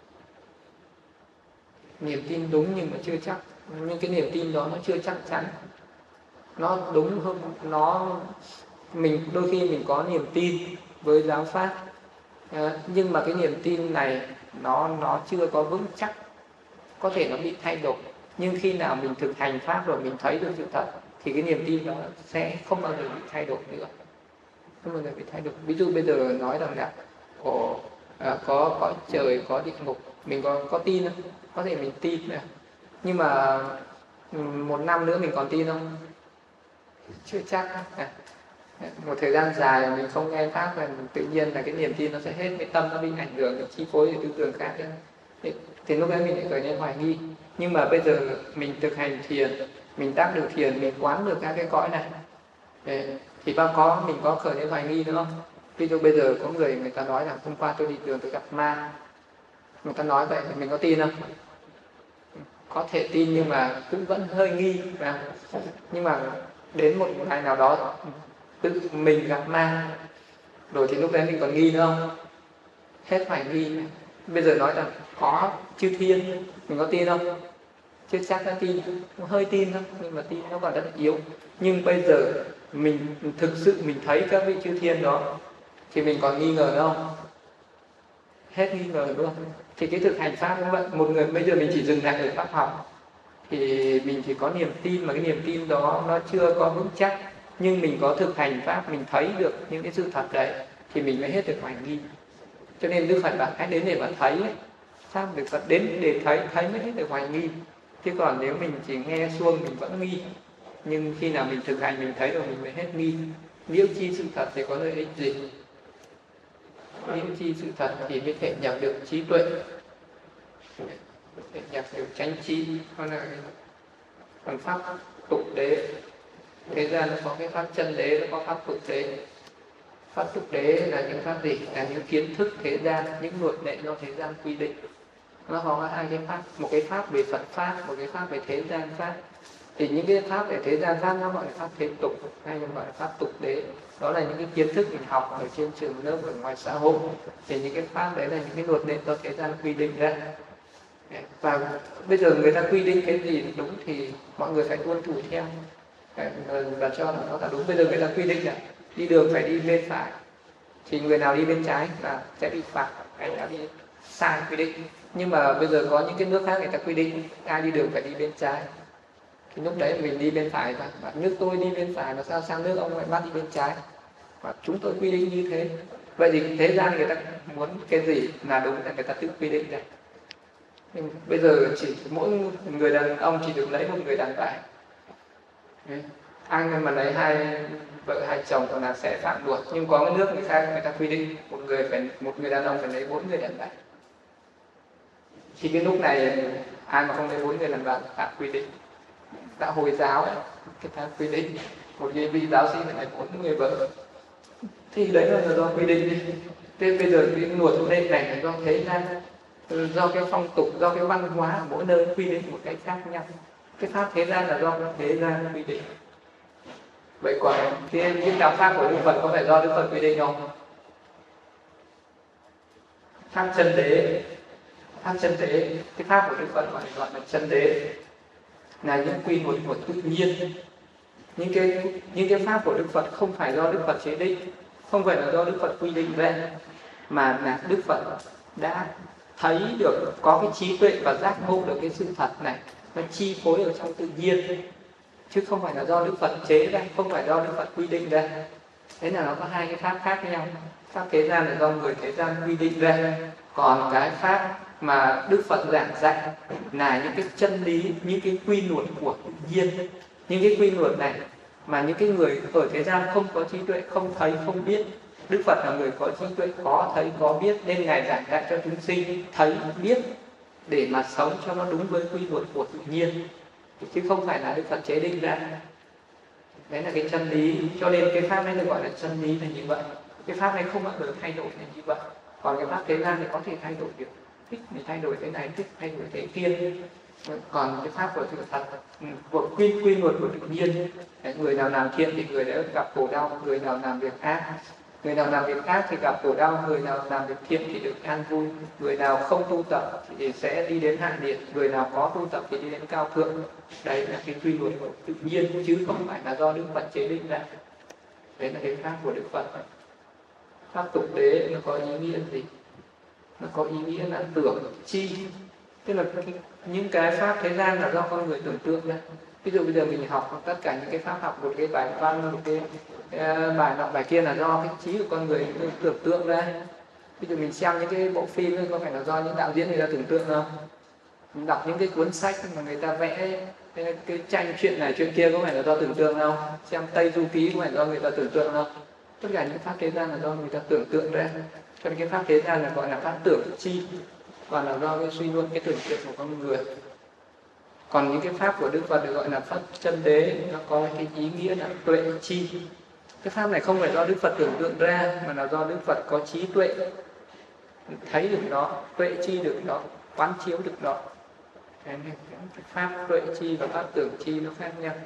Niềm tin đúng nhưng mà chưa chắc, nhưng cái niềm tin đó nó chưa chắc chắn. Nó đúng hơn, mình đôi khi mình có niềm tin với giáo pháp, nhưng mà cái niềm tin này nó chưa có vững chắc, có thể nó bị thay đổi. Nhưng khi nào mình thực hành pháp rồi mình thấy được sự thật thì cái niềm tin đó sẽ không bao giờ bị thay đổi nữa, không bao giờ bị thay đổi. Ví dụ bây giờ nói rằng là có trời, có địa ngục, mình có tin không? Có thể mình tin này, nhưng mà 1 năm nữa mình còn tin không? Chưa chắc. Một thời gian dài mình không nghe pháp là tự nhiên là cái niềm tin nó sẽ hết, cái tâm nó bị ảnh hưởng, chi phối tư tưởng khác ấy. Thì lúc đấy mình lại khởi lên hoài nghi. Nhưng mà bây giờ mình thực hành thiền, mình tác được thiền, mình quán được các cái cõi này, thì mình có khởi lên hoài nghi nữa không? Ví dụ bây giờ có người ta nói là hôm qua tôi đi đường tôi gặp ma, người ta nói vậy thì mình có tin không? Có thể tin nhưng mà cũng vẫn hơi nghi. Nhưng mà đến một ngày nào đó tự mình gặp ma rồi thì lúc đấy mình còn nghi nữa không? Hết hoài nghi. Bây giờ nói rằng có chư thiên, mình có tin không? Chưa chắc đã tin, hơi tin thôi, nhưng mà tin nó còn rất là yếu. Nhưng bây giờ mình thực sự mình thấy các vị chư thiên đó thì mình còn nghi ngờ nữa không? hết nghi ngờ luôn. Thì cái thực hành pháp cũng vậy, một người bây giờ mình chỉ dừng lại ở pháp học thì mình chỉ có niềm tin, mà cái niềm tin đó nó chưa có vững chắc, nhưng mình có thực hành pháp, mình thấy được những cái sự thật đấy thì mình mới hết được hoài nghi. Cho nên Đức Phật bảo hãy đến để mà thấy ấy. Sao Đức Phật đến để thấy mới hết được hoài nghi. Chứ còn nếu mình chỉ nghe suông mình vẫn nghi, nhưng khi nào mình thực hành mình thấy rồi mình mới hết nghi. Liễu chi sự thật thì có lợi ích gì? Liễu chi sự thật thì mới thể nhập được trí tuệ, thể nhập được chánh trí. Còn pháp tục đế, thế gian nó có cái pháp chân đế, nó có pháp tục đế. Pháp tục đế là những pháp gì? Là những kiến thức thế gian, những luật lệ do thế gian quy định. Nó có hai cái pháp, một cái pháp về Phật pháp, một cái pháp về thế gian pháp. Thì những cái pháp về thế gian pháp nó gọi là pháp thế tục, hay gọi là pháp tục đế. Đó là những cái kiến thức mình học ở trên trường lớp, ở ngoài xã hội. Thì những cái pháp đấy là những cái luật lệ do thế gian quy định ra. Và bây giờ người ta quy định cái gì đúng thì mọi người phải tuân thủ theo. Và cho là nó là đúng. Bây giờ người ta quy định là đi đường phải đi bên phải, thì người nào đi bên trái là sẽ bị phạt, hay đã đi sai quy định. Nhưng mà bây giờ có những cái nước khác người ta quy định ai đi đường phải đi bên trái, thì lúc đấy mình đi bên phải, và nước tôi đi bên phải mà sao sang nước ông lại bắt đi bên trái, và chúng tôi quy định như thế. Vậy thì thế gian người ta muốn cái gì là đúng là người ta tự quy định ra. Nhưng bây giờ chỉ mỗi người đàn ông chỉ được lấy một người đàn bà, ai mà lấy hai vợ hai chồng còn là sẽ phạm luật. Nhưng có cái nước người khác người ta quy định một người đàn ông phải lấy 4 người đàn bà. Thì cái lúc này ai mà không lấy 4 người đàn bà phạm quy định. Đã Hồi giáo ấy, người ta quy định một cái vị giáo sĩ phải lấy 4 người vợ. Thì đấy là do quy định đi. Thế bây giờ cái luật lệ này là do thế gian, do cái phong tục, do cái văn hóa ở mỗi nơi quy định một cách khác nhau. Cái pháp thế gian là do thế gian quy định. Vậy còn cái đạo pháp của Đức Phật có phải do Đức Phật quy định không? Pháp chân đế, pháp chân đế, cái pháp của Đức Phật gọi là chân đế, là những quy luật của tự nhiên. Những cái pháp của Đức Phật không phải do Đức Phật chế định, không phải là do Đức Phật quy định ra, mà là Đức Phật đã thấy được, có cái trí tuệ và giác ngộ được cái sự thật này, nó chi phối ở trong tự nhiên, chứ không phải là do Đức Phật chế ra, không phải do Đức Phật quy định ra. Thế là nó có hai cái pháp khác nhau. Pháp thế gian là do người thế gian quy định ra, còn cái pháp mà Đức Phật giảng dạy là những cái chân lý, những cái quy luật của tự nhiên. Những cái quy luật này mà những cái người ở thế gian không có trí tuệ, không thấy, không biết. Đức Phật là người có trí tuệ, có thấy, có biết, nên Ngài giảng dạy cho chúng sinh thấy, biết để mà sống cho nó đúng với quy luật của tự nhiên, chứ không phải là Đức Phật chế định ra. Đấy là cái chân lý, cho nên cái pháp này được gọi là chân lý là như vậy. Cái pháp này không bao giờ thay đổi là như vậy. Còn cái pháp thế gian thì có thể thay đổi được, thích thì thay đổi thế này, thích thay đổi thế kia. Còn cái pháp của sự thật, của quy luật của tự nhiên, người nào làm thiện thì người đã gặp khổ đau, người nào làm việc ác, người nào làm việc ác thì gặp khổ đau, người nào làm việc thiện thì được an vui, người nào không tu tập thì sẽ đi đến hạ liệt, người nào có tu tập thì đi đến cao thượng. Đấy là cái quy luật của tự nhiên, chứ không phải là do Đức Phật chế định ra. Đấy là cái pháp của Đức Phật. Pháp tục đế nó có ý nghĩa gì? Nó có ý nghĩa là tưởng chi, tức là những cái pháp thế gian là do con người tưởng tượng ra. Ví dụ bây giờ mình học tất cả những cái pháp học, một cái bài văn, một cái bài nọ bài kia là do cái trí của con người tưởng tượng ra. Ví dụ mình xem những cái bộ phim ấy, có phải là do những đạo diễn người ta tưởng tượng không? Mình đọc những cái cuốn sách mà người ta vẽ cái tranh chuyện này chuyện kia có phải là do tưởng tượng không? Xem Tây Du Ký có phải do người ta tưởng tượng không? Tất cả những pháp thế gian là do người ta tưởng tượng ra. Cho nên cái pháp thế gian là gọi là pháp tưởng chi, còn là do cái suy luận, cái tưởng tượng của con người. Còn những cái pháp của Đức Phật được gọi là pháp chân đế, nó có cái ý nghĩa là tuệ chi. Cái pháp này không phải do Đức Phật tưởng tượng ra, mà là do Đức Phật có trí tuệ, thấy được nó, tuệ chi được nó, quán chiếu được nó. Cái pháp tuệ chi và pháp tưởng chi nó khác nhau.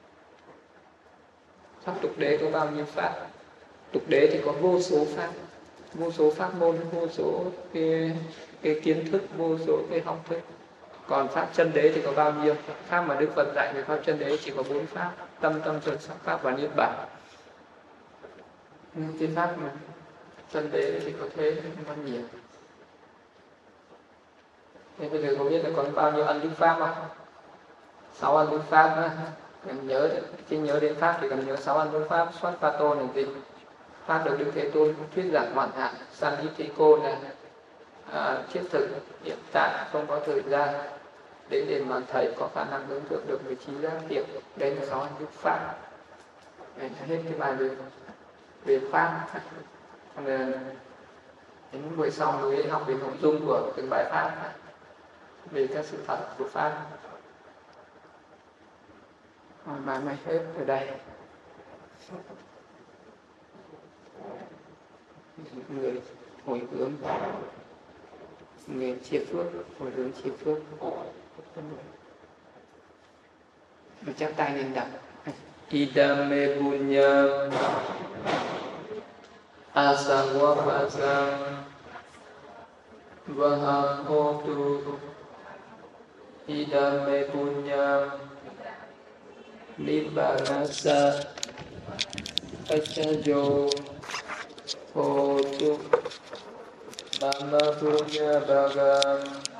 Pháp tục đế có bao nhiêu pháp? Tục đế thì có vô số pháp môn, vô số cái kiến thức, vô số cái học thức. Còn pháp chân đế thì có bao nhiêu? Pháp mà Đức Phật dạy về pháp chân đế chỉ có 4 pháp: tâm, chuẩn, sắc pháp và niết bàn. Cái pháp mà chân đế thì có thế, nó nhiều. Thế bây giờ có biết là có bao nhiêu ân đức pháp không? 6 ân đức pháp á. Cần nhớ, khi nhớ đến pháp thì cần nhớ 6 ân đức pháp. Xuất Phát Tôn là gì? Pháp được Đức Thế Tôn thuyết giảng hoàn hảo. Sanitiko là thiết thực, hiện tại, không có thời gian. Đến đền mà thầy có khả năng hướng thượng được 19 giác tiệm. Đây là 6 ân đức pháp. Hết cái bài về pháp. Đến buổi sau mới học về nội dung của từng bài pháp, về các sự thật của pháp. Bài này hết ở đây. Người hồi hướng, người chia phước, hồi hướng chia phước. Mình chắp tay lên đọc. Idame punyam asangwapasam vaham hotu. Idame punyam nibbanasa accajo hotu mama punya bagam